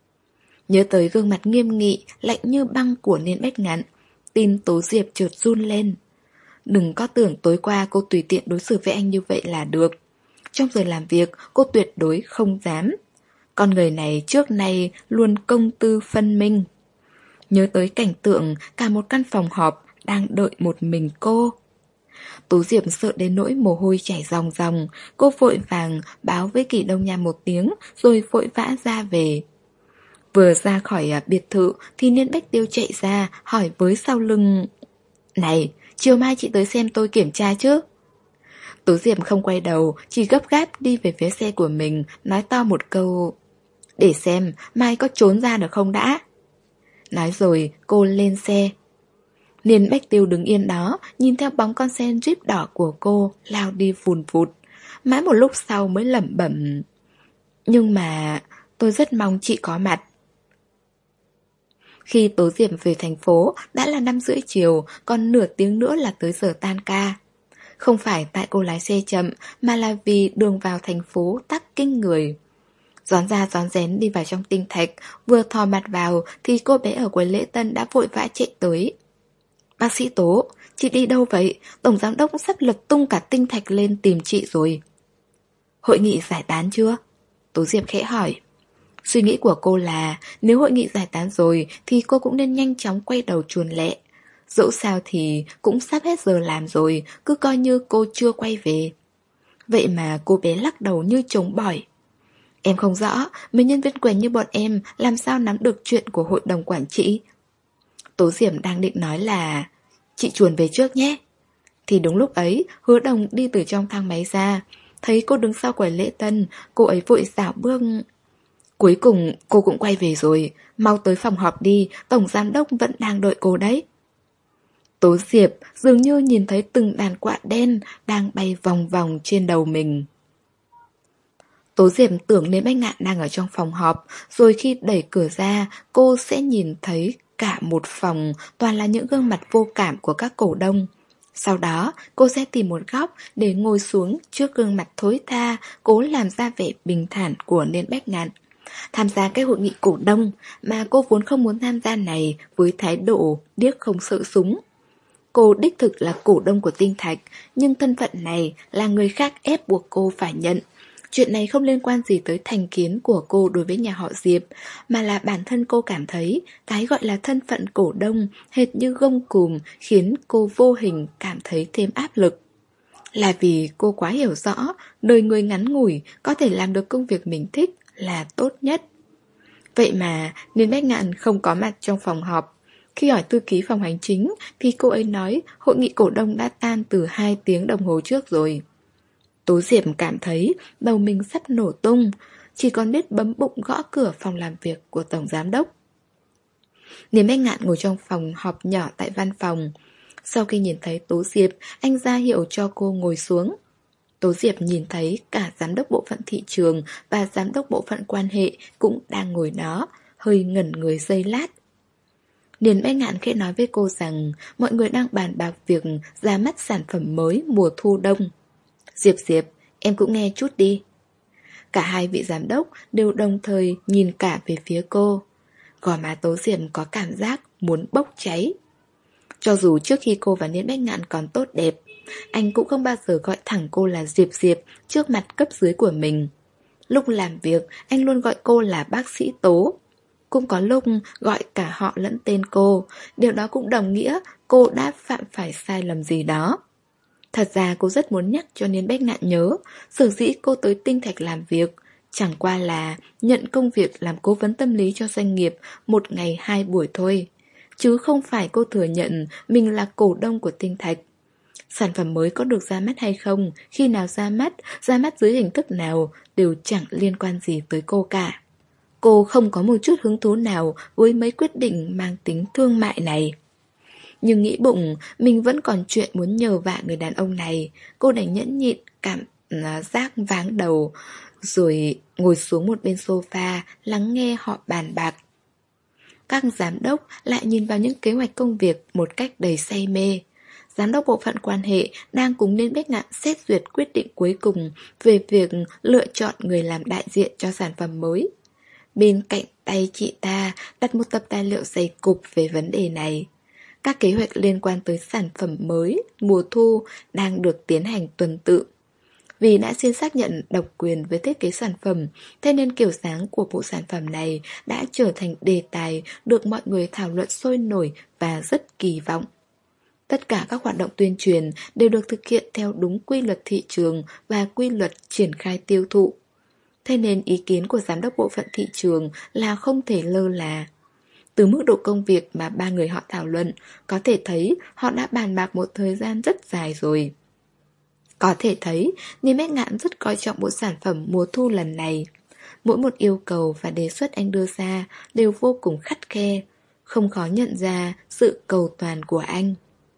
Nhớ tới gương mặt nghiêm nghị, lạnh như băng của Nên Bách Ngạn, tim Tố Diệp chợt run lên. Đừng có tưởng tối qua cô tùy tiện đối xử với anh như vậy là được. Trong giờ làm việc, cô tuyệt đối không dám. Con người này trước nay luôn công tư phân minh. Nhớ tới cảnh tượng cả một căn phòng họp đang đợi một mình cô. Tố Diệp sợ đến nỗi mồ hôi chảy ròng ròng. Cô vội vàng báo với Kỷ Đông Nham một tiếng rồi vội vã ra về. Vừa ra khỏi biệt thự thì Nên Bách Tiêu chạy ra hỏi với sau lưng. Này, chiều mai chị tới xem tôi kiểm tra chứ? Tố Diệp không quay đầu, chỉ gấp gáp đi về phía xe của mình, nói to một câu. Để xem, mai có trốn ra được không đã? Nói rồi, cô lên xe. Nên Bách Tiêu đứng yên đó, nhìn theo bóng con xe Jeep đỏ của cô lao đi vùn vụt. Mãi một lúc sau mới lẩm bẩm. Nhưng mà tôi rất mong chị có mặt. Khi Tố Diệp về thành phố đã là năm rưỡi chiều, còn nửa tiếng nữa là tới giờ tan ca. Không phải tại cô lái xe chậm, mà là vì đường vào thành phố tắc kinh người. Rón ra rón rén đi vào trong tinh thạch, vừa thò mặt vào thì cô bé ở quầy lễ tân đã vội vã chạy tới. Bác sĩ Tố, chị đi đâu vậy? Tổng giám đốc sắp lật tung cả tinh thạch lên tìm chị rồi. Hội nghị giải tán chưa? Tố Diệp khẽ hỏi. Suy nghĩ của cô là nếu hội nghị giải tán rồi thì cô cũng nên nhanh chóng quay đầu chuồn lẹ. Dẫu sao thì cũng sắp hết giờ làm rồi, cứ coi như cô chưa quay về. Vậy mà cô bé lắc đầu như trống bỏi. Em không rõ, mấy nhân viên quèn như bọn em làm sao nắm được chuyện của hội đồng quản trị. Tố Diệp đang định nói là chị chuồn về trước nhé. Thì đúng lúc ấy, Hứa Đồng đi từ trong thang máy ra. Thấy cô đứng sau quầy lễ tân, cô ấy vội dạo bước. Cuối cùng cô cũng quay về rồi, mau tới phòng họp đi, tổng giám đốc vẫn đang đợi cô đấy. Tố Diệp dường như nhìn thấy từng đàn quạ đen đang bay vòng vòng trên đầu mình. Tố Diệp tưởng Nên Bách Ngạn đang ở trong phòng họp, rồi khi đẩy cửa ra, cô sẽ nhìn thấy cả một phòng toàn là những gương mặt vô cảm của các cổ đông. Sau đó, cô sẽ tìm một góc để ngồi xuống trước gương mặt thối tha, cố làm ra vẻ bình thản của Nên Bách Ngạn. Tham gia cái hội nghị cổ đông mà cô vốn không muốn tham gia này với thái độ điếc không sợ súng. Cô đích thực là cổ đông của Tinh Thạch, nhưng thân phận này là người khác ép buộc cô phải nhận. Chuyện này không liên quan gì tới thành kiến của cô đối với nhà họ Diệp, mà là bản thân cô cảm thấy cái gọi là thân phận cổ đông hệt như gông cùm khiến cô vô hình cảm thấy thêm áp lực. Là vì cô quá hiểu rõ, đời người ngắn ngủi, có thể làm được công việc mình thích là tốt nhất. Vậy mà Nên Bách Ngạn không có mặt trong phòng họp. Khi hỏi thư ký phòng hành chính thì cô ấy nói hội nghị cổ đông đã tan từ hai tiếng đồng hồ trước rồi. Tố Diệp cảm thấy đầu mình sắp nổ tung. chỉ còn biết bấm bụng gõ cửa phòng làm việc của tổng giám đốc. Niềm Bách Ngạn ngồi trong phòng họp nhỏ tại văn phòng. Sau khi nhìn thấy Tố Diệp, anh ra hiệu cho cô ngồi xuống. Tố Diệp nhìn thấy cả giám đốc bộ phận thị trường và giám đốc bộ phận quan hệ cũng đang ngồi đó, hơi ngẩn người giây lát. Niềm Bách Ngạn khẽ nói với cô rằng mọi người đang bàn bạc việc ra mắt sản phẩm mới mùa thu đông. Diệp Diệp, em cũng nghe chút đi. Cả hai vị giám đốc đều đồng thời nhìn cả về phía cô. Gò má Tố Diệp có cảm giác muốn bốc cháy. Cho dù trước khi cô và Niên Bách Ngạn còn tốt đẹp, anh cũng không bao giờ gọi thẳng cô là Diệp Diệp trước mặt cấp dưới của mình. Lúc làm việc, anh luôn gọi cô là bác sĩ Tố. Cũng có lúc gọi cả họ lẫn tên cô. Điều đó cũng đồng nghĩa cô đã phạm phải sai lầm gì đó. Thật ra cô rất muốn nhắc cho Niên Bách Ngạn nhớ, sở dĩ cô tới Tinh Thạch làm việc chẳng qua là nhận công việc làm cố vấn tâm lý cho doanh nghiệp một ngày hai buổi thôi, chứ không phải cô thừa nhận mình là cổ đông của Tinh Thạch. Sản phẩm mới có được ra mắt hay không, khi nào ra mắt, ra mắt dưới hình thức nào đều chẳng liên quan gì tới cô cả. Cô không có một chút hứng thú nào với mấy quyết định mang tính thương mại này. Nhưng nghĩ bụng mình vẫn còn chuyện muốn nhờ vả người đàn ông này, cô đành nhẫn nhịn cảm giác váng đầu, rồi ngồi xuống một bên sofa lắng nghe họ bàn bạc. Các giám đốc lại nhìn vào những kế hoạch công việc một cách đầy say mê. Giám đốc bộ phận quan hệ đang cùng Niên Bách Ngạn xét duyệt quyết định cuối cùng về việc lựa chọn người làm đại diện cho sản phẩm mới. Bên cạnh tay chị ta đặt một tập tài liệu dày cục về vấn đề này. Các kế hoạch liên quan tới sản phẩm mới, mùa thu đang được tiến hành tuần tự. Vì đã xin xác nhận độc quyền với thiết kế sản phẩm, thế nên kiểu dáng của bộ sản phẩm này đã trở thành đề tài được mọi người thảo luận sôi nổi và rất kỳ vọng. Tất cả các hoạt động tuyên truyền đều được thực hiện theo đúng quy luật thị trường và quy luật triển khai tiêu thụ. Thế nên ý kiến của giám đốc bộ phận thị trường là không thể lơ là. Từ mức độ công việc mà ba người họ thảo luận, có thể thấy họ đã bàn bạc một thời gian rất dài rồi. Có thể thấy, Niên Bách Ngạn rất coi trọng bộ sản phẩm mùa thu lần này. Mỗi một yêu cầu và đề xuất anh đưa ra đều vô cùng khắt khe, không khó nhận ra sự cầu toàn của anh.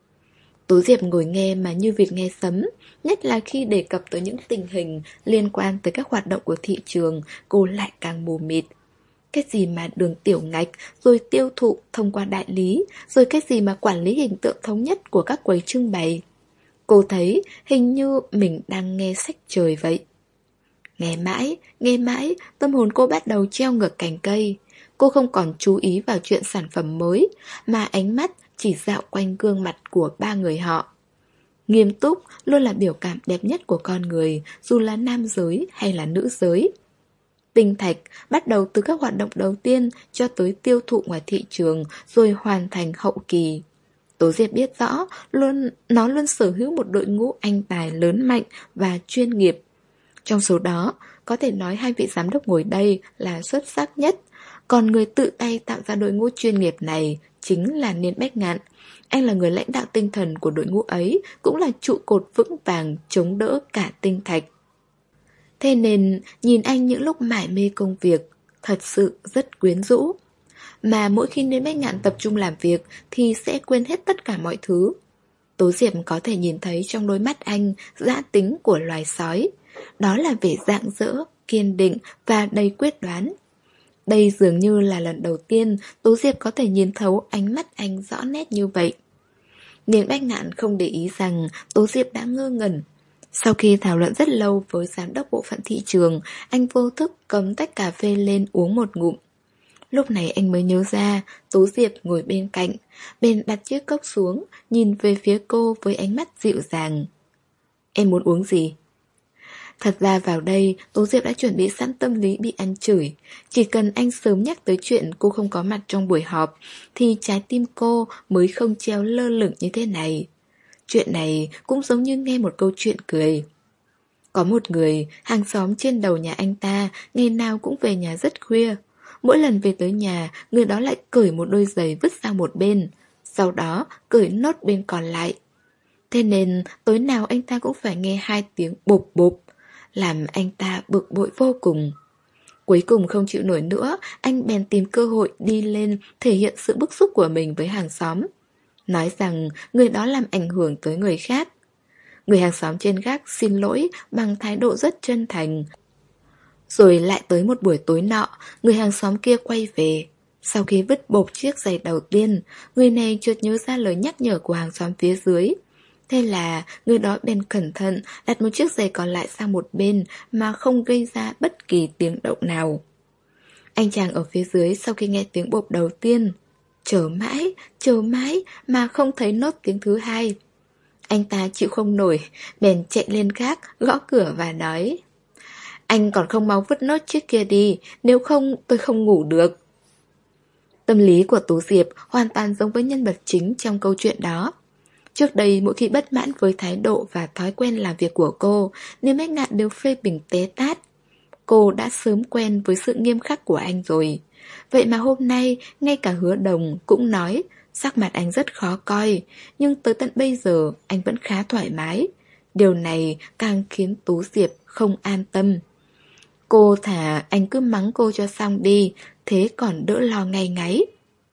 Tố Diệp ngồi nghe mà như vịt nghe sấm, nhất là khi đề cập tới những tình hình liên quan tới các hoạt động của thị trường, cô lại càng mù mịt. Cái gì mà đường tiểu ngạch, rồi tiêu thụ thông qua đại lý, rồi cái gì mà quản lý hình tượng thống nhất của các quầy trưng bày. Cô thấy hình như mình đang nghe sách trời vậy. Nghe mãi, nghe mãi, tâm hồn cô bắt đầu treo ngược cành cây. Cô không còn chú ý vào chuyện sản phẩm mới, mà ánh mắt chỉ dạo quanh gương mặt của ba người họ. Nghiêm túc luôn là biểu cảm đẹp nhất của con người, dù là nam giới hay là nữ giới. Tinh Thạch bắt đầu từ các hoạt động đầu tiên cho tới tiêu thụ ngoài thị trường, rồi hoàn thành hậu kỳ. Tố Diệp biết rõ, luôn nó luôn sở hữu một đội ngũ anh tài lớn mạnh và chuyên nghiệp. Trong số đó, có thể nói hai vị giám đốc ngồi đây là xuất sắc nhất, còn người tự tay tạo ra đội ngũ chuyên nghiệp này chính là Niên Bách Ngạn. Anh là người lãnh đạo tinh thần của đội ngũ ấy, cũng là trụ cột vững vàng chống đỡ cả Tinh Thạch. Thế nên, nhìn anh những lúc mải mê công việc, thật sự rất quyến rũ. Mà mỗi khi Niên Bách Ngạn tập trung làm việc thì sẽ quên hết tất cả mọi thứ. Tố Diệp có thể nhìn thấy trong đôi mắt anh dã tính của loài sói. Đó là vẻ rạng rỡ, kiên định và đầy quyết đoán. Đây dường như là lần đầu tiên Tố Diệp có thể nhìn thấu ánh mắt anh rõ nét như vậy. Niên Bách Ngạn không để ý rằng Tố Diệp đã ngơ ngẩn. Sau khi thảo luận rất lâu với giám đốc bộ phận thị trường, anh vô thức cầm tách cà phê lên uống một ngụm. Lúc này anh mới nhớ ra Tố Diệp ngồi bên cạnh, bèn đặt chiếc cốc xuống, nhìn về phía cô với ánh mắt dịu dàng. Em muốn uống gì? Thật ra vào đây, Tố Diệp đã chuẩn bị sẵn tâm lý bị ăn chửi. Chỉ cần anh sớm nhắc tới chuyện cô không có mặt trong buổi họp, thì trái tim cô mới không treo lơ lửng như thế này. Chuyện này cũng giống như nghe một câu chuyện cười. Có một người, hàng xóm trên đầu nhà anh ta, ngày nào cũng về nhà rất khuya. Mỗi lần về tới nhà, người đó lại cởi một đôi giày vứt sang một bên, sau đó cởi nốt bên còn lại. Thế nên tối nào anh ta cũng phải nghe hai tiếng bộp bộp, làm anh ta bực bội vô cùng. Cuối cùng không chịu nổi nữa, anh bèn tìm cơ hội đi lên thể hiện sự bức xúc của mình với hàng xóm. Nói rằng người đó làm ảnh hưởng tới người khác. Người hàng xóm trên gác xin lỗi bằng thái độ rất chân thành. Rồi lại tới một buổi tối nọ, người hàng xóm kia quay về. Sau khi vứt bộp chiếc giày đầu tiên, người này chợt nhớ ra lời nhắc nhở của hàng xóm phía dưới. Thế là người đó bèn cẩn thận đặt một chiếc giày còn lại sang một bên mà không gây ra bất kỳ tiếng động nào. Anh chàng ở phía dưới sau khi nghe tiếng bộp đầu tiên, chờ mãi, chờ mãi mà không thấy nốt tiếng thứ hai. Anh ta chịu không nổi, bèn chạy lên gác, gõ cửa và nói: Anh còn không mau vứt nốt chiếc kia đi, nếu không tôi không ngủ được. Tâm lý của Tố Diệp hoàn toàn giống với nhân vật chính trong câu chuyện đó. Trước đây mỗi khi bất mãn với thái độ và thói quen làm việc của cô, Niêm Bách Ngạn đều phê bình té tát. Cô đã sớm quen với sự nghiêm khắc của anh rồi. Vậy mà hôm nay, ngay cả Hứa Đồng cũng nói sắc mặt anh rất khó coi, nhưng tới tận bây giờ anh vẫn khá thoải mái. Điều này càng khiến Tố Diệp không an tâm. Cô thả anh cứ mắng cô cho xong đi, thế còn đỡ lo ngay ngáy.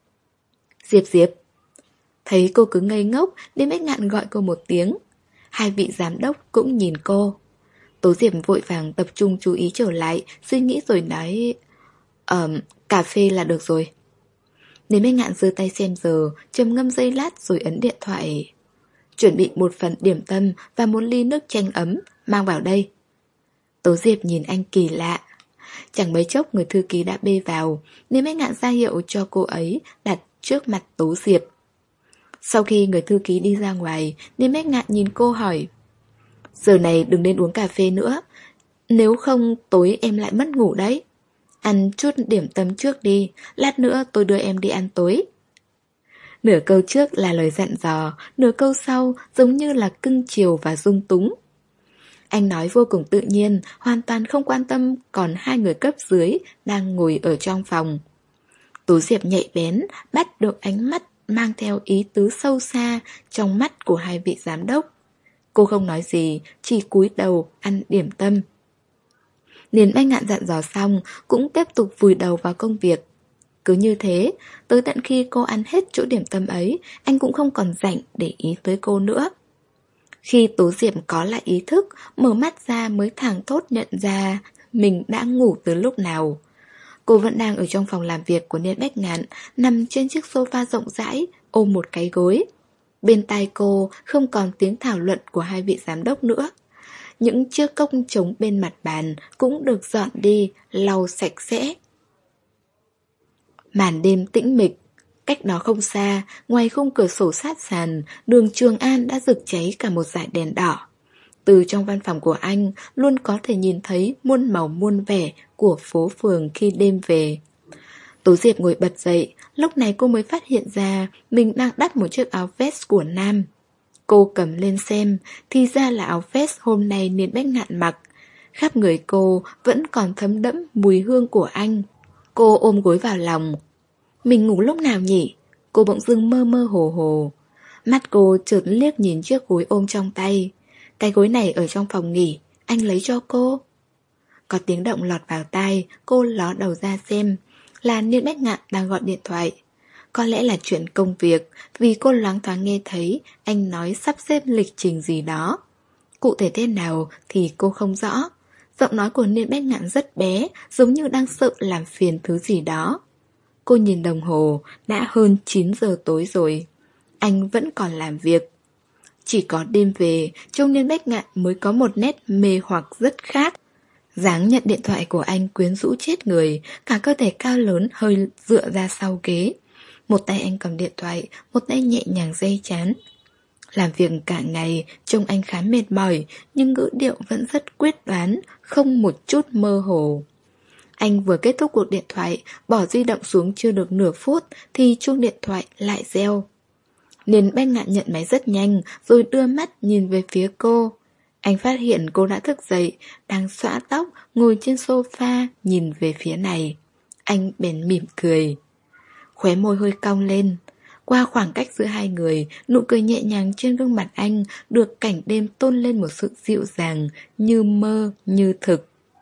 Diệp Diệp. Thấy cô cứ ngây ngốc, Niêm Bách Ngạn gọi cô một tiếng. Hai vị giám đốc cũng nhìn cô. Tố Diệp vội vàng tập trung chú ý trở lại, suy nghĩ rồi nói: Ờm, cà phê là được rồi. Niêm Bách Ngạn giơ tay xem giờ, trầm ngâm giây lát rồi ấn điện thoại. Chuẩn bị một phần điểm tâm và một ly nước chanh ấm, mang vào đây. Tố Diệp nhìn anh kỳ lạ. Chẳng mấy chốc người thư ký đã bê vào. Niêm Bách Ngạn ra hiệu cho cô ấy đặt trước mặt Tố Diệp. Sau khi người thư ký đi ra ngoài, Niêm Bách Ngạn nhìn cô hỏi: Giờ này đừng nên uống cà phê nữa, nếu không tối em lại mất ngủ đấy. Ăn chút điểm tâm trước đi, lát nữa tôi đưa em đi ăn tối. Nửa câu trước là lời dặn dò, nửa câu sau giống như là cưng chiều và dung túng. Anh nói vô cùng tự nhiên, hoàn toàn không quan tâm còn hai người cấp dưới đang ngồi ở trong phòng. Tú Diệp nhạy bén, bắt được ánh mắt mang theo ý tứ sâu xa trong mắt của hai vị giám đốc. Cô không nói gì, chỉ cúi đầu ăn điểm tâm. Niên Bách Ngạn dặn dò xong, cũng tiếp tục vùi đầu vào công việc. Cứ như thế, tới tận khi cô ăn hết chỗ điểm tâm ấy, anh cũng không còn rảnh để ý tới cô nữa. Khi Tố Diệp có lại ý thức, mở mắt ra mới thảng thốt nhận ra mình đã ngủ từ lúc nào. Cô vẫn đang ở trong phòng làm việc của Niên Bách Ngạn, nằm trên chiếc sofa rộng rãi, ôm một cái gối. Bên tai cô không còn tiếng thảo luận của hai vị giám đốc nữa. Những chiếc cốc trống bên mặt bàn cũng được dọn đi, lau sạch sẽ. Màn đêm tĩnh mịch. Cách đó không xa, ngoài khung cửa sổ sát sàn, đường Trường An đã rực cháy cả một dải đèn đỏ. Từ trong văn phòng của anh, luôn có thể nhìn thấy muôn màu muôn vẻ của phố phường khi đêm về. Tố Diệp ngồi bật dậy, lúc này cô mới phát hiện ra mình đang đắp một chiếc áo vest của nam. Cô cầm lên xem, thì ra là áo vest hôm nay Niên Bách Ngạn mặc. Khắp người cô vẫn còn thấm đẫm mùi hương của anh. Cô ôm gối vào lòng. Mình ngủ lúc nào nhỉ? Cô bỗng dưng mơ mơ hồ hồ. Mắt cô chợt liếc nhìn chiếc gối ôm trong tay. Cái gối này ở trong phòng nghỉ, anh lấy cho cô. Có tiếng động lọt vào tai, cô ló đầu ra xem. Là Niên Bách Ngạn đang gọi điện thoại. Có lẽ là chuyện công việc, vì cô loáng thoáng nghe thấy anh nói sắp xếp lịch trình gì đó. Cụ thể thế nào thì cô không rõ. Giọng nói của Niên Bách Ngạn rất bé, giống như đang sợ làm phiền thứ gì đó. Cô nhìn đồng hồ, đã hơn chín giờ tối rồi. Anh vẫn còn làm việc. Chỉ có đêm về, trông Niên Bách Ngạn mới có một nét mê hoặc rất khác. Dáng nhận điện thoại của anh quyến rũ chết người, cả cơ thể cao lớn hơi dựa ra sau ghế. Một tay anh cầm điện thoại, một tay nhẹ nhàng day trán. Làm việc cả ngày, trông anh khá mệt mỏi, nhưng ngữ điệu vẫn rất quyết đoán, không một chút mơ hồ. Anh vừa kết thúc cuộc điện thoại, bỏ di động xuống chưa được nửa phút, thì chuông điện thoại lại reo. Niên Bách Ngạn nhận máy rất nhanh, rồi đưa mắt nhìn về phía cô. Anh phát hiện cô đã thức dậy, đang xõa tóc, ngồi trên sofa, nhìn về phía này. Anh bèn mỉm cười. Khóe môi hơi cong lên. Qua khoảng cách giữa hai người, nụ cười nhẹ nhàng trên gương mặt anh được cảnh đêm tôn lên một sự dịu dàng, như mơ, như thực.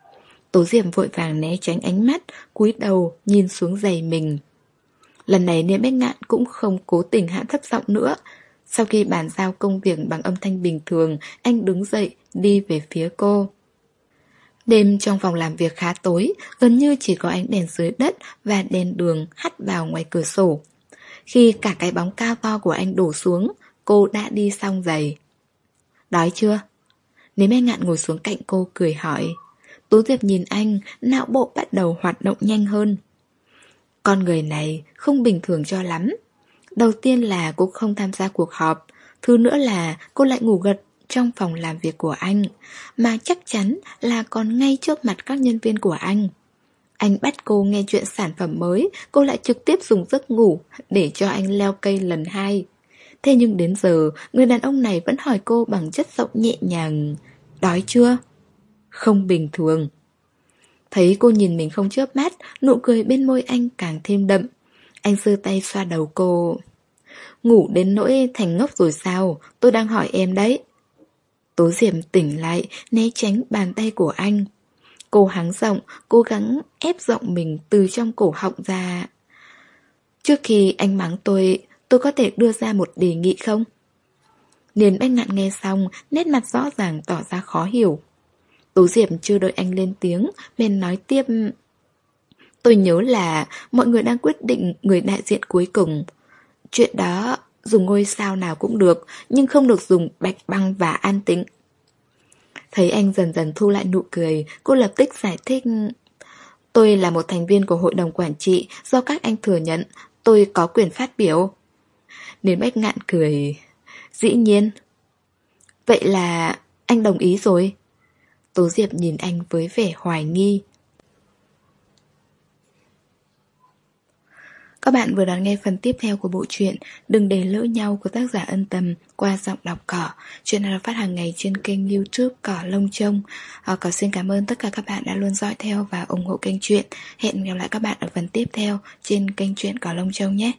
Tố Diệm vội vàng né tránh ánh mắt, cúi đầu nhìn xuống giày mình. Lần này Niệm Bách Ngạn cũng không cố tình hạ thấp giọng nữa. Sau khi bàn giao công việc bằng âm thanh bình thường, anh đứng dậy đi về phía cô. Đêm trong phòng làm việc khá tối, gần như chỉ có ánh đèn dưới đất và đèn đường hắt vào ngoài cửa sổ. Khi cả cái bóng cao to của anh đổ xuống, cô đã đi xong giày. Đói chưa? Nếu Bách Ngạn ngồi xuống cạnh cô cười hỏi. Tố Diệp nhìn anh, não bộ bắt đầu hoạt động nhanh hơn. Con người này không bình thường cho lắm. Đầu tiên là cô không tham gia cuộc họp. Thứ nữa là cô lại ngủ gật trong phòng làm việc của anh, mà chắc chắn là còn ngay trước mặt các nhân viên của anh. Anh bắt cô nghe chuyện sản phẩm mới, cô lại trực tiếp dùng giấc ngủ để cho anh leo cây lần hai. Thế nhưng đến giờ, người đàn ông này vẫn hỏi cô bằng chất giọng nhẹ nhàng. Đói chưa? Không bình thường. Thấy cô nhìn mình không chớp mắt, nụ cười bên môi anh càng thêm đậm. Anh giơ tay xoa đầu cô. Ngủ đến nỗi thành ngốc rồi sao? Tôi đang hỏi em đấy. Tố Diệp tỉnh lại, né tránh bàn tay của anh. Cô hắng giọng, cố gắng ép giọng mình từ trong cổ họng ra. Trước khi anh mắng tôi, tôi có thể đưa ra một đề nghị không? Niên Bách Ngạn nghe xong, nét mặt rõ ràng tỏ ra khó hiểu. Tố Diệp chưa đợi anh lên tiếng, bèn nói tiếp. Tôi nhớ là mọi người đang quyết định người đại diện cuối cùng. Chuyện đó dùng ngôi sao nào cũng được, nhưng không được dùng Bạch Băng và An Tĩnh. Thấy anh dần dần thu lại nụ cười, cô lập tức giải thích. Tôi là một thành viên của hội đồng quản trị, do các anh thừa nhận, tôi có quyền phát biểu. Nên Bách Ngạn cười. Dĩ nhiên. Vậy là anh đồng ý rồi. Tố Diệp nhìn anh với vẻ hoài nghi. Các bạn vừa đón nghe phần tiếp theo của bộ truyện Đừng để lỡ nhau của tác giả Ân Tầm qua giọng đọc Cỏ. Chuyện này được phát hàng ngày trên kênh YouTube Cỏ Lông Trông. À, Cỏ xin cảm ơn tất cả các bạn đã luôn dõi theo và ủng hộ kênh truyện. Hẹn gặp lại các bạn ở phần tiếp theo trên kênh truyện Cỏ Lông Trông nhé.